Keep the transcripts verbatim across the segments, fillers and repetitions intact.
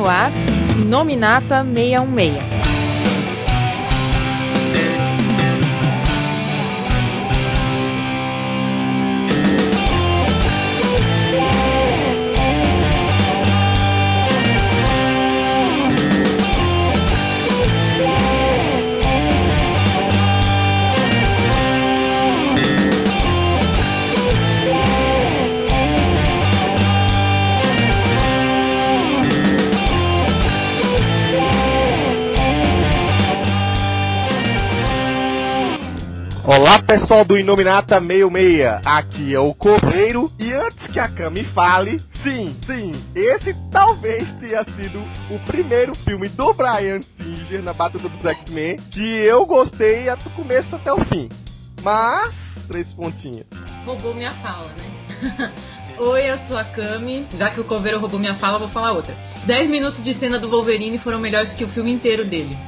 no ar, Inominata seiscentos e dezesseis. Olá pessoal do Inominata sessenta e seis, aqui é o Coveiro e antes que a Cami fale, sim, sim, esse talvez tenha sido o primeiro filme do Bryan Singer na Batalha dos X-Men que eu gostei do começo até o fim, mas, três pontinhos. Roubou minha fala, né? Oi, eu sou a Cami, já que o Coveiro roubou minha fala, vou falar outra. dez minutos de cena do Wolverine foram melhores que o filme inteiro dele.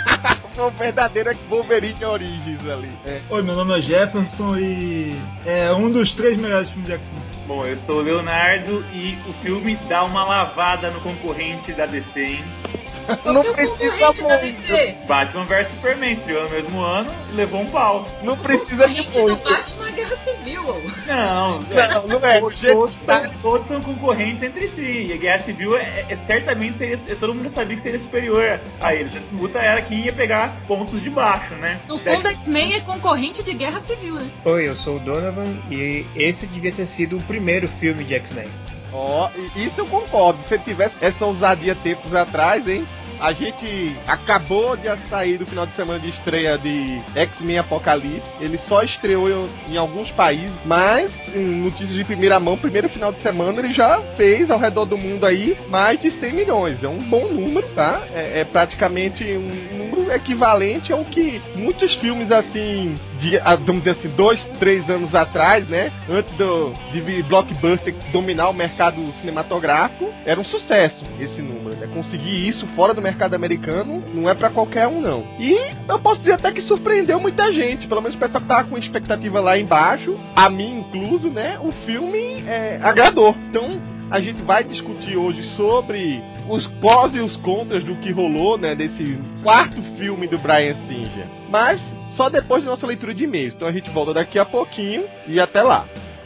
O verdadeiro é Wolverine Origins ali. É. Oi, meu nome é Jefferson e é um dos três melhores filmes de X-Men. Bom, eu sou o Leonardo e o filme dá uma lavada no concorrente da D C, hein? Não precisa muito. Batman versus Superman estreou no mesmo ano e levou um pau. Não precisa de muito. Do Batman é Guerra Civil. Não, não, não é. Todos, todos, são, todos são concorrentes entre si. E a Guerra Civil é, é, certamente seria, todo mundo sabia que seria superior a eles. A disputa era quem ia pegar pontos de baixo, né? No fundo, X-Men é concorrente de Guerra Civil, né? Oi, eu sou o Donovan e esse devia ter sido o primeiro filme de X-Men. Ó, oh, isso eu concordo. Se tivesse essa ousadia tempos atrás, hein? A gente acabou de sair do final de semana de estreia de X-Men Apocalipse. Ele só estreou em alguns países, mas em notícias de primeira mão, primeiro final de semana, ele já fez ao redor do mundo aí mais de cem milhões. É um bom número, tá? É, é praticamente um número equivalente ao que muitos filmes assim, de, vamos dizer assim, dois, três anos atrás, né? Antes do, de blockbuster dominar o mercado cinematográfico, era um sucesso esse número, né? Conseguir isso fora do mercado americano não é pra qualquer um, não. E eu posso dizer até que surpreendeu muita gente, pelo menos o pessoal que tava com expectativa lá embaixo, a mim incluso, né? O filme é, agradou. Então, a gente vai discutir hoje sobre os pós e os contras do que rolou, né? Desse quarto filme do Bryan Singer. Mas só depois da nossa leitura de e-mails. Então a gente volta daqui a pouquinho e até lá.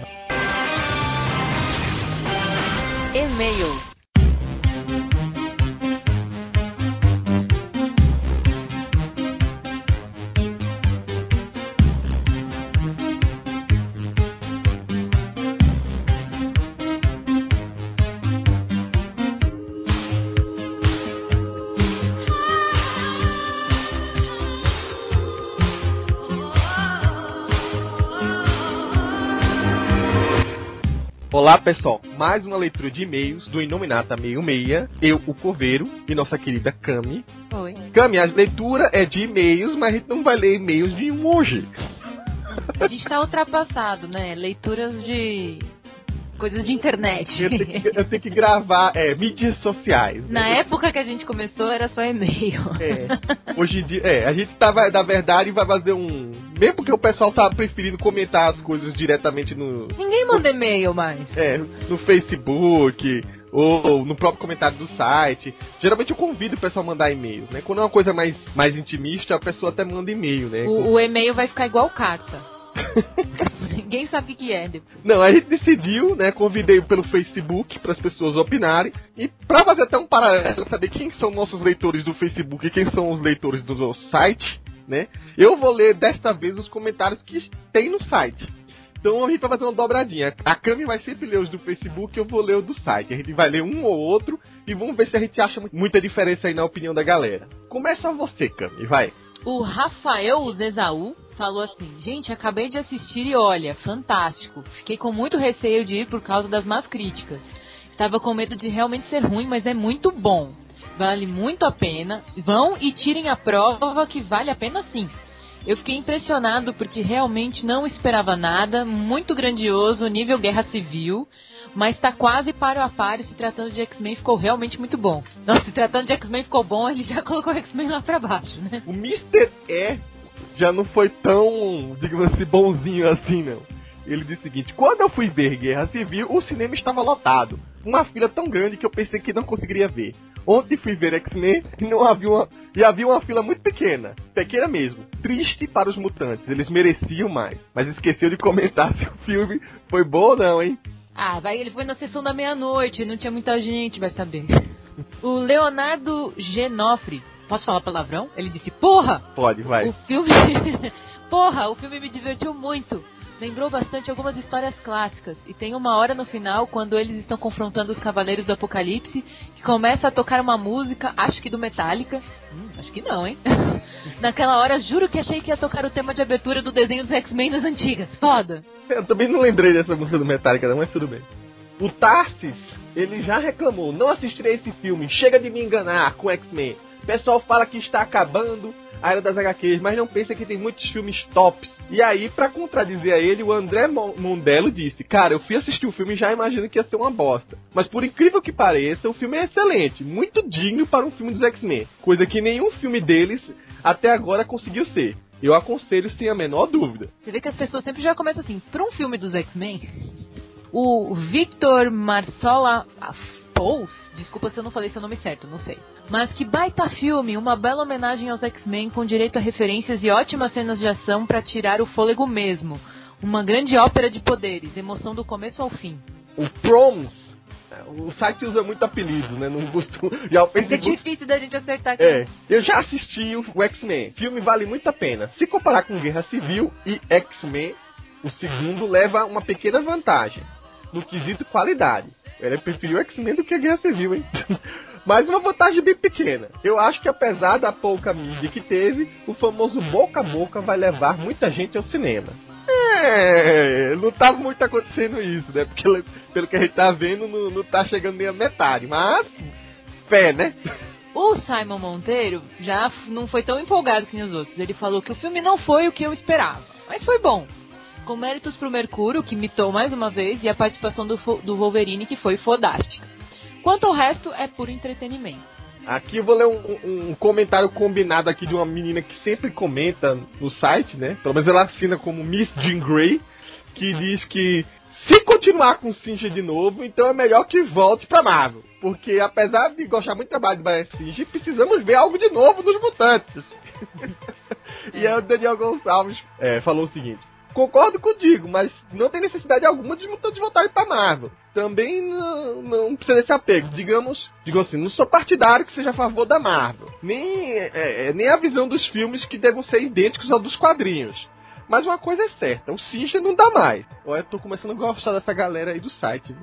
E-mails. Olá pessoal, mais uma leitura de e-mails do Inominata sessenta e seis, eu, o Coveiro, e nossa querida Cami. Oi. Cami, a leitura é de e-mails, mas a gente não vai ler e-mails de um hoje. A gente tá ultrapassado, né? Leituras de coisas de internet. Eu tenho que, eu tenho que gravar, é, mídias sociais. Na né? época que a gente começou era só e-mail. É, hoje em dia, é, a gente tava, na verdade, vai fazer um... Mesmo porque o pessoal tá preferindo comentar as coisas diretamente no... Ninguém manda e-mail mais. É, no Facebook... ou no próprio comentário do site. Geralmente eu convido o pessoal a mandar e-mails, né? Quando é uma coisa mais, mais intimista, a pessoa até manda e-mail, né? O, o e-mail vai ficar igual carta. Ninguém sabe o que é depois. Não, a gente decidiu, né? Convidei pelo Facebook para as pessoas opinarem. E para fazer até um paralelo, saber quem são nossos leitores do Facebook e quem são os leitores do nosso site, né? Eu vou ler desta vez os comentários que tem no site. Então a gente vai fazer uma dobradinha. A Cami vai sempre ler os do Facebook e eu vou ler o do site. A gente vai ler um ou outro e vamos ver se a gente acha muita diferença aí na opinião da galera. Começa você, Cami, vai. O Rafael Zezaú falou assim: gente, acabei de assistir e olha, fantástico. Fiquei com muito receio de ir por causa das más críticas. Estava com medo de realmente ser ruim, mas é muito bom. Vale muito a pena. Vão e tirem a prova que vale a pena sim. Eu fiquei impressionado porque realmente não esperava nada, muito grandioso, nível Guerra Civil, mas tá quase paro a paro. Se tratando de X-Men ficou realmente muito bom. Não, se tratando de X-Men ficou bom, a gente já colocou X-Men lá pra baixo, né? O mister E já não foi tão, digamos assim, bonzinho assim, não. Ele disse o seguinte: quando eu fui ver Guerra Civil, o cinema estava lotado. Uma fila tão grande que eu pensei que não conseguiria ver. Ontem fui ver X-Men e não havia uma, e havia uma fila muito pequena. Pequena mesmo. Triste para os mutantes. Eles mereciam mais. Mas esqueceu de comentar se o filme foi bom ou não, hein? Ah, vai, ele foi na sessão da meia-noite, não tinha muita gente, vai saber. O Leonardo Genofre, posso falar palavrão? Ele disse, porra! Pode, vai. O filme... porra, o filme me divertiu muito. Lembrou bastante algumas histórias clássicas. E tem uma hora no final, quando eles estão confrontando os Cavaleiros do Apocalipse, que começa a tocar uma música, acho que do Metallica. Hum, acho que não, hein? Naquela hora, juro que achei que ia tocar o tema de abertura do desenho dos X-Men das antigas. Foda! Eu também não lembrei dessa música do Metallica, não, mas tudo bem. O Tarsis, ele já reclamou, não assistirei esse filme, chega de me enganar com X-Men. O pessoal fala que está acabando a era das agá quês, mas não pensa que tem muitos filmes tops. E aí, pra contradizer a ele, o André Mondello disse, cara, eu fui assistir o filme e já imagino que ia ser uma bosta. Mas por incrível que pareça, o filme é excelente, muito digno para um filme dos X-Men. Coisa que nenhum filme deles até agora conseguiu ser. Eu aconselho sem a menor dúvida. Você vê que as pessoas sempre já começam assim, pra um filme dos X-Men, o Victor Marsola Pous, desculpa se eu não falei seu nome certo, não sei. Mas que baita filme, uma bela homenagem aos X-Men com direito a referências e ótimas cenas de ação pra tirar o fôlego mesmo. Uma grande ópera de poderes, emoção do começo ao fim. O Proms, o site usa muito apelido, né? Não costumo. Já o Facebook... É difícil da gente acertar aqui. É, eu já assisti o, o X-Men. O filme vale muito a pena. Se comparar com Guerra Civil e X-Men, o segundo leva uma pequena vantagem no quesito qualidade. Ele preferiu X-Men do que a Guerra Civil, hein? Mas uma vantagem bem pequena. Eu acho que apesar da pouca mídia que teve, o famoso boca a boca vai levar muita gente ao cinema. É, não tá muito acontecendo isso, né? Porque pelo que a gente tá vendo, não, não tá chegando nem a metade. Mas, fé, né? O Simon Monteiro já não foi tão empolgado que nem os outros. Ele falou que o filme não foi o que eu esperava, mas foi bom. Com méritos pro Mercúrio, que mitou mais uma vez, e a participação do, do Wolverine, que foi fodástica. Quanto ao resto, é puro entretenimento. Aqui eu vou ler um, um comentário combinado aqui de uma menina que sempre comenta no site, né? Pelo menos ela assina como Miss Jean Grey, que diz que se continuar com o Singer de novo, então é melhor que volte pra Marvel. Porque apesar de gostar muito do trabalho de Bryan Singer, precisamos ver algo de novo dos mutantes. É. E aí o Daniel Gonçalves é, falou o seguinte: concordo contigo, mas não tem necessidade alguma de mutantes voltarem pra Marvel. Também não, não precisa desse apego. Digamos, digo assim, não sou partidário que seja a favor da Marvel. Nem, é, nem a visão dos filmes que devem ser idênticos aos dos quadrinhos. Mas uma coisa é certa, o Singer não dá mais. Olha, eu tô começando a gostar dessa galera aí do site.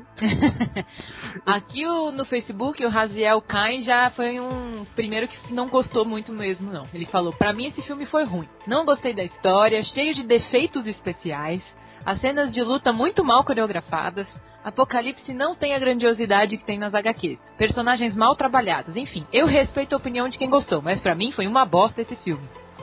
Aqui o, no Facebook, o Raziel Kain já foi um primeiro que não gostou muito mesmo, não. Ele falou, pra mim esse filme foi ruim. Não gostei da história, cheio de defeitos especiais, as cenas de luta muito mal coreografadas, Apocalipse não tem a grandiosidade que tem nas agá quês, personagens mal trabalhados, enfim, eu respeito a opinião de quem gostou, mas pra mim foi uma bosta esse filme.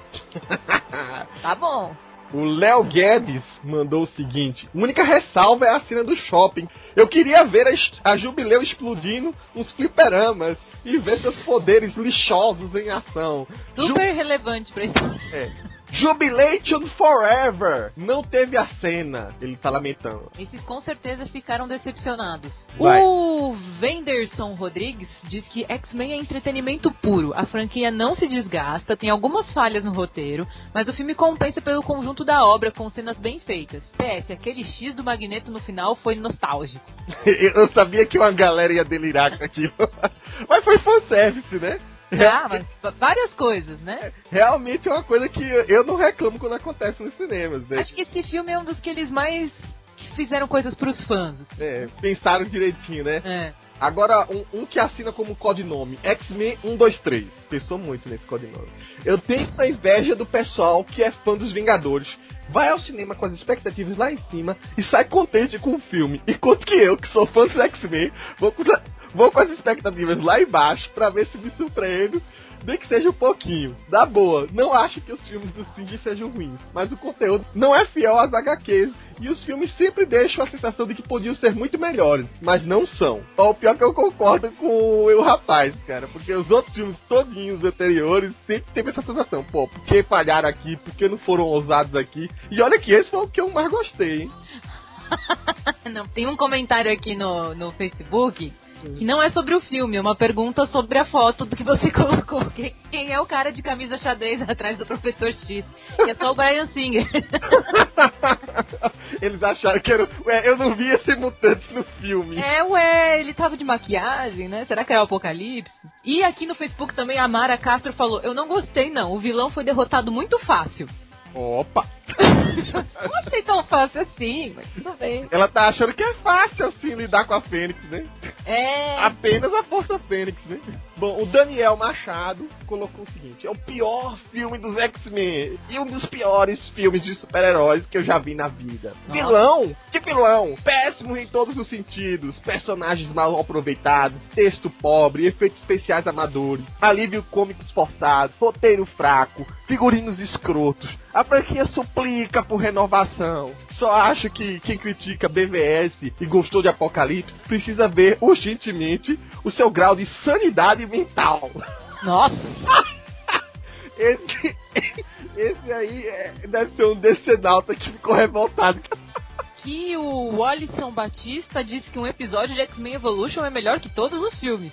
Tá bom. O Léo Guedes mandou o seguinte: a única ressalva é a cena do shopping. Eu queria ver a, a Jubileu explodindo uns fliperamas e ver seus poderes lixosos em ação. Super Ju... relevante pra isso. É. Jubilation Forever! Não teve a cena. Ele tá lamentando. Esses com certeza ficaram decepcionados. Vai. O Venderson Rodrigues diz que X-Men é entretenimento puro. A franquia não se desgasta, tem algumas falhas no roteiro, mas o filme compensa pelo conjunto da obra, com cenas bem feitas. P S, aquele X do Magneto no final foi nostálgico. Eu sabia que uma galera ia delirar com aquilo. Mas foi fanservice, né? Ah, mas várias coisas, né? Realmente é uma coisa que eu não reclamo quando acontece nos cinemas, né? Acho que esse filme é um dos que eles mais fizeram coisas pros fãs. É, pensaram direitinho, né? É. Agora, um, um que assina como codinome, X-Men um dois três. Pensou muito nesse codinome. Eu tenho a inveja do pessoal que é fã dos Vingadores. Vai ao cinema com as expectativas lá em cima e sai contente com o filme. Enquanto que eu, que sou fã dos X-Men, vou com, vou com as expectativas lá embaixo pra ver se me surpreendo, nem que seja um pouquinho. Da boa, não acho que os filmes do Singer sejam ruins, mas o conteúdo não é fiel às agá quês e os filmes sempre deixam a sensação de que podiam ser muito melhores, mas não são. Ó, o pior é que eu concordo com o rapaz, cara, porque os outros filmes todinhos anteriores sempre teve essa sensação, pô, por que falharam aqui, por que não foram ousados aqui? E olha que esse foi o que eu mais gostei, hein? Não, tem um comentário aqui no, no Facebook Que não é sobre o filme, é uma pergunta sobre a foto do que você colocou. Quem é o cara de camisa xadrez atrás do Professor X? Que é só o Bryan Singer. Eles acharam que era... Ué, eu não vi esse mutante no filme. É, ué, ele tava de maquiagem, né? Será que era o Apocalipse? E aqui no Facebook também a Mara Castro falou: eu não gostei não, o vilão foi derrotado muito fácil. Opa! Não achei tão fácil assim, mas tudo bem. Ela tá achando que é fácil assim lidar com a Fênix, né? É. Apenas a Força Fênix, né? Bom, o Daniel Machado colocou o seguinte: é o pior filme dos X-Men e um dos piores filmes de super-heróis que eu já vi na vida. Nossa. Vilão? Que vilão? Péssimo em todos os sentidos. Personagens mal aproveitados, texto pobre, efeitos especiais amadores, alívio cômicos forçados, roteiro fraco, figurinos escrotos. A franquia suplica por renovação. Só acho que quem critica B V S e gostou de Apocalipse precisa ver urgentemente o seu grau de sanidade mental. Nossa! Esse, esse aí é, deve ser um decenalta que ficou revoltado. Que o Wallison Batista disse que um episódio de X-Men Evolution é melhor que todos os filmes.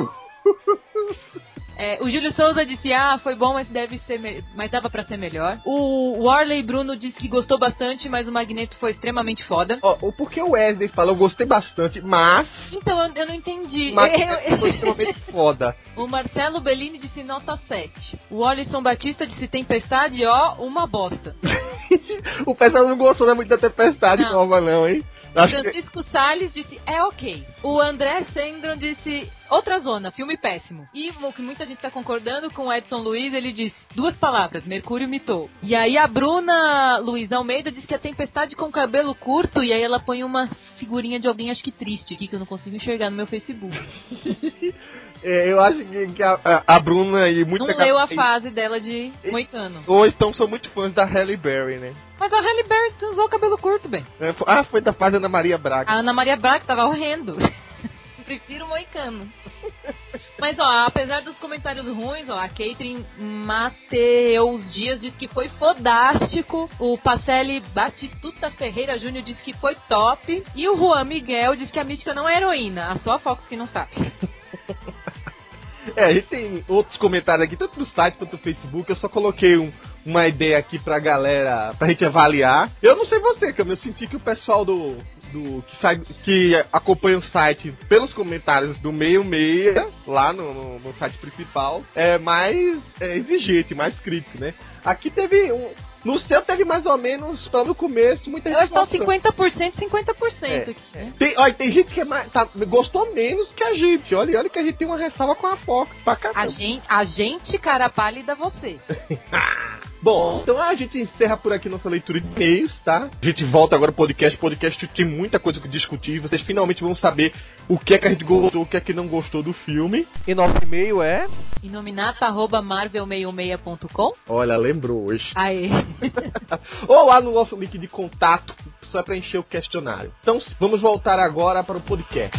É, o Júlio Souza disse: ah, foi bom, mas deve ser me... mas dava pra ser melhor. O Warley Bruno disse que gostou bastante, mas o Magneto foi extremamente foda. Ó, oh, porque o Wesley falou: eu gostei bastante, mas... Então, eu, eu não entendi. Magneto foi extremamente foda. O Marcelo Bellini disse nota sete. O Alisson Batista disse Tempestade, ó, uma bosta. O pessoal não gostou, né, muito da Tempestade não. Nova não, hein? O Francisco que... Salles disse, é ok. O André Sendron disse, outra zona, filme péssimo. E o que muita gente tá concordando com o Edson Luiz, ele disse, duas palavras, Mercúrio mitou. E aí a Bruna Luiz Almeida disse que a Tempestade com cabelo curto, e aí ela põe uma figurinha de alguém, acho que triste aqui, que eu não consigo enxergar no meu Facebook. É, eu acho que a, a Bruna e muita... Não leu a fase dela de moicano. Ou então são muito fãs da Halle Berry, né? Mas a Halle Berry usou cabelo curto, bem. É, ah, foi da fase Ana Maria Braga. A Ana Maria Braga tava horrendo. Prefiro moicano. Mas, ó, apesar dos comentários ruins, ó, a Catherine Mateus Dias disse que foi fodástico. O Pacelli Batistuta Ferreira Júnior disse que foi top. E o Juan Miguel disse que a Mística não é heroína. Só a Fox que não sabe. É, a gente tem outros comentários aqui, tanto no site quanto no Facebook. Eu só coloquei um, uma ideia aqui pra galera, pra gente avaliar. Eu não sei você, Cam, eu senti que o pessoal do, do que, sai, que acompanha o site pelos comentários do meio meia, lá no, no, no site principal, é mais é, exigente, mais crítico, né? Aqui teve um... No seu teve mais ou menos, lá no começo, muita gente. Eu estou cinquenta por cento, cinquenta por cento é, aqui. Né? Tem, olha, tem gente que é mais, tá, gostou menos que a gente. Olha, olha que a gente tem uma ressalva com a Fox pra caramba. A gente, a gente, cara pálida, você. Bom, então a gente encerra por aqui nossa leitura de e-mails, tá? A gente volta agora pro podcast. O podcast tem muita coisa que discutir. Vocês finalmente vão saber o que é que a gente gostou, o que é que não gostou do filme. E nosso e-mail é... inominata arroba marvel sessenta e seis ponto com. Olha, lembrou hoje. Aê. Ou lá no nosso link de contato, só é preencher o questionário. Então, vamos voltar agora para o podcast.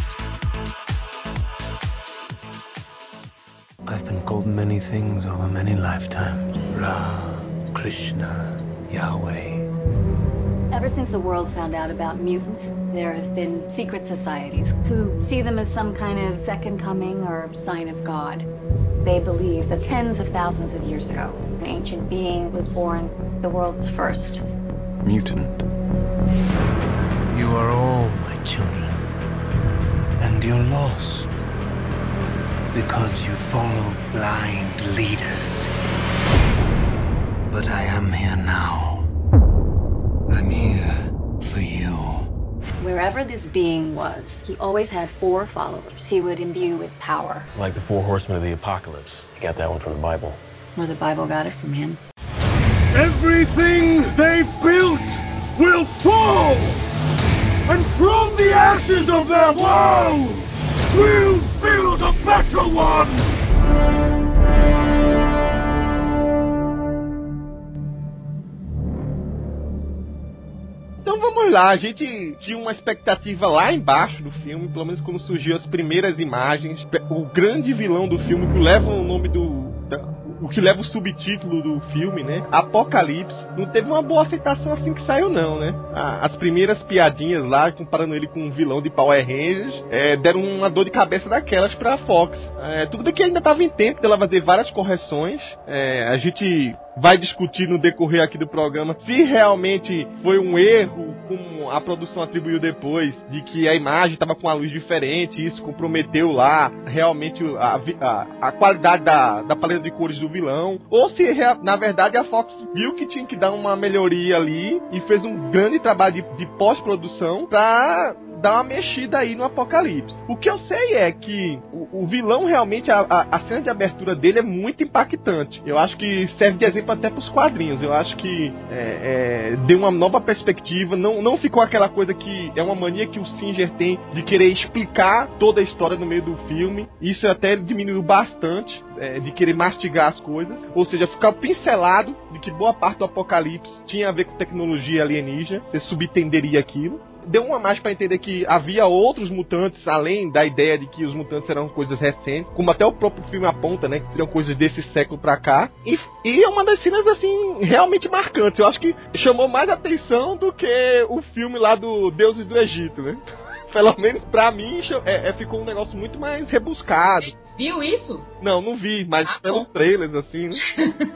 I've been called many things over many lifetimes. Ra, Krishna, Yahweh. Ever since the world found out about mutants, there have been secret societies who see them as some kind of second coming or sign of God. They believe that tens of thousands of years ago, an ancient being was born, the world's first mutant. You are all my children, and you're lost because you follow blind leaders. But I am here now. I'm here for you. Wherever this being was, he always had four followers he would imbue with power. Like the four horsemen of the apocalypse. He got that one from the Bible. Or the Bible got it from him. Everything they've built will fall! And from the ashes of their world, we'll build a better one! Então vamos lá, a gente tinha uma expectativa lá embaixo do filme, pelo menos quando surgiu as primeiras imagens. O grande vilão do filme, que leva o nome do... Da, o que leva o subtítulo do filme, né? Apocalipse. Não teve uma boa aceitação assim que saiu, não, né? As primeiras piadinhas lá, comparando ele com um vilão de Power Rangers, é, deram uma dor de cabeça daquelas pra Fox. É, tudo bem que ainda tava em tempo dela fazer várias correções. É, a gente vai discutir no decorrer aqui do programa se realmente foi um erro, como a produção atribuiu depois, de que a imagem estava com uma luz diferente, isso comprometeu lá realmente a, a, a qualidade da, da paleta de cores do vilão, ou se na verdade a Fox viu que tinha que dar uma melhoria ali e fez um grande trabalho de, de pós-produção pra dar uma mexida aí no Apocalipse. O que eu sei é que o, o vilão realmente, a, a, a cena de abertura dele é muito impactante. Eu acho que serve de exemplo até pros quadrinhos. Eu acho que é, é, deu uma nova perspectiva, não, não ficou aquela coisa que é uma mania que o Singer tem de querer explicar toda a história no meio do filme. Isso até diminuiu bastante, é, de querer mastigar as coisas, ou seja, ficar pincelado de que boa parte do Apocalipse tinha a ver com tecnologia alienígena, você subentenderia aquilo. Deu uma mais pra entender que havia outros mutantes, além da ideia de que os mutantes eram coisas recentes, como até o próprio filme aponta, né, que seriam coisas desse século pra cá. E, e é uma das cenas, assim, realmente marcantes. Eu acho que chamou mais atenção do que o filme lá do Deuses do Egito, né? Pelo menos pra mim, é, é, ficou um negócio muito mais rebuscado. Viu isso? Não, não vi, mas ah, pelos bom. trailers, assim, né?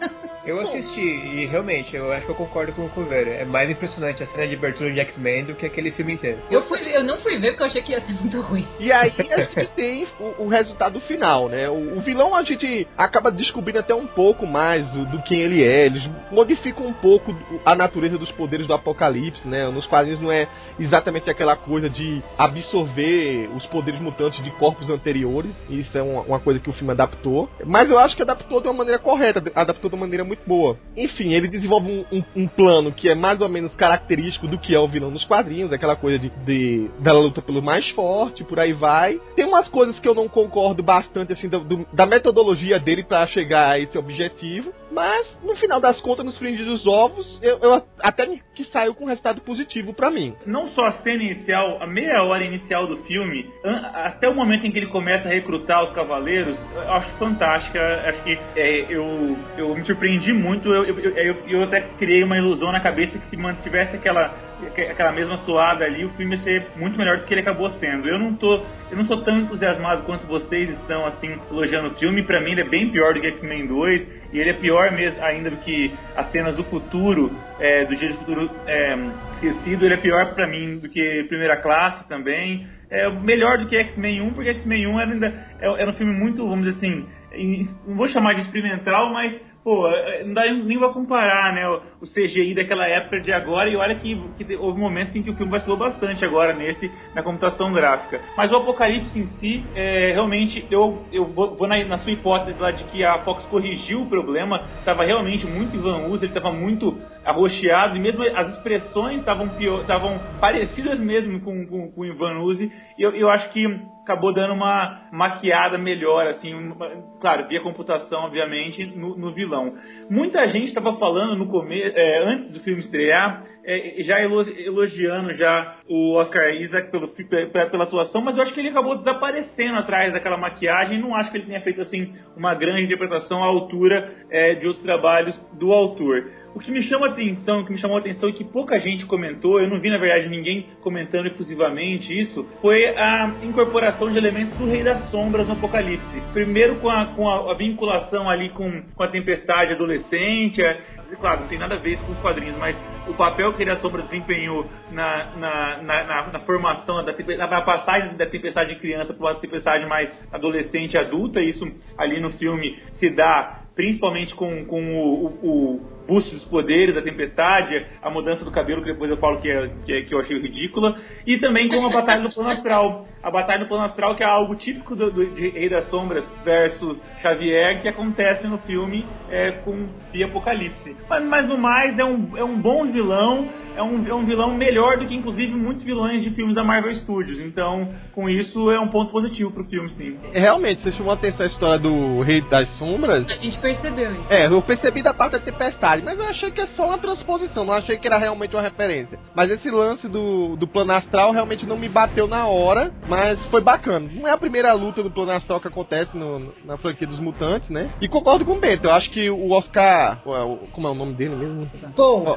Eu assisti e realmente, eu acho que eu concordo com o Coveiro. É mais impressionante a cena de abertura de X-Men do que aquele filme inteiro. Eu, fui, eu não fui ver porque eu achei que ia ser muito ruim. E aí a gente tem o, o resultado final, né? O, o vilão a gente acaba descobrindo até um pouco mais do, do quem ele é. Eles modificam um pouco a natureza dos poderes do Apocalipse, né? Nos quadrinhos não é exatamente aquela coisa de absorver os poderes mutantes de corpos anteriores. Isso é uma, uma coisa que o filme adaptou. Mas eu acho que adaptou de uma maneira correta, adaptou de uma maneira muito boa. Enfim, ele desenvolve um, um, um plano que é mais ou menos característico do que é o vilão nos quadrinhos, aquela coisa de, de da luta pelo mais forte, por aí vai. Tem umas coisas que eu não concordo bastante, assim, do, do, da metodologia dele pra chegar a esse objetivo, mas no final das contas, nos frigir dos ovos, eu, eu até que saiu com um resultado positivo pra mim. Não só a cena inicial, a meia hora inicial do filme, até o momento em que ele começa a recrutar os cavaleiros, eu acho fantástica. Acho que é, eu, eu me surpreendi muito. Eu, eu, eu, eu até criei uma ilusão na cabeça que se mantivesse aquela, aquela mesma toada ali, o filme ia ser muito melhor do que ele acabou sendo. Eu não tô, eu não sou tão entusiasmado quanto vocês estão, assim, elogiando o filme. Pra mim ele é bem pior do que X-Men dois, e ele é pior mesmo ainda do que as cenas do futuro, é, do Dia do Futuro é, Esquecido. Ele é pior pra mim do que Primeira Classe também. É melhor do que X-Men um, porque X-Men um era, ainda, era um filme muito, vamos dizer assim, não vou chamar de experimental, mas pô, não dá nem pra comparar, né, o C G I daquela época de agora, e olha que, que houve momentos em que o filme vacilou bastante agora nesse, na computação gráfica. Mas o Apocalipse em si, é, realmente, eu, eu vou, vou na, na sua hipótese lá de que a Fox corrigiu o problema, estava realmente muito Ivan Ooze, ele estava muito arroxeado, e mesmo as expressões estavam parecidas mesmo com, com, com o Ivan Ooze, e eu, eu acho que acabou dando uma maquiada melhor, assim, uma, claro, via computação, obviamente, no, no vilão. Muita gente estava falando no começo, é, antes do filme estrear, é, já elogiando já o Oscar Isaac pelo, pela atuação, mas eu acho que ele acabou desaparecendo atrás daquela maquiagem. Não acho que ele tenha feito, assim, uma grande interpretação à altura é, de outros trabalhos do autor. O que me chama a atenção, o que me chamou a atenção e que pouca gente comentou, eu não vi, na verdade, ninguém comentando efusivamente isso, foi a incorporação de elementos do Rei das Sombras no Apocalipse. Primeiro com a, com a, a vinculação ali com, com a Tempestade adolescente, é, claro, não tem nada a ver isso com os quadrinhos, mas o papel que o Rei das Sombras desempenhou na, na, na, na, na formação, da, na passagem da Tempestade de criança para uma Tempestade mais adolescente e adulta, isso ali no filme se dá principalmente com, com o, o, o boost dos poderes da Tempestade, a mudança do cabelo, que depois eu falo que, é, que, é, que eu achei ridícula, e também com a Batalha do Plano Astral. A Batalha do Plano Astral, que é algo típico do, do, de Rei das Sombras versus Xavier, que acontece no filme é, com Via Apocalipse. Mas, mas no mais, é um, é um bom vilão. é um, é um vilão melhor do que, inclusive, muitos vilões de filmes da Marvel Studios. Então, com isso, é um ponto positivo pro filme, sim. Realmente, você chamou a atenção a história do Rei das Sombras. A gente percebeu isso. É, eu percebi da parte da Tempestade, mas eu achei que é só uma transposição, não achei que era realmente uma referência. Mas esse lance do, do plano astral realmente não me bateu na hora, mas foi bacana. Não é a primeira luta do plano astral que acontece no, na franquia dos Mutantes, né? E concordo com o Bento, eu acho que o Oscar... Como é o nome dele mesmo? Paul.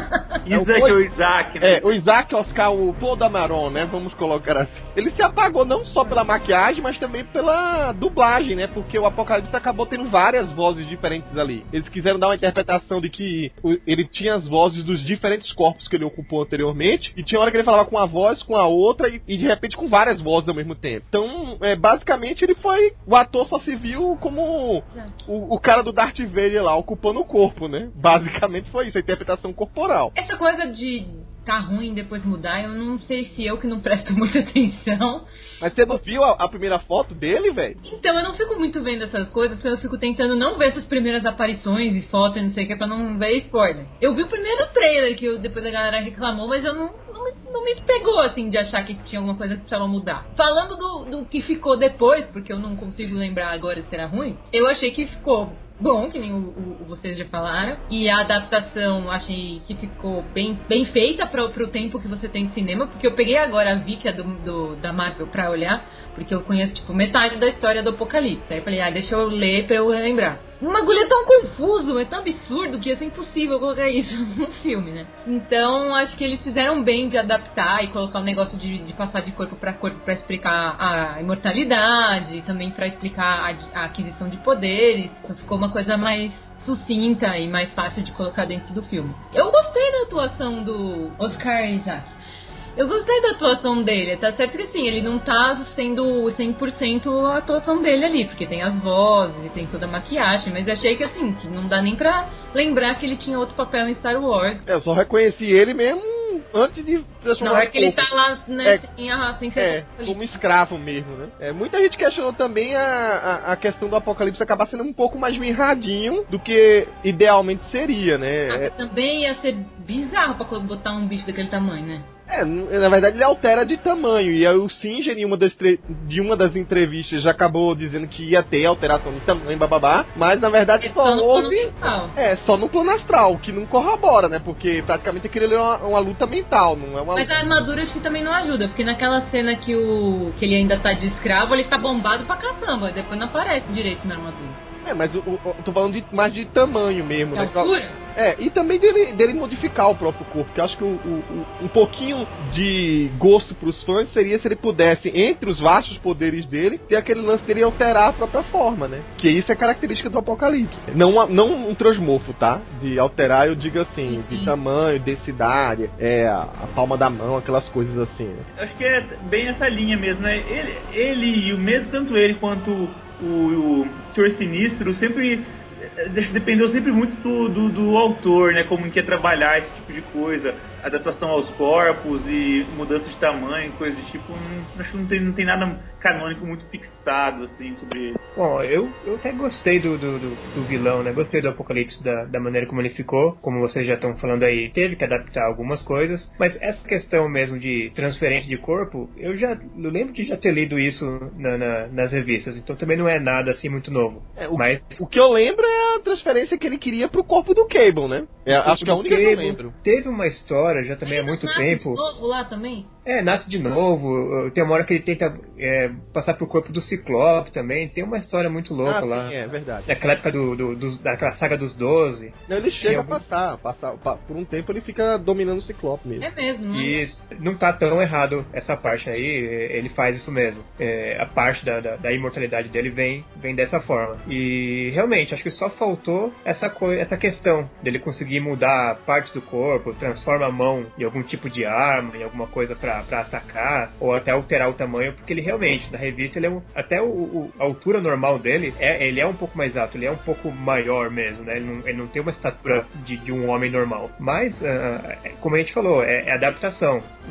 Isaac é o Isaac, né? É, o Isaac Oscar, o Paul Dameron, né? Vamos colocar assim. Ele se apagou não só pela maquiagem, mas também pela dublagem, né? Porque o Apocalipse acabou tendo várias vozes diferentes ali. Eles quiseram dar uma interpretação de que ele tinha as vozes dos diferentes corpos que ele ocupou anteriormente, e tinha hora que ele falava com uma voz, com a outra, e, e de repente com várias vozes ao mesmo tempo. Então, é, basicamente, ele foi... O ator só se viu como o, o cara do Darth Vader lá, ocupando o corpo, né? Basicamente foi isso, a interpretação corporal. Essa coisa de tá ruim e depois mudar, eu não sei se eu que não presto muita atenção. Mas você não viu a, a primeira foto dele, velho? Então, eu não fico muito vendo essas coisas, porque eu fico tentando não ver essas primeiras aparições e fotos e não sei o que, pra não ver spoiler. Eu vi o primeiro trailer que eu, depois a galera reclamou, mas eu não, não, me, não me pegou, assim, de achar que tinha alguma coisa que precisava mudar. Falando do, do que ficou depois, porque eu não consigo lembrar agora se era ruim, eu achei que ficou bom, que nem o, o, vocês já falaram. E a adaptação, achei que ficou bem, bem feita pro, pro tempo que você tem de cinema. Porque eu peguei agora a Wiki do, do, da Marvel pra olhar, porque eu conheço, tipo, metade da história do Apocalipse. Aí eu falei, ah, deixa eu ler pra eu lembrar. Um bagulho é tão confuso, é tão absurdo que ia ser impossível colocar isso no filme, né? Então, acho que eles fizeram bem de adaptar e colocar um negócio de, de passar de corpo pra corpo pra explicar a imortalidade, e também pra explicar a, a aquisição de poderes. Então ficou uma coisa mais sucinta e mais fácil de colocar dentro do filme. Eu gostei da atuação do Oscar Isaac. Eu gostei da atuação dele, tá certo que assim, ele não tá sendo cem por cento a atuação dele ali, porque tem as vozes e tem toda a maquiagem, mas achei que assim, que não dá nem pra lembrar que ele tinha outro papel em Star Wars. É, eu só reconheci ele mesmo antes de transformar. Na hora que ele tá lá, né, é, sem, a, sem ser é, como escravo mesmo, né? É, muita gente questionou também a, a, a questão do Apocalipse acabar sendo um pouco mais mirradinho do que idealmente seria, né? Ah, é, também ia ser bizarro pra botar um bicho daquele tamanho, né? É, na verdade ele altera de tamanho, e aí o Singer em uma das, de uma das entrevistas já acabou dizendo que ia ter alteração de tamanho, bababá, mas na verdade é só, só houve... É, só no plano astral, que não corrobora, né, porque praticamente aquilo ali é uma, uma luta mental, não é uma Mas luta... a armadura acho que também não ajuda, porque naquela cena que, o, que ele ainda tá de escravo, ele tá bombado pra caçamba, depois não aparece direito na armadura. É, mas o, o, eu tô falando de, mais de tamanho mesmo, de né? Altura? É, e também dele, dele modificar o próprio corpo, que eu acho que o, o, um pouquinho de gosto pros fãs seria se ele pudesse, entre os vastos poderes dele, ter aquele lance dele alterar a própria forma, né? Que isso é característica do Apocalipse. Não, não um transmorfo, tá? De alterar, eu digo assim, de tamanho, densidade, é, a, a palma da mão, aquelas coisas assim, né? Acho que é bem essa linha mesmo, né? Ele, ele e o mesmo, tanto ele quanto o, o Senhor Sinistro, sempre dependeu sempre muito do, do, do autor, né? Como quer trabalhar esse tipo de coisa, adaptação aos corpos e mudança de tamanho, coisa do tipo. Não, acho que não tem, não tem nada canônico muito fixado assim sobre ele. Bom, eu, eu até gostei do, do, do, do vilão, né? Gostei do Apocalipse, da, da maneira como ele ficou. Como vocês já estão falando aí, teve que adaptar algumas coisas, mas essa questão mesmo de transferência de corpo, eu já eu lembro de já ter lido isso na, na, nas revistas, então também não é nada assim muito novo. É, o, mas... o que eu lembro é a transferência que ele queria pro corpo do Cable, né? É, acho que é a única Cable, que eu lembro. Teve uma história já também há muito tempo. De novo lá também? É, nasce de novo. Tem uma hora que ele tenta é, passar pro corpo do Ciclope também. Tem uma história muito louca ah, lá. Sim, é verdade. Daquela época do, do, do, daquela saga dos doze. Não, ele chega algum... a passar, passar. Por um tempo ele fica dominando o Ciclope mesmo. É mesmo, não? Isso. Não tá tão errado essa parte aí. Ele faz isso mesmo. É, a parte da, da, da imortalidade dele vem, vem dessa forma. E realmente, acho que só faltou essa, co- essa questão dele conseguir mudar partes do corpo, transforma a mão em algum tipo de arma, em alguma coisa pra Pra, atacar, ou até alterar o tamanho, porque ele realmente, na revista, ele é um, até o, o, a altura normal dele, é, ele é um pouco mais alto, ele é um pouco maior mesmo, né? Ele não, ele não tem uma estatura de, de um homem normal. Mas, uh, como a gente falou, é, é adaptação.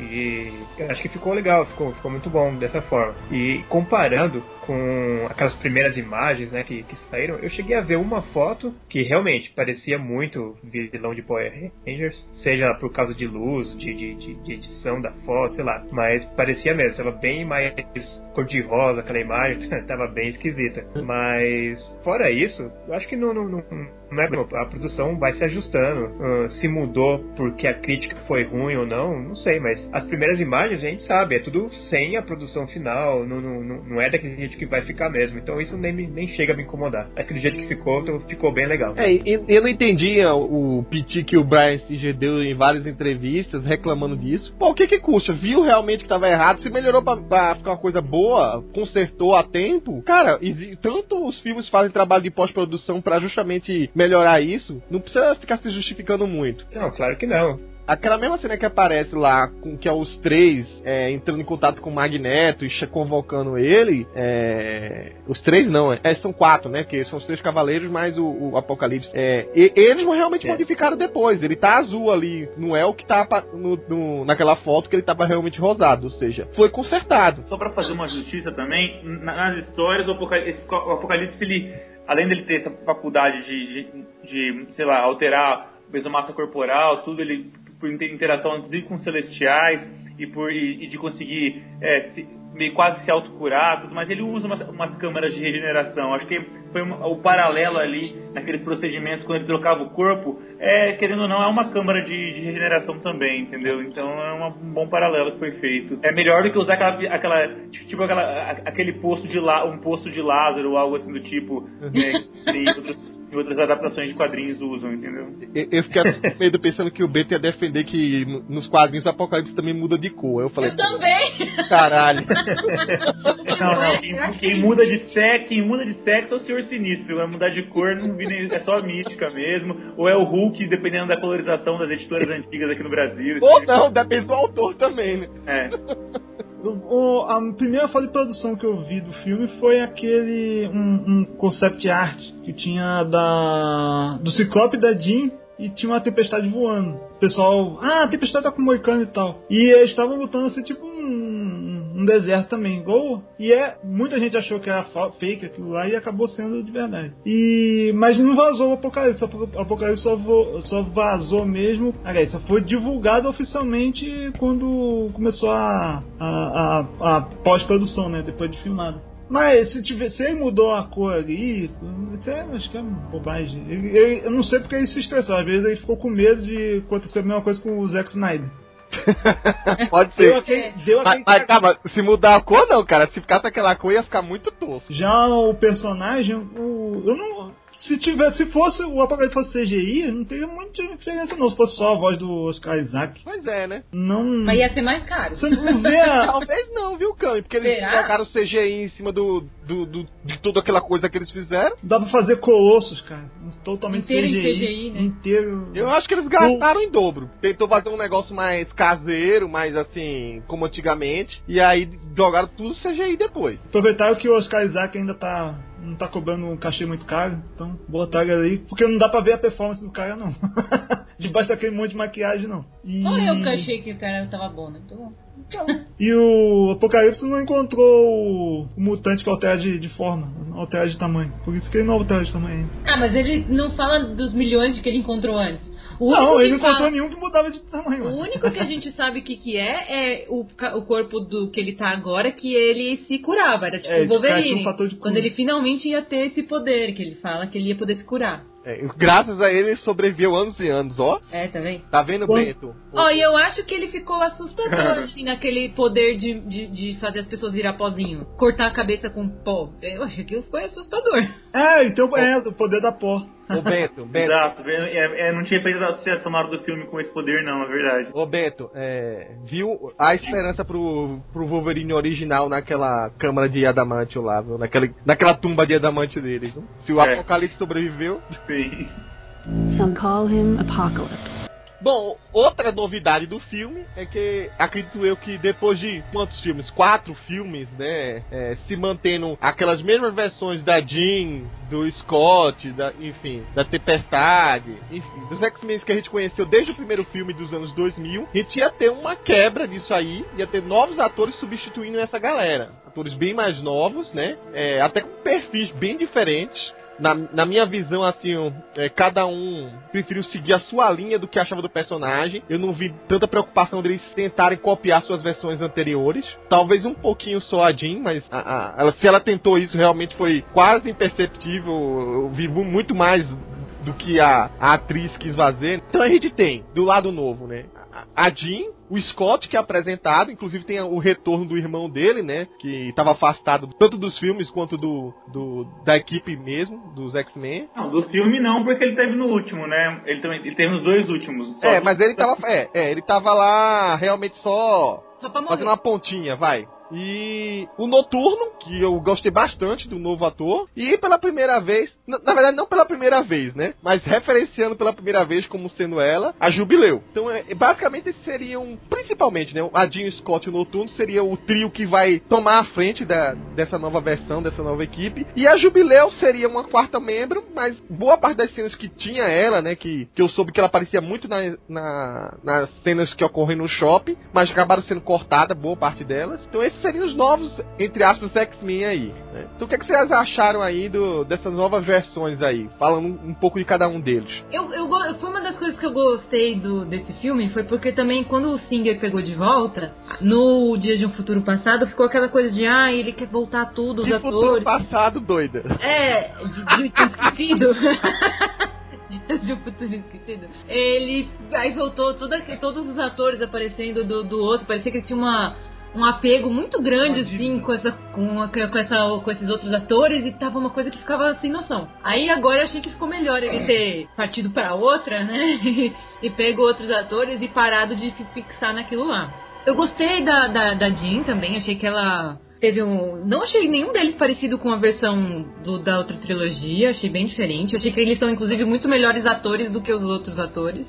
E eu acho que ficou legal, ficou, ficou muito bom dessa forma. E comparando com aquelas primeiras imagens, né, que, que saíram, eu cheguei a ver uma foto que realmente parecia muito vilão de Power Rangers, seja por causa de luz, de, de, de, de edição da foto, sei lá, mas parecia mesmo, estava bem mais cor-de-rosa aquela imagem, tava bem esquisita. Mas fora isso, eu acho que não, não, não, não é, a produção vai se ajustando. Uh, se mudou porque a crítica foi ruim ou não, não sei, mas as primeiras imagens a gente sabe, é tudo sem a produção final, não, não, não é daquele jeito que vai ficar mesmo, então isso nem, nem chega a me incomodar. Daquele jeito que ficou, então ficou bem legal. É, eu não entendi o piti que o Bryan Singer deu em várias entrevistas reclamando disso. Pô, o que que custa? Viu realmente que tava errado, se melhorou pra, pra ficar uma coisa boa, consertou a tempo, cara, tanto os filmes fazem trabalho de pós-produção pra justamente melhorar isso, não precisa ficar se justificando muito. Não, claro que não. Aquela mesma cena que aparece lá, com que é os três é, entrando em contato com o Magneto e convocando ele, é, os três não, é, são quatro, né, que são os três cavaleiros mais o, o Apocalipse. É, e, eles realmente é. modificaram depois, ele tá azul ali, não é o que tá no, no, naquela foto que ele tava realmente rosado, ou seja, foi consertado. Só pra fazer uma justiça também, nas histórias o Apocalipse, o Apocalipse ele, além dele ter essa faculdade de, de, de sei lá, alterar a mesma massa corporal, tudo, ele por interação inclusive com celestiais e, por, e, e de conseguir é, se, meio quase se autocurar, tudo, mas ele usa umas, umas câmaras de regeneração. Acho que foi uma, o paralelo ali naqueles procedimentos quando ele trocava o corpo, é, querendo ou não, é uma câmara de, de regeneração também, entendeu? Então é uma, um bom paralelo que foi feito. É melhor do que usar aquela, aquela tipo aquela, aquele posto de lá, um posto de Lázaro ou algo assim do tipo, né, que outros e outras adaptações de quadrinhos usam, entendeu? Eu, eu fiquei com medo pensando que o Beto ia defender que nos quadrinhos o Apocalipse também muda de cor. Eu falei, eu também! Caralho! Não, não, quem, quem muda de sexo, quem muda de sexo é o Senhor Sinistro. Vai mudar de cor, não vi nem, é só mística mesmo. Ou é o Hulk, dependendo da colorização das editoras antigas aqui no Brasil. Ou não, depende do autor também, né? É. O, a primeira foto de produção que eu vi do filme foi aquele um, um concept art que tinha da do Ciclope e da Jean e tinha uma tempestade voando. O pessoal, ah, a tempestade tá com o Moicano e tal. E eles estavam lutando assim, tipo um, um deserto também, igual. E é, muita gente achou que era fake aquilo lá e acabou sendo de verdade. E, mas não vazou o Apocalipse. O Apocalipse só, vo, só vazou mesmo. Aliás, só foi divulgado oficialmente quando começou a, a, a, a pós-produção, né? Depois de filmado. Mas se, tiver, se ele mudou a cor ali, isso é, acho que é bobagem. Ele, ele, eu não sei porque ele se estressou. Às vezes ele ficou com medo de acontecer a mesma coisa com o Zack Snyder. Pode ser. Deu aquele, deu aquele mas, mas calma, se mudar a cor não, cara. Se ficasse aquela cor ia ficar muito tosco. Já o personagem, o, eu não... Se tivesse, se fosse o Apocalipse fosse C G I, não teria muita diferença não. Se fosse só a voz do Oscar Isaac. Pois é, né? Não. Mas ia ser mais caro. Você não vê a... Talvez não, viu, Cami? Porque eles Será? colocaram o C G I em cima do, do, do, de toda aquela coisa que eles fizeram. Dá pra fazer Colossos, cara. Totalmente inteiro C G I. Em C G I, né? Inteiro. Eu acho que eles gastaram o... em dobro. Tentou fazer um negócio mais caseiro, mais assim, como antigamente. E aí jogaram tudo C G I depois. Aproveitaram que o Oscar Isaac ainda tá... não tá cobrando um cachê muito caro, então botaram ali, porque não dá pra ver a performance do cara, não. Debaixo daquele monte de maquiagem, não. E... Só eu que achei que o cara tava bom, né? Então, então. E o Apocalipse não encontrou o, o mutante que altera de, de forma, altera de tamanho. Por isso que ele não altera de tamanho ainda. Ah, mas ele não fala dos milhões que ele encontrou antes. O não, ele não fala... encontrou nenhum que mudava de tamanho. O único que a gente sabe o que, que é é o, o corpo do que ele tá agora, que ele se curava. Era tipo o é, Wolverine. Um fator de quando ele finalmente ia ter esse poder, que ele fala que ele ia poder se curar. É, graças a ele, ele sobreviveu anos e anos, ó. É, tá vendo? Tá vendo, Bom, Bento? Ó, e eu acho que ele ficou assustador, assim, naquele poder de, de, de fazer as pessoas virar pozinho. Cortar a cabeça com pó. Eu acho que foi assustador. É, então é o poder da pó. Ô, Bento, Bento. Exato, é, é, não tinha feito a associação na hora do filme com esse poder, não, é verdade. Ô, Bento, é, viu a esperança pro, pro Wolverine original naquela câmara de adamantio lá, viu? Naquela, naquela tumba de adamantio dele, viu? Se o É. Apocalipse sobreviveu... Sim. Some call him Apocalypse. Bom, outra novidade do filme é que acredito eu que depois de quantos filmes? Quatro filmes, né? É, se mantendo aquelas mesmas versões da Jean, do Scott, da, enfim, da Tempestade, enfim, dos X-Men que a gente conheceu desde o primeiro filme dos anos dois mil, a gente ia ter uma quebra disso aí, ia ter novos atores substituindo essa galera. Atores bem mais novos, né? É, até com perfis bem diferentes. Na, na minha visão, assim, é, cada um preferiu seguir a sua linha do que achava do personagem. Eu não vi tanta preocupação deles tentarem copiar suas versões anteriores. Talvez um pouquinho só a Jean, mas a, a, ela, se ela tentou isso, realmente foi quase imperceptível. Eu vi muito mais do que a, a atriz quis fazer. Então a gente tem, do lado novo, né, a, a Jean, o Scott, que é apresentado, inclusive tem o retorno do irmão dele, né, que estava afastado tanto dos filmes quanto do, do da equipe mesmo, dos X-Men. Não, do filme não, porque ele teve no último, né, ele, também, ele teve nos dois últimos. É, do... mas ele tava, é, é, ele tava lá realmente só, só fazendo uma pontinha, vai. E o Noturno, que eu gostei bastante do novo ator. E pela primeira vez, na, na verdade não pela primeira vez, né? Mas referenciando pela primeira vez como sendo ela, a Jubileu. Então, é, basicamente, esses seriam, principalmente, né? A Jean, Scott e o Noturno seria o trio que vai tomar a frente da, dessa nova versão, dessa nova equipe. E a Jubileu seria uma quarta membro, mas boa parte das cenas que tinha ela, né? Que, que eu soube que ela aparecia muito na, na, nas cenas que ocorrem no shopping, mas acabaram sendo cortadas, boa parte delas. Então, esses seriam os novos, entre aspas, X-Men aí, né? Então o que, é que vocês acharam aí do, dessas novas versões aí? Falando um, um pouco de cada um deles. Eu, eu, foi uma das coisas que eu gostei do, desse filme, foi porque também quando o Singer pegou de volta, no Dias de um Futuro Passado, ficou aquela coisa de, ah, ele quer voltar tudo, os de atores... futuro passado, doida. É, de, de esquecido. De um Futuro Esquecido. Ele aí voltou tudo, todos os atores aparecendo do, do outro, parecia que ele tinha uma... um apego muito grande, assim, com, essa, com, com, essa, com esses outros atores, e tava uma coisa que ficava sem noção. Aí agora eu achei que ficou melhor ele ter partido pra outra, né, e pego outros atores e parado de fixar naquilo lá. Eu gostei da, da, da Jean também, achei que ela teve um... Não achei nenhum deles parecido com a versão do, da outra trilogia, achei bem diferente. Achei que eles são, inclusive, muito melhores atores do que os outros atores.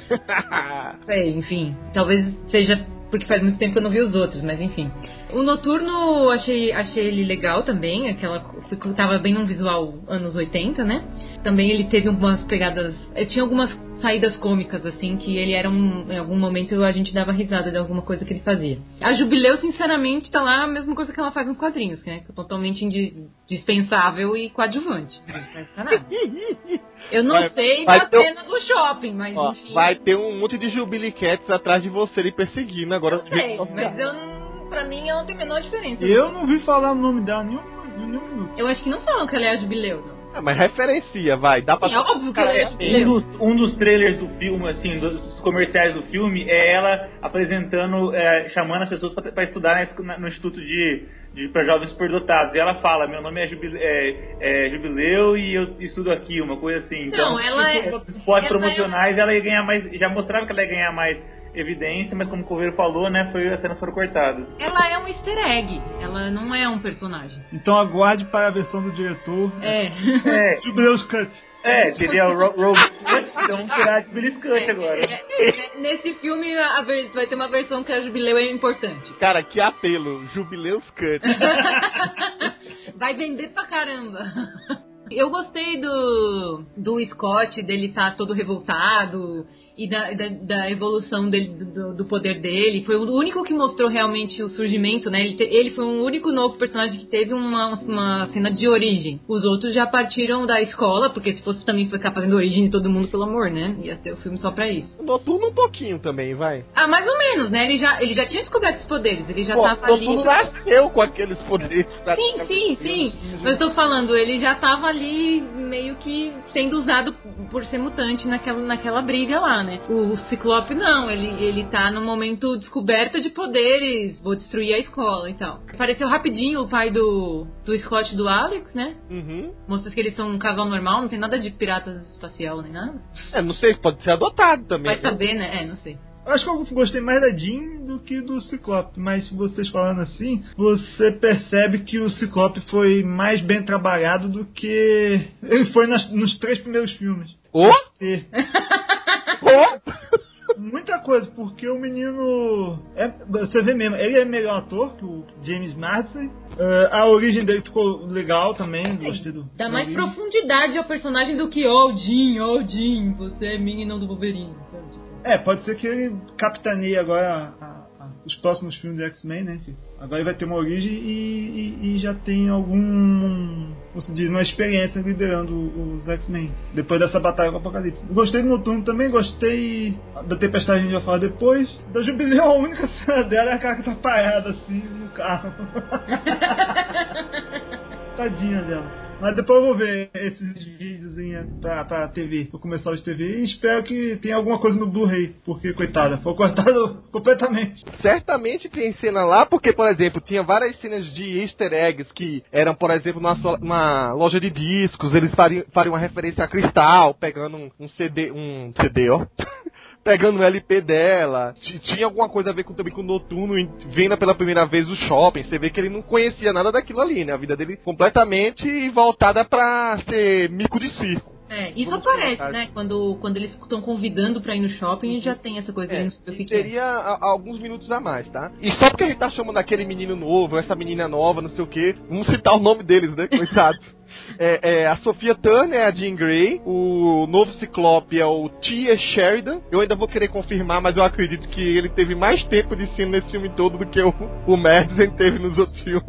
É, enfim, talvez seja... porque faz muito tempo que eu não vi os outros, mas enfim. O Noturno, achei, achei ele legal também, aquela, tava bem num visual anos oitenta, né? Também ele teve umas pegadas, tinha algumas saídas cômicas, assim, que ele era um, em algum momento a gente dava risada de alguma coisa que ele fazia. A Jubileu, sinceramente, tá lá a mesma coisa que ela faz nos quadrinhos, né? Totalmente indispensável e coadjuvante. Não nada. Eu não vai, sei vai da cena um... do shopping, mas ó, enfim. Vai ter um monte de Jubiliquetes atrás de você lhe perseguindo agora. Eu sei, mas eu não, pra mim ela não tem a menor diferença. Eu não vi falar o nome dela nenhum, nenhum minuto. Eu acho que não falam que ela é a Jubileu, não. Ah, mas referencia, vai, dá pra... É óbvio que ela é a Jubileu. Um dos, um dos trailers do filme, assim, dos comerciais do filme, é ela apresentando, é, chamando as pessoas pra, pra estudar na, no Instituto de, de para Jovens Superdotados. E ela fala, meu nome é, Jubileu, é, é Jubileu e eu estudo aqui, uma coisa assim. Então, não, ela é... Pós promocionais, ela ia ganhar mais, já mostrava que ela ia ganhar mais evidência, mas como o Coveiro falou, né, foi, as cenas foram cortadas. Ela é um easter egg, ela não é um personagem. Então aguarde para a versão do diretor. É. É. Jubileus Cut. É, seria o Rogue Cut, então vamos tirar de Billy Cut agora. É, é, nesse filme a ver, vai ter uma versão que a Jubileu é importante. Cara, que apelo, Jubileus Cut. Vai vender pra caramba. Eu gostei do, do Scott, dele estar tá todo revoltado e da, da, da evolução dele, do, do poder dele. Foi o único que mostrou realmente o surgimento, né? Ele, te, ele foi o único novo personagem que teve uma, uma cena de origem. Os outros já partiram da escola, porque se fosse também ficar fazendo origem de todo mundo, pelo amor, né? Ia ter o filme só pra isso. O Noturno um pouquinho também, vai. Ah, mais ou menos, né? Ele já, ele já tinha descoberto os poderes, ele já Pô, tava ali... O Noturno nasceu com aqueles poderes. Sim, sim, sim. Mas eu tô falando, ele já tava ali meio que sendo usado por ser mutante naquela, naquela briga lá, né? O Ciclope não, ele, ele tá no momento descoberta de poderes, vou destruir a escola e tal. Apareceu rapidinho o pai do, do Scott e do Alex, né? Uhum. Mostra que eles são um casal normal, não tem nada de pirata espacial nem nada. É, não sei, pode ser adotado também. Vai saber, né? É, não sei. Acho que eu gostei mais da Jean do que do Ciclope, mas vocês falando assim, você percebe que o Ciclope foi mais bem trabalhado do que ele foi nas, nos três primeiros filmes. Oh? E... oh? Muita coisa, porque o menino. É, você vê mesmo, ele é melhor ator que o James Marsden. Uh, a origem dele ficou legal também, gostei do. Dá mais origem. Profundidade ao personagem do que ó, oh, Jim, ó, oh, Jim, você é minha e não do Wolverine. Sabe? Tipo. É, pode ser que ele capitaneie agora a, a, os próximos filmes de X-Men, né? Agora ele vai ter uma origem e, e, e já tem algum, como se diz, uma experiência liderando os X-Men, depois dessa batalha com o Apocalipse. Gostei do Noturno também, gostei da Tempestade, a gente vai falar depois. Da Jubileu, a única cena dela é a cara que tá parada assim no carro. Tadinha dela. Mas depois eu vou ver esses vídeos pra, pra T V, pra começar os T V, e espero que tenha alguma coisa no Blu-ray, porque, coitada, foi cortado completamente. Certamente tem cena lá, porque, por exemplo, tinha várias cenas de easter eggs que eram, por exemplo, numa, numa loja de discos, eles fariam, fariam uma referência a Cristal, pegando um, um C D, um C D, ó... pegando o L P dela, tinha alguma coisa a ver com, também com o Noturno, vendo pela primeira vez o shopping, você vê que ele não conhecia nada daquilo ali, né, a vida dele completamente voltada pra ser mico de circo. É, isso Vamos aparece, colocar. Né, quando, quando eles estão convidando pra ir no shopping, uhum. Já tem essa coisa, é, não sei o que teria que é. a, alguns minutos a mais, tá? E só porque a gente tá chamando aquele menino novo, essa menina nova, não sei o que, vamos citar o nome deles, né, coitados. É, é, a Sophia Turner é a Jean Grey, o novo Ciclope é o T. Sheridan. Eu ainda vou querer confirmar, mas eu acredito que ele teve mais tempo de cena nesse filme todo do que o, o Madsen teve nos outros filmes.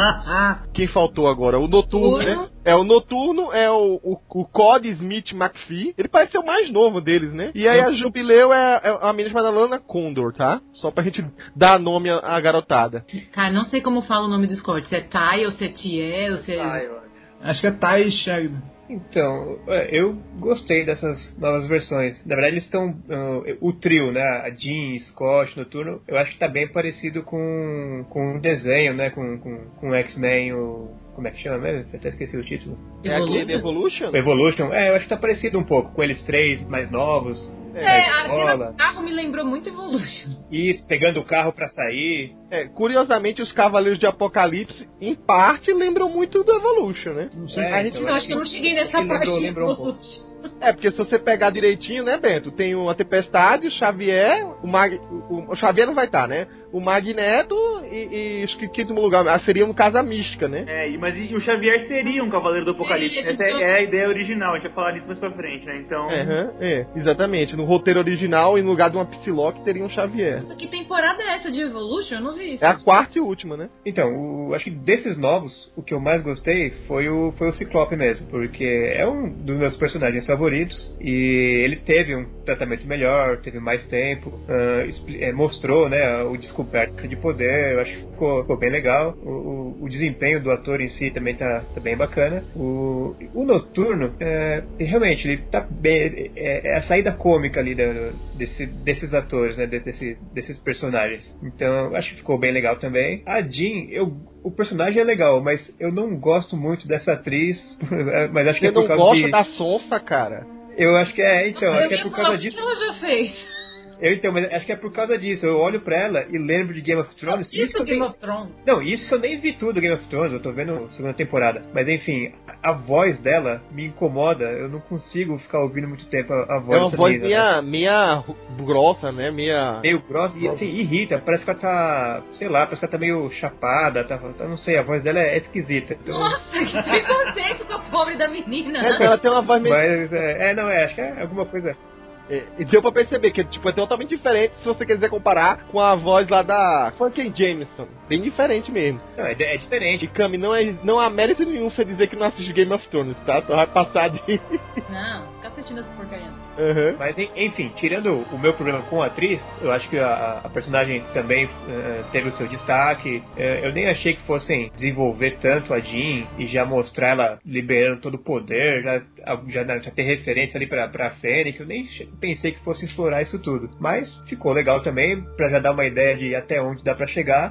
Quem faltou agora? O Noturno, né? É, o Noturno é o, o, o Cody Smith McPhee. Ele parece ser o mais novo deles, né? E aí a Jubileu é, é a menina chamada Lana Condor, tá? Só pra gente dar nome à, à garotada. Cara, não sei como fala o nome do Scott. Se é Ty ou se é Tie ou se é... Ty, eu acho. Acho que é Ty Sheridan. Então, eu gostei dessas novas versões. Na verdade, eles estão... Uh, o trio, né? A Jean, Scott, Noturno, eu acho que tá bem parecido com, com o desenho, né? Com, com, com o X-Men, o... Como é que chama mesmo? Eu até esqueci o título. É aquele Evolution? Evolution. É, eu acho que tá parecido um pouco com eles três mais novos. É, a cena do carro me lembrou muito Evolution. Isso, pegando o carro pra sair. É, curiosamente, os Cavaleiros de Apocalipse, em parte, lembram muito do Evolution, né? Não sei. É, a gente, então, eu acho que eu não cheguei nessa parte lembrou, lembrou um pouco. É, porque se você pegar direitinho, né, Bento? Tem a Tempestade, o Xavier, o Mag... O, o Xavier não vai estar, né? O Magneto e, e acho que quinto lugar seria, no caso, a Mística, né? É, mas e o Xavier seria um Cavaleiro do Apocalipse. É, Essa é, é a ideia original, a gente vai falar disso mais pra frente, né? Então... É, é, exatamente. No roteiro original, no lugar de uma Psylocke, teria um Xavier. Nossa, que temporada é essa de Evolution? Eu não vi isso. É a quarta e última, né? Então, o, acho que desses novos, o que eu mais gostei foi o, foi o Ciclope mesmo, porque é um dos meus personagens favoritos e ele teve um tratamento melhor, teve mais tempo, uh, expl- é, mostrou, né, o descoberta de poder, eu acho que ficou, ficou bem legal. O, o, o desempenho do ator em si também tá, tá bem bacana. O, o Noturno, é, realmente, ele tá bem, é, é a saída cômica ali da, desse, desses atores, né, desse, desses personagens. Então, eu acho que ficou bem legal também. A Jean, eu o personagem é legal, mas eu não gosto muito dessa atriz, mas acho que eu é por não causa gosto de... da Sonsa, cara. Eu acho que é, então, Nossa, acho que é por causa disso. O que ela já fez? Eu, então, mas acho que é por causa disso. Eu olho pra ela e lembro de Game of Thrones. Isso, isso Game nem... of Thrones. Não, isso eu nem vi tudo Game of Thrones. Eu tô vendo a segunda temporada. Mas enfim, a, a voz dela me incomoda. Eu não consigo ficar ouvindo muito tempo a, a voz. É uma voz menina, meia, né? meia grossa, né? Meia... Meio grossa e assim, irrita. Parece que ela tá, sei lá, parece que ela tá meio chapada. Tá, tá, não sei, a voz dela é, é esquisita. Então... Nossa, que preconceito com a pobre da menina. É, ela tem uma voz meio... Mas, é, é, não, é, acho que é alguma coisa... É, e deu pra perceber que tipo, é totalmente diferente se você quiser comparar com a voz lá da Funky Jameson. Bem diferente mesmo. Não, é, é diferente. E Cami, não, é, não há mérito nenhum você dizer que não assiste Game of Thrones, tá? Tu vai passar de... Não, fica assistindo essa porcaria. Uhum. Mas enfim, tirando o meu problema com a atriz, eu acho que a, a personagem também uh, teve o seu destaque. Uh, eu nem achei que fossem desenvolver tanto a Jean e já mostrar ela liberando todo o poder, já, já, já ter referência ali pra, pra Fênix. Eu nem pensei que fosse explorar isso tudo. Mas ficou legal também, pra já dar uma ideia de até onde dá pra chegar. Ah, e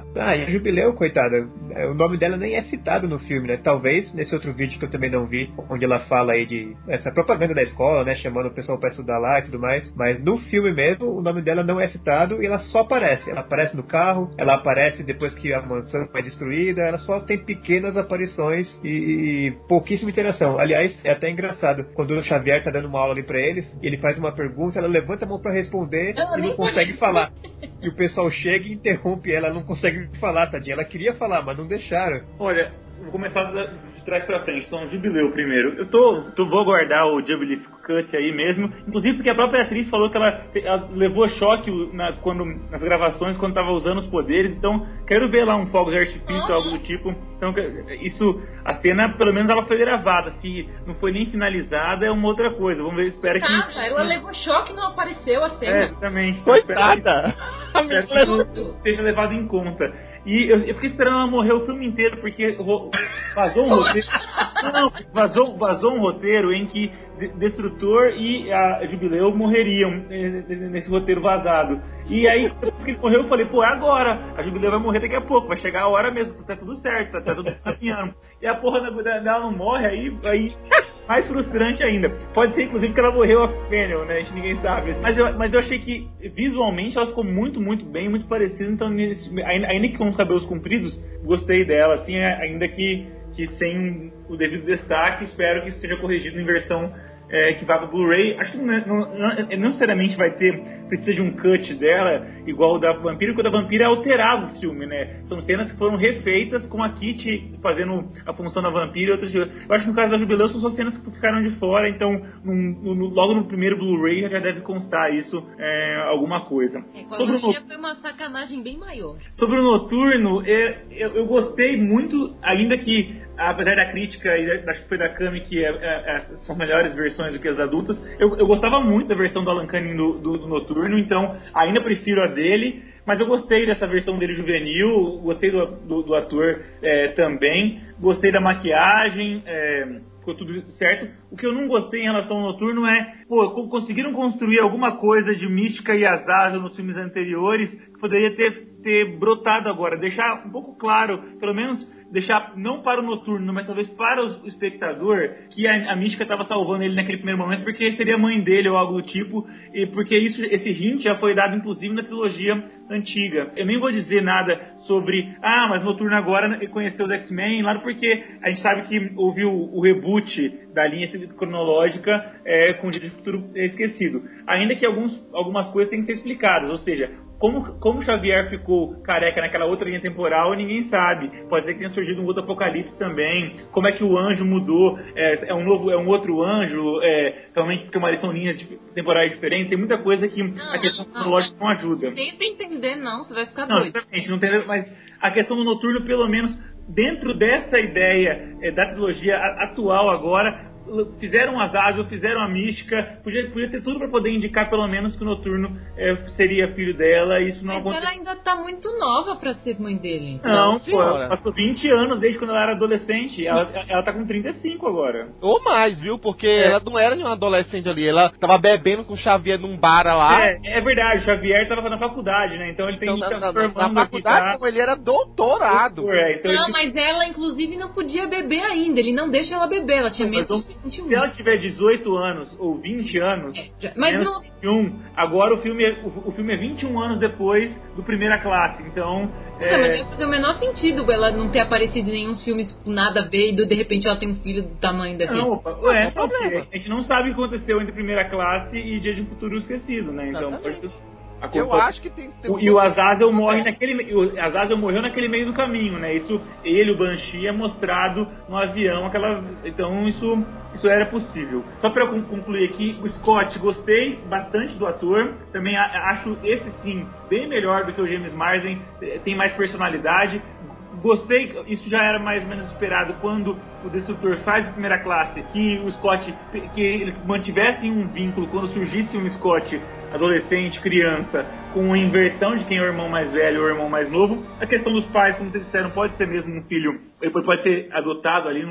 a Jubileu, coitada, o nome dela nem é citado no filme, né? Talvez nesse outro vídeo que eu também não vi, onde ela fala aí de essa propaganda da escola, né? Chamando o pessoal pra estudar lá e tudo mais. Mas no filme mesmo, o nome dela não é citado e ela só aparece. Ela aparece no carro, ela aparece depois que a mansão é destruída, ela só tem pequenas aparições e, e pouquíssima interação. Aliás, é até engraçado, quando o Xavier tá dando uma aula ali pra eles, ele faz uma pergunta, ela levanta a mão pra responder ela e não consegue pode... falar. E o pessoal chega e interrompe ela, ela não consegue falar, tadinha. Ela queria falar, mas não deixaram. Olha, vou começar de trás pra frente. Então, Jubileu primeiro. Eu tô, tô vou guardar o Jubilee's Cut aí mesmo. Inclusive porque a própria atriz falou que ela, ela levou choque na, quando, nas gravações quando tava usando os poderes. Então, quero ver lá um fogo de artifício, uhum. algo do tipo. Então, isso, a cena, pelo menos ela foi gravada. Se não foi nem finalizada, é uma outra coisa. Vamos ver, espero que... Ah, ela levou choque e não apareceu a cena. É, exatamente. Coitada! Espero que seja levado em conta. E eu, eu fiquei esperando ela morrer o filme inteiro, porque vazou um roteiro. Não, vazou, vazou um roteiro em que Destrutor e a Jubileu morreriam nesse roteiro vazado. E aí, depois que ele morreu, eu falei, pô, é agora. A Jubileu vai morrer daqui a pouco, vai chegar a hora mesmo, tá tudo certo, tá, tá tudo caminhando. E a porra dela não morre, aí, aí mais frustrante ainda. Pode ser, inclusive, que ela morreu a Fennel, né? A gente ninguém sabe. Mas eu, mas eu achei que, visualmente, ela ficou muito, muito bem, muito parecida. Então, nesse, ainda, ainda que com os cabelos compridos, gostei dela, assim, ainda que, que sem o devido destaque. Espero que isso seja corrigido em versão é, que vá para o Blu-ray. Acho que não, não, não, não necessariamente vai ter, precisa de um cut dela, igual o da Vampira, porque o da Vampira é alterado o filme, né? São cenas que foram refeitas com a Kitty fazendo a função da Vampira e outras. Eu acho que no caso da Jubileu são só cenas que ficaram de fora, então num, no, logo no primeiro Blu-ray já deve constar isso, é, alguma coisa. É, com a Sobre Vampira o... foi uma sacanagem bem maior. Sobre o Noturno, é, eu, eu gostei muito, ainda que apesar da crítica, e acho que foi da Cami, que é, é, é, são melhores versões do que as adultas, eu, eu gostava muito da versão do Alan Cumming do, do, do Noturno, então ainda prefiro a dele, mas eu gostei dessa versão dele juvenil, gostei do, do, do ator é, também, gostei da maquiagem, é, ficou tudo certo. O que eu não gostei em relação ao Noturno é, pô, conseguiram construir alguma coisa de Mística e Azazel nos filmes anteriores que poderia ter, ter brotado agora, deixar um pouco claro, pelo menos deixar, não para o Noturno, mas talvez para o espectador, que a, a Mística estava salvando ele naquele primeiro momento, porque seria a mãe dele ou algo do tipo, e porque isso, esse hint já foi dado, inclusive, na trilogia antiga. Eu nem vou dizer nada sobre, ah, mas Noturno agora conheceu os X-Men, lá porque a gente sabe que houve o, o reboot da linha cronológica é, com o Dia de Futuro Esquecido. Ainda que alguns, algumas coisas têm que ser explicadas, ou seja, Como, como Xavier ficou careca naquela outra linha temporal, ninguém sabe. Pode ser que tenha surgido um outro apocalipse também. Como é que o anjo mudou? É, é um novo, é um outro anjo? É, realmente porque uma, são linhas temporais diferentes. Tem muita coisa que não, a questão cronológica não, não ajuda. Não tenta entender, não. Você vai ficar não, doido. Exatamente, não tem, mas a questão do Noturno, pelo menos dentro dessa ideia é, da trilogia atual agora, fizeram as Azazel, fizeram a Mística, podia, podia ter tudo para poder indicar pelo menos que o Noturno é, seria filho dela, e isso não Mas aconteceu. Ela ainda tá muito nova para ser mãe dele. Não, não pô, ela passou vinte anos desde quando ela era adolescente, ela, ela tá com trinta e cinco agora. Ou mais, viu, porque é. ela não era nenhuma adolescente ali, ela tava bebendo com o Xavier num bar lá. É, é verdade, o Xavier tava na faculdade, né, então ele tem então, que estar formando na faculdade, tá... não, ele era doutorado. É, então não, ele... mas ela inclusive não podia beber ainda, ele não deixa ela beber, ela tinha menos de vinte e um. Se ela tiver dezoito anos ou vinte anos, é, mas menos não... vinte e um, agora o filme, é, o, o filme é vinte e um anos depois do Primeira Classe, então... É... Não, mas ia fazer o menor sentido ela não ter aparecido em nenhum filmes com nada a ver e de repente ela tem um filho do tamanho daquele. Não, opa, ué, não, não, problema. A gente não sabe o que aconteceu entre Primeira Classe e Dia de um Futuro Esquecido, né, então... Pode... Eu acho que tem, tem um E o Azazel morre naquele, o Azazel morreu naquele meio do caminho, né? Isso, ele, o Banshee, é mostrado no avião, aquela, então isso, isso era possível. Só para concluir aqui, o Scott, gostei bastante do ator, também acho esse sim bem melhor do que o James Marsden, tem mais personalidade. Gostei, isso já era mais ou menos esperado quando o Destrutor faz a Primeira Classe, que o Scott, que eles mantivessem um vínculo quando surgisse um Scott adolescente, criança, com a inversão de quem é o irmão mais velho ou o irmão mais novo. A questão dos pais, como vocês disseram, pode ser mesmo um filho, ele pode ser adotado ali, não,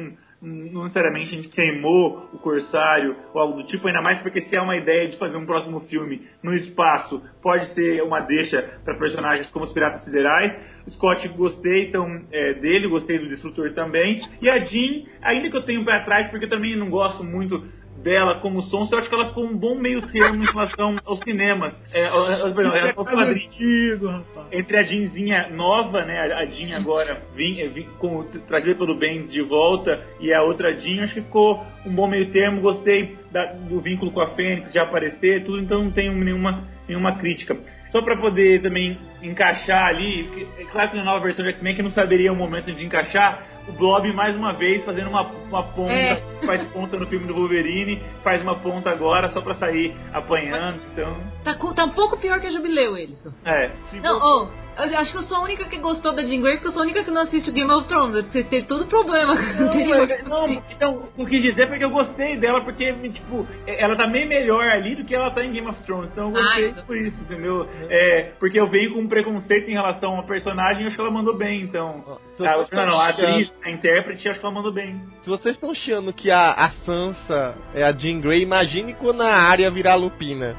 não necessariamente a gente queimou o Corsário ou algo do tipo, ainda mais porque se é uma ideia de fazer um próximo filme no espaço, pode ser uma deixa para personagens como os Piratas Siderais. Scott, gostei então é, dele, gostei do Destrutor também. E a Jean, ainda que eu tenha um pé atrás, porque eu também não gosto muito dela como som, eu acho que ela ficou um bom meio termo em relação aos cinemas. É, perdão, é, aos quadrinhos. Entre a Jeanzinha nova, né, a Jean agora vim, vim, com, trazida pelo Ben de volta, e a outra Jean, acho que ficou um bom meio termo. Gostei da, do vínculo com a Fênix já aparecer, tudo, então não tenho nenhuma, nenhuma crítica. Só para poder também encaixar ali, é claro que na nova versão de X-Men que não saberia o momento de encaixar, o Blob mais uma vez fazendo uma, uma ponta, é. faz ponta no filme do Wolverine, faz uma ponta agora só pra sair apanhando, então... Tá, tá um pouco pior que a Jubileu, eles. É. Não, ô, oh, eu acho que eu sou a única que gostou da Jean Grey, porque eu sou a única que não assiste o Game of Thrones, vocês têm todo problema com anterior. Não, não, então, o que dizer porque eu gostei dela, porque, tipo, ela tá meio melhor ali do que ela tá em Game of Thrones, então eu gostei Ai, por isso, entendeu? Uhum. É, porque eu venho com um preconceito em relação ao personagem, acho que ela mandou bem, então... Oh, a, não, não, a atriz, a intérprete, acho que ela mandou bem. Se vocês estão achando que a, a Sansa é a Jean Grey, imagine quando a Arya virar a Lupina.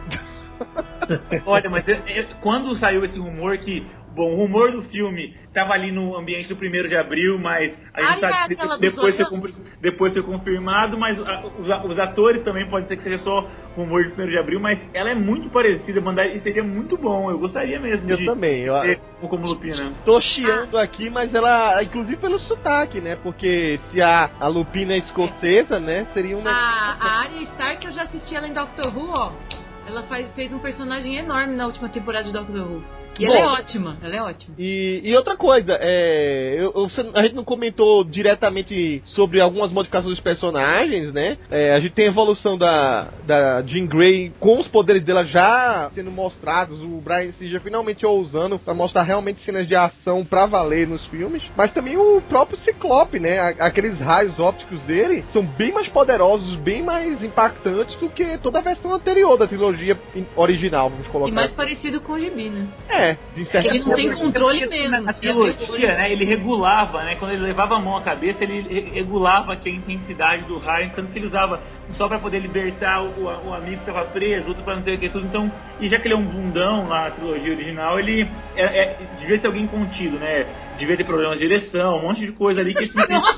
Olha, mas é, é, quando saiu esse rumor que... Bom, o rumor do filme estava ali no ambiente do primeiro de abril, mas a gente ah, sabe que depois foi, depois foi confirmado, mas a, os, os atores também pode ser que seja só rumor de primeiro de abril, mas ela é muito parecida, mandar, e seria muito bom, eu gostaria mesmo eu de também, eu ter como Lupina. Tô chiando ah. aqui, mas ela, inclusive pelo sotaque, né, porque se a, a Lupina é escocesa, né, seria uma... A, a Arya Stark, eu já assisti ela em Doctor Who, ó, ela faz, fez um personagem enorme na última temporada de Doctor Who. E ela Bom, é ótima, ela é ótima. E, e outra coisa, é, eu, eu, a gente não comentou diretamente sobre algumas modificações dos personagens, né? É, a gente tem a evolução da, da Jean Grey com os poderes dela já sendo mostrados, o Bryan Singer finalmente ousando pra mostrar realmente cenas de ação pra valer nos filmes, mas também o próprio Ciclope, né? Aqueles raios ópticos dele são bem mais poderosos, bem mais impactantes do que toda a versão anterior da trilogia original, vamos colocar. E mais parecido com o Gibi, né? É. De certa ele não forma, tem controle mesmo. Na trilogia, né, ele regulava, né, quando ele levava a mão à cabeça, ele regulava a intensidade do raio, tanto que ele usava só pra poder libertar o, o amigo que estava preso, outro pra não sei o que, tudo. Então, e já que ele é um bundão na trilogia original, ele é, é, devia ser alguém contido, né, devia ter problemas de direção, um monte de coisa ali que esse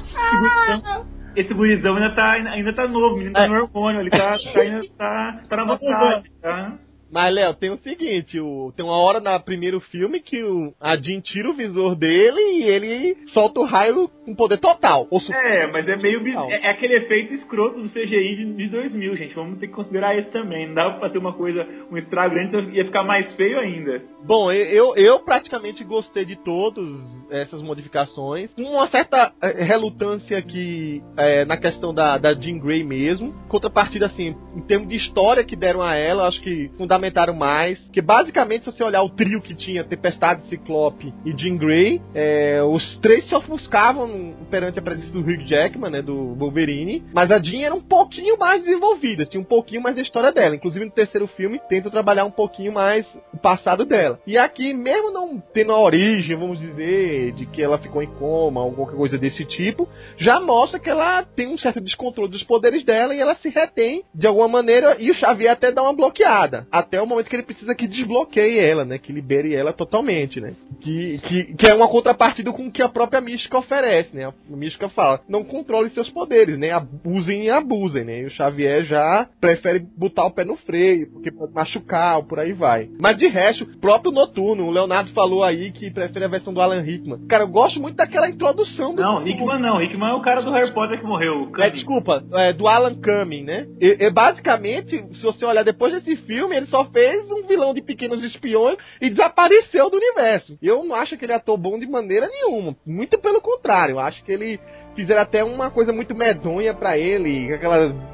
gurizão, esse gurizão ainda tá, ainda tá novo, ainda tá é. no hormônio, ele tá, tá, ainda tá, tá na vontade, tá? Mas, Léo, tem o seguinte, o, tem uma hora no primeiro filme que o, a Jean tira o visor dele e ele solta o raio com poder total. Ou é, mas é meio... É, é aquele efeito escroto do C G I de, de dois mil, gente. Vamos ter que considerar isso também. Não dá pra fazer uma coisa, um estrago grande, ia ficar mais feio ainda. Bom, eu, eu praticamente gostei de todas essas modificações. Uma certa relutância aqui é, na questão da, da Jean Grey mesmo. Contrapartida, assim, em termos de história que deram a ela, acho que fundamentaram mais. Que basicamente, se você olhar o trio que tinha, Tempestade, Ciclope e Jean Grey, é, os três se ofuscavam perante a presença do Hugh Jackman, né, do Wolverine. Mas a Jean era um pouquinho mais desenvolvida, tinha um pouquinho mais da história dela. Inclusive no terceiro filme, tenta trabalhar um pouquinho mais o passado dela. E aqui, mesmo não tendo a origem, vamos dizer, de que ela ficou em coma, alguma coisa desse tipo, já mostra que ela tem um certo descontrole dos poderes dela e ela se retém de alguma maneira, e o Xavier até dá uma bloqueada. Até o momento que ele precisa que desbloqueie ela, né? Que libere ela totalmente, né? Que, que, que é uma contrapartida com o que a própria Mística oferece, né? A Mística fala, não controle seus poderes, né? Abusem e abusem, né? E o Xavier já prefere botar o pé no freio, porque pode machucar, ou por aí vai. Mas de resto, o próprio Noturno, o Leonardo falou aí que prefere a versão do Alan Rickman. Cara, eu gosto muito daquela introdução do... Não, Rickman não. Rickman é o cara do Harry Potter que morreu. É, desculpa, é, do Alan Cumming, né? E, e basicamente, se você olhar depois desse filme, ele só fez um vilão de Pequenos Espiões e desapareceu do universo. Eu não acho que ele ator bom de maneira nenhuma. Muito pelo contrário, eu acho que ele fizeram até uma coisa muito medonha pra ele, aquela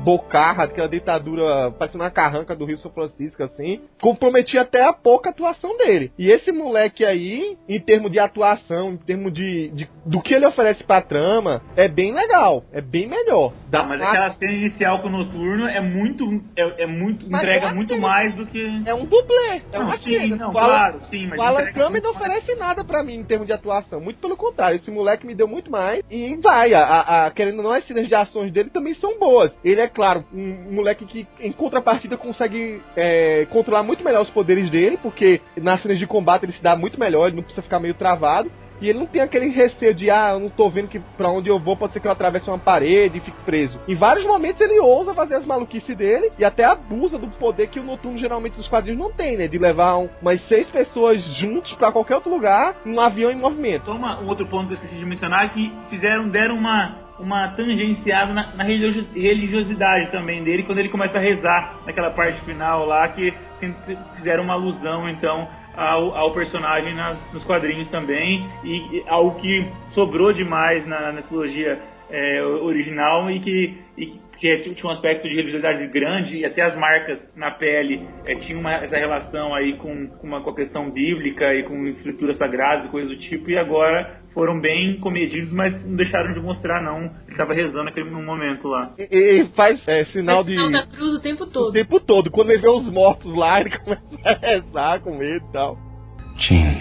bocarra, aquela ditadura, parecendo uma carranca do Rio São Francisco, assim, comprometia até a pouca atuação dele. E esse moleque aí, em termos de atuação, em termos de, de do que ele oferece pra trama, é bem legal, é bem melhor. Dá, mas a... aquela cena inicial com o Noturno é muito, é, é muito mas entrega é muito assim, mais do que... É um dublê, é não, uma sim, cena. não, Fala, claro, sim, mas... O Alan Cumming não oferece nada pra mim em termos de atuação, muito pelo contrário, esse moleque me deu muito mais, e vai, a, a, a, querendo ou não, as cenas de ações dele também são boas. Ele é, claro, um, um moleque que, em contrapartida, consegue é, controlar muito melhor os poderes dele, porque nas cenas de combate ele se dá muito melhor, ele não precisa ficar meio travado. E ele não tem aquele receio de, ah, eu não tô vendo que pra onde eu vou, pode ser que eu atravesse uma parede e fique preso. Em vários momentos ele ousa fazer as maluquices dele e até abusa do poder que o Noturno geralmente nos quadrinhos não tem, né? De levar um, umas seis pessoas juntos pra qualquer outro lugar num avião em movimento. Só uma, um outro ponto que eu esqueci de mencionar, que fizeram, deram uma... uma tangenciada na, na religiosidade também dele, quando ele começa a rezar naquela parte final lá, que fizeram uma alusão, então, ao, ao personagem nas, nos quadrinhos também, e, e algo que sobrou demais na, na trilogia é, original, e que, e que tinha um aspecto de religiosidade grande, e até as marcas na pele é, tinham uma, essa relação aí com, com, uma, com a questão bíblica e com escrituras sagradas e coisas do tipo, e agora foram bem comedidos, mas não deixaram de mostrar, não. Ele estava rezando naquele momento lá. E, e faz é, sinal faz de... sinal da cruz o tempo todo. O tempo todo. Quando ele vê os mortos lá, ele começa a rezar com medo e tal. Jean,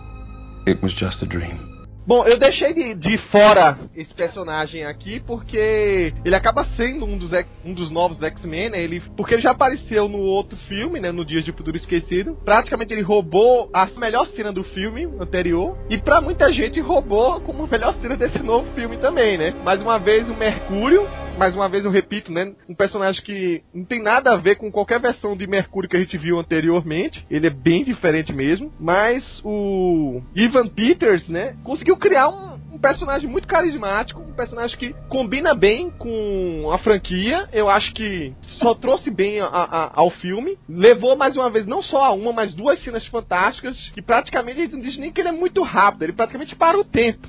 it was just a dream. Bom, eu deixei de, de fora esse personagem aqui porque ele acaba sendo um dos, um dos novos X-Men, né? Ele, porque ele já apareceu no outro filme, né? No Dias de Futuro Esquecido. Praticamente ele roubou a melhor cena do filme anterior. E pra muita gente roubou como a melhor cena desse novo filme também, né? Mais uma vez o Mercúrio. Mais uma vez eu repito, né? Um personagem que não tem nada a ver com qualquer versão de Mercúrio que a gente viu anteriormente. Ele é bem diferente mesmo. Mas o Evan Peters, né? Conseguiu criar um, um personagem muito carismático, um personagem que combina bem com a franquia. Eu acho que só trouxe bem a, a, ao filme. Levou mais uma vez não só a uma, mas duas cenas fantásticas. Que praticamente a gente não diz nem que ele é muito rápido, ele praticamente para o tempo.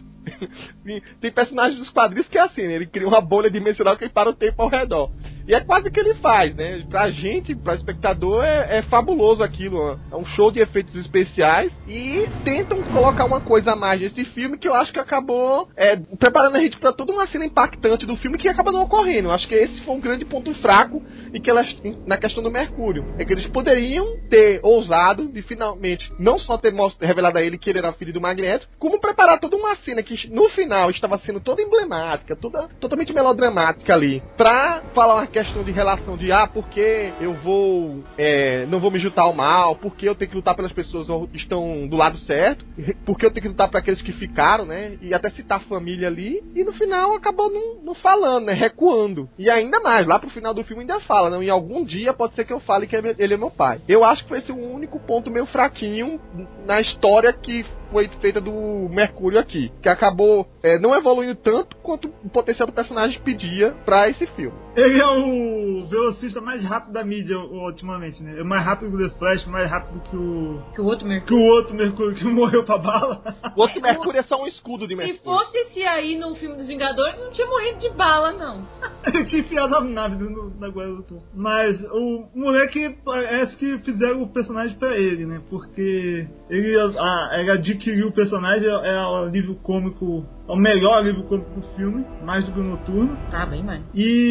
Tem personagens dos quadrinhos que é assim, né? Ele cria uma bolha dimensional que ele para o tempo ao redor. E é quase o que ele faz, né? Pra gente, pra espectador, é, é fabuloso aquilo. É um show de efeitos especiais. E tentam colocar uma coisa a mais nesse filme que eu acho que acabou é, preparando a gente pra toda uma cena impactante do filme que acaba não ocorrendo. Eu acho que esse foi um grande ponto fraco e que elas, na questão do Mercúrio. É que eles poderiam ter ousado de finalmente não só ter mostrado, revelado a ele que ele era filho do Magneto, como preparar toda uma cena que no final estava sendo toda emblemática, toda totalmente melodramática ali, pra falar uma questão de relação de, ah, porque eu vou é, não vou me juntar ao mal, porque eu tenho que lutar pelas pessoas que estão do lado certo, porque eu tenho que lutar para aqueles que ficaram, né, e até citar a família ali, e no final acabou não, não falando, né, recuando. E ainda mais, lá pro final do filme ainda fala, não, em algum dia pode ser que eu fale que ele é meu pai. Eu acho que foi esse o único ponto meio fraquinho na história que foi feita do Mercúrio aqui, que acabou é, não evoluindo tanto quanto o potencial do personagem pedia pra esse filme. Ele é o velocista mais rápido da mídia ultimamente, né? É mais rápido que o The Flash, mais rápido que o... Que o outro Mercúrio. Que o outro Mercúrio que morreu pra bala. O outro Mercúrio é só um escudo de Mercúrio. Se fosse esse aí no filme dos Vingadores, não tinha morrido de bala, não. Ele tinha enfiado a nave no, na guarda do túnel. Mas o moleque parece que fizeram o personagem pra ele, né? Porque ele, a, ele adquiriu o personagem, é o alívio cômico, é o melhor alívio cômico do filme, mais do que o Noturno. Ah, bem mais.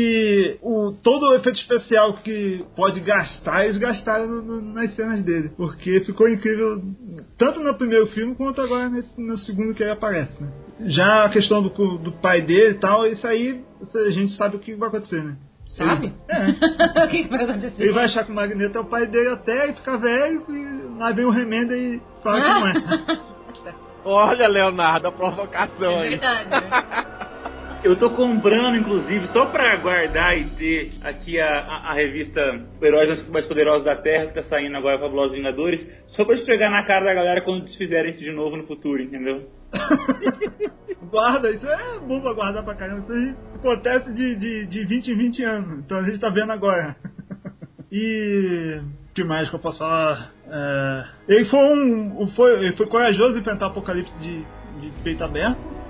E o, todo o efeito especial que pode gastar, eles gastaram no, no, nas cenas dele. Porque ficou incrível, tanto no primeiro filme, quanto agora nesse, no segundo que ele aparece, né? Já a questão do, do pai dele e tal, isso aí a gente sabe o que vai acontecer, né? Sabe? É. O que vai acontecer? Ele vai achar que o Magneto é o pai dele até ele ficar velho, e lá vem o Remenda e fala que não é. Olha, Leonardo, a provocação é aí. Verdade, né? Eu tô comprando, inclusive, só pra guardar e ter aqui a, a, a revista Heróis Mais Poderosos da Terra, que tá saindo agora, Fabulosos Vingadores, só pra esfregar na cara da galera quando desfizerem isso de novo no futuro, entendeu? Guarda, isso é bom pra guardar pra caramba. Isso aí acontece de, de, de vinte em vinte anos, então a gente tá vendo agora. E o que mais que eu posso falar? É, ele foi um foi, ele foi corajoso enfrentar o Apocalipse de, de peito aberto.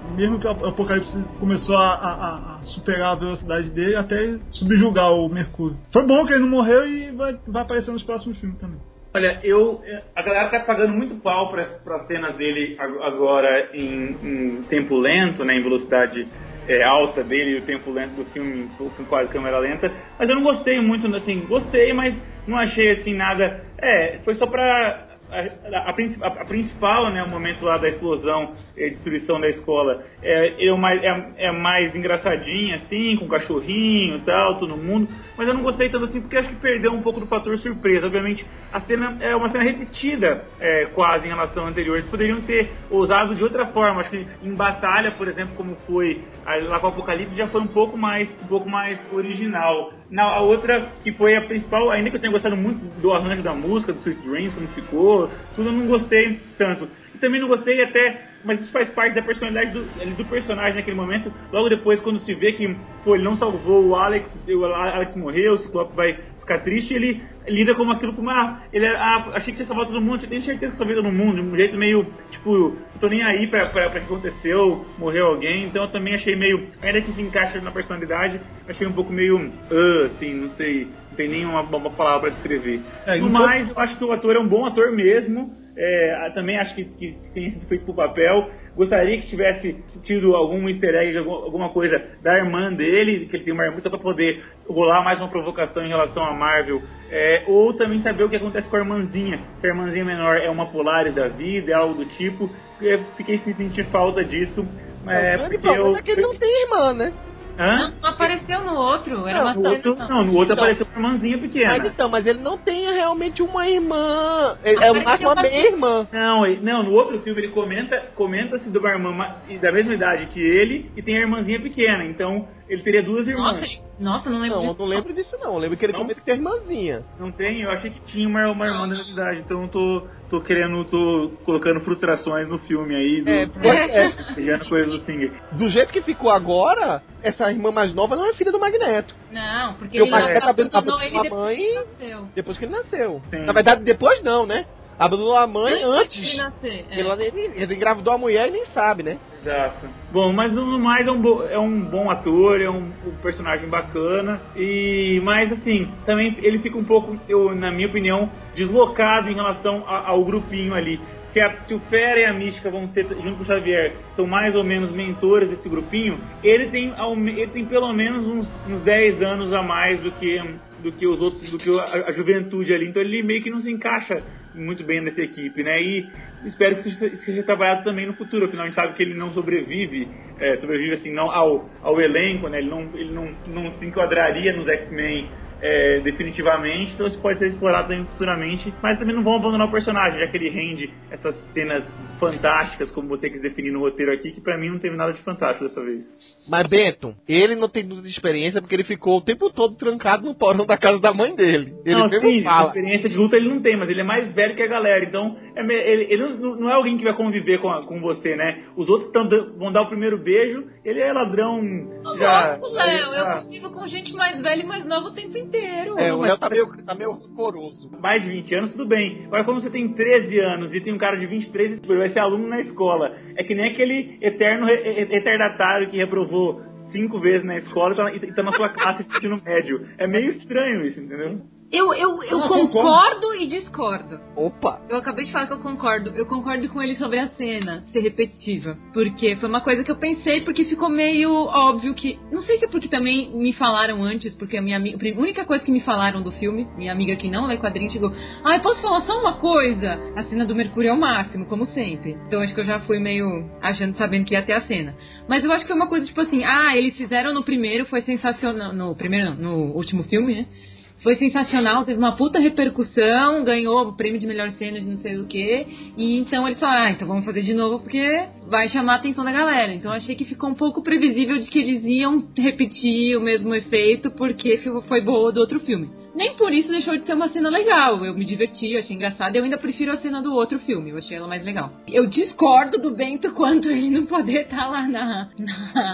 Mesmo que o Apocalipse começou a, a, a superar a velocidade dele até subjugar o Mercúrio. Foi bom que ele não morreu e vai, vai aparecer nos próximos filmes também. Olha, eu, a galera tá pagando muito pau para as cenas dele agora em, em tempo lento, né, em velocidade é, alta dele, e o tempo lento do filme com quase câmera lenta, mas eu não gostei muito, assim, gostei, mas não achei assim nada, é, foi só pra... A, a, a, a principal, né, o momento lá da explosão e destruição da escola é, é, mais, é, é mais engraçadinha, assim, com cachorrinho e tal, todo mundo, mas eu não gostei tanto assim, porque acho que perdeu um pouco do fator surpresa. Obviamente, a cena é uma cena repetida, é, quase, em relação à anterior. Eles poderiam ter ousado de outra forma, acho que em batalha, por exemplo, como foi lá com o Apocalipse, já foi um pouco mais, um pouco mais original. Na, a outra, que foi a principal, ainda que eu tenha gostado muito do arranjo da música, do Sweet Dreams, como ficou, tudo eu não gostei tanto. E também não gostei até, mas isso faz parte da personalidade do, do personagem naquele momento. Logo depois, quando se vê que pô, ele não salvou o Alex, o Alex morreu, o Ciclope vai ficar triste, ele lida como aquilo como, ah, ele, ah, achei que tinha salvado todo mundo, eu tenho certeza que salvei todo mundo, de um jeito meio, tipo, tô nem aí pra, pra, pra que aconteceu, morreu alguém, então eu também achei meio, ainda que se encaixa na personalidade, achei um pouco meio, uh, assim, não sei, não tem nenhuma uma palavra pra descrever. É, no mais, eu acho que o ator é um bom ator mesmo, é, também acho que, que tem sido feito pro papel. Gostaria que tivesse tido algum easter egg, alguma coisa da irmã dele, que ele tem uma irmã, só pra poder rolar mais uma provocação em relação a Marvel, é, ou também saber o que acontece com a irmãzinha, se a irmãzinha menor é uma Polaris da vida, é algo do tipo. Eu fiquei sem sentir falta disso. É, o grande problema eu... é que ele não tem irmã, né? Não, não apareceu no outro, era não, uma no outro, não, no outro então, apareceu uma irmãzinha pequena. Mas então, mas ele não tem realmente uma irmã, é mais uma meia-irmã. Não, não, no outro filme ele comenta, comenta-se de uma irmã da mesma idade que ele e tem a irmãzinha pequena, então ele teria duas irmãs. Nossa, nossa não lembro não, disso. Não, não lembro disso não, eu lembro que ele não? comenta que tem a irmãzinha. Não tem? Eu achei que tinha uma, uma irmã da mesma idade, então eu tô, tô querendo, tô colocando frustrações no filme aí, do, é, é. coisas do Singer. Do jeito que ficou agora, essa irmã mais nova não é filha do Magneto. Não, porque, porque ele o Magneto abandonou ele depois mãe, que ele nasceu. Depois que ele nasceu. Sim. Na verdade, depois não, né? Abandonou a mãe antes. antes de nascer. É. Ele, ele, ele engravidou a mulher e nem sabe, né? Exato. Bom, mas no mais é um, bo, é um bom ator, é um, um personagem bacana. E mas assim, também ele fica um pouco, eu, na minha opinião, deslocado em relação a, ao grupinho ali. Se, a, se o Fera e a Mística vão ser, junto com o Xavier, são mais ou menos mentores desse grupinho, ele tem, ele tem pelo menos uns, uns dez anos a mais do que, do que os outros, do que a, a juventude ali. Então ele meio que não se encaixa muito bem nessa equipe, né? E espero que isso seja trabalhado também no futuro. Afinal, a gente sabe que ele não sobrevive, é, sobrevive assim, não ao, ao elenco, né? Ele, não, ele não, não se enquadraria nos X-Men É, definitivamente, então isso pode ser explorado também futuramente, mas também não vão abandonar o personagem, já que ele rende essas cenas fantásticas, como você quis definir no roteiro aqui, que pra mim não teve nada de fantástico dessa vez. Mas Bento, ele não tem dúvida de experiência porque ele ficou o tempo todo trancado no porão da casa da mãe dele. Ele não, sim, fala. experiência de luta ele não tem, mas ele é mais velho que a galera, então é, ele, ele não, não é alguém que vai conviver com, a, com você, né? Os outros tão, vão dar o primeiro beijo, ele é ladrão. Já, Louco, Léo, eu convivo com gente mais velha e mais nova o tempo inteiro. É, o Léo tá meio, tá meio poroso. Mais de vinte anos, tudo bem. Agora, quando você tem treze anos e tem um cara de vinte e três, vai ser aluno na escola. É que nem aquele eterno retardatário que reprovou cinco vezes na escola e tá, e tá na sua classe de ensino médio. É meio estranho isso, entendeu? Eu, eu, eu concordo e discordo. Opa! Eu acabei de falar que eu concordo. Eu concordo com ele sobre a cena ser repetitiva. Porque foi uma coisa que eu pensei, porque ficou meio óbvio que... Não sei se é porque também me falaram antes, porque a minha amiga... A única coisa que me falaram do filme, minha amiga que não lê quadrinho, chegou... Ah, eu posso falar só uma coisa? A cena do Mercúrio é o máximo, como sempre. Então acho que eu já fui meio achando, sabendo que ia ter a cena. Mas eu acho que foi uma coisa tipo assim... Ah, eles fizeram no primeiro, foi sensacional... No primeiro não, no último filme, né? Foi sensacional, teve uma puta repercussão, ganhou o prêmio de melhor cena de não sei o que, e então eles falaram, ah, então vamos fazer de novo porque vai chamar a atenção da galera. Então achei que ficou um pouco previsível de que eles iam repetir o mesmo efeito porque foi boa do outro filme. Nem por isso deixou de ser uma cena legal, eu me diverti, eu achei engraçado, eu ainda prefiro a cena do outro filme, eu achei ela mais legal. Eu discordo do Bento quanto ele não poder estar lá na... na...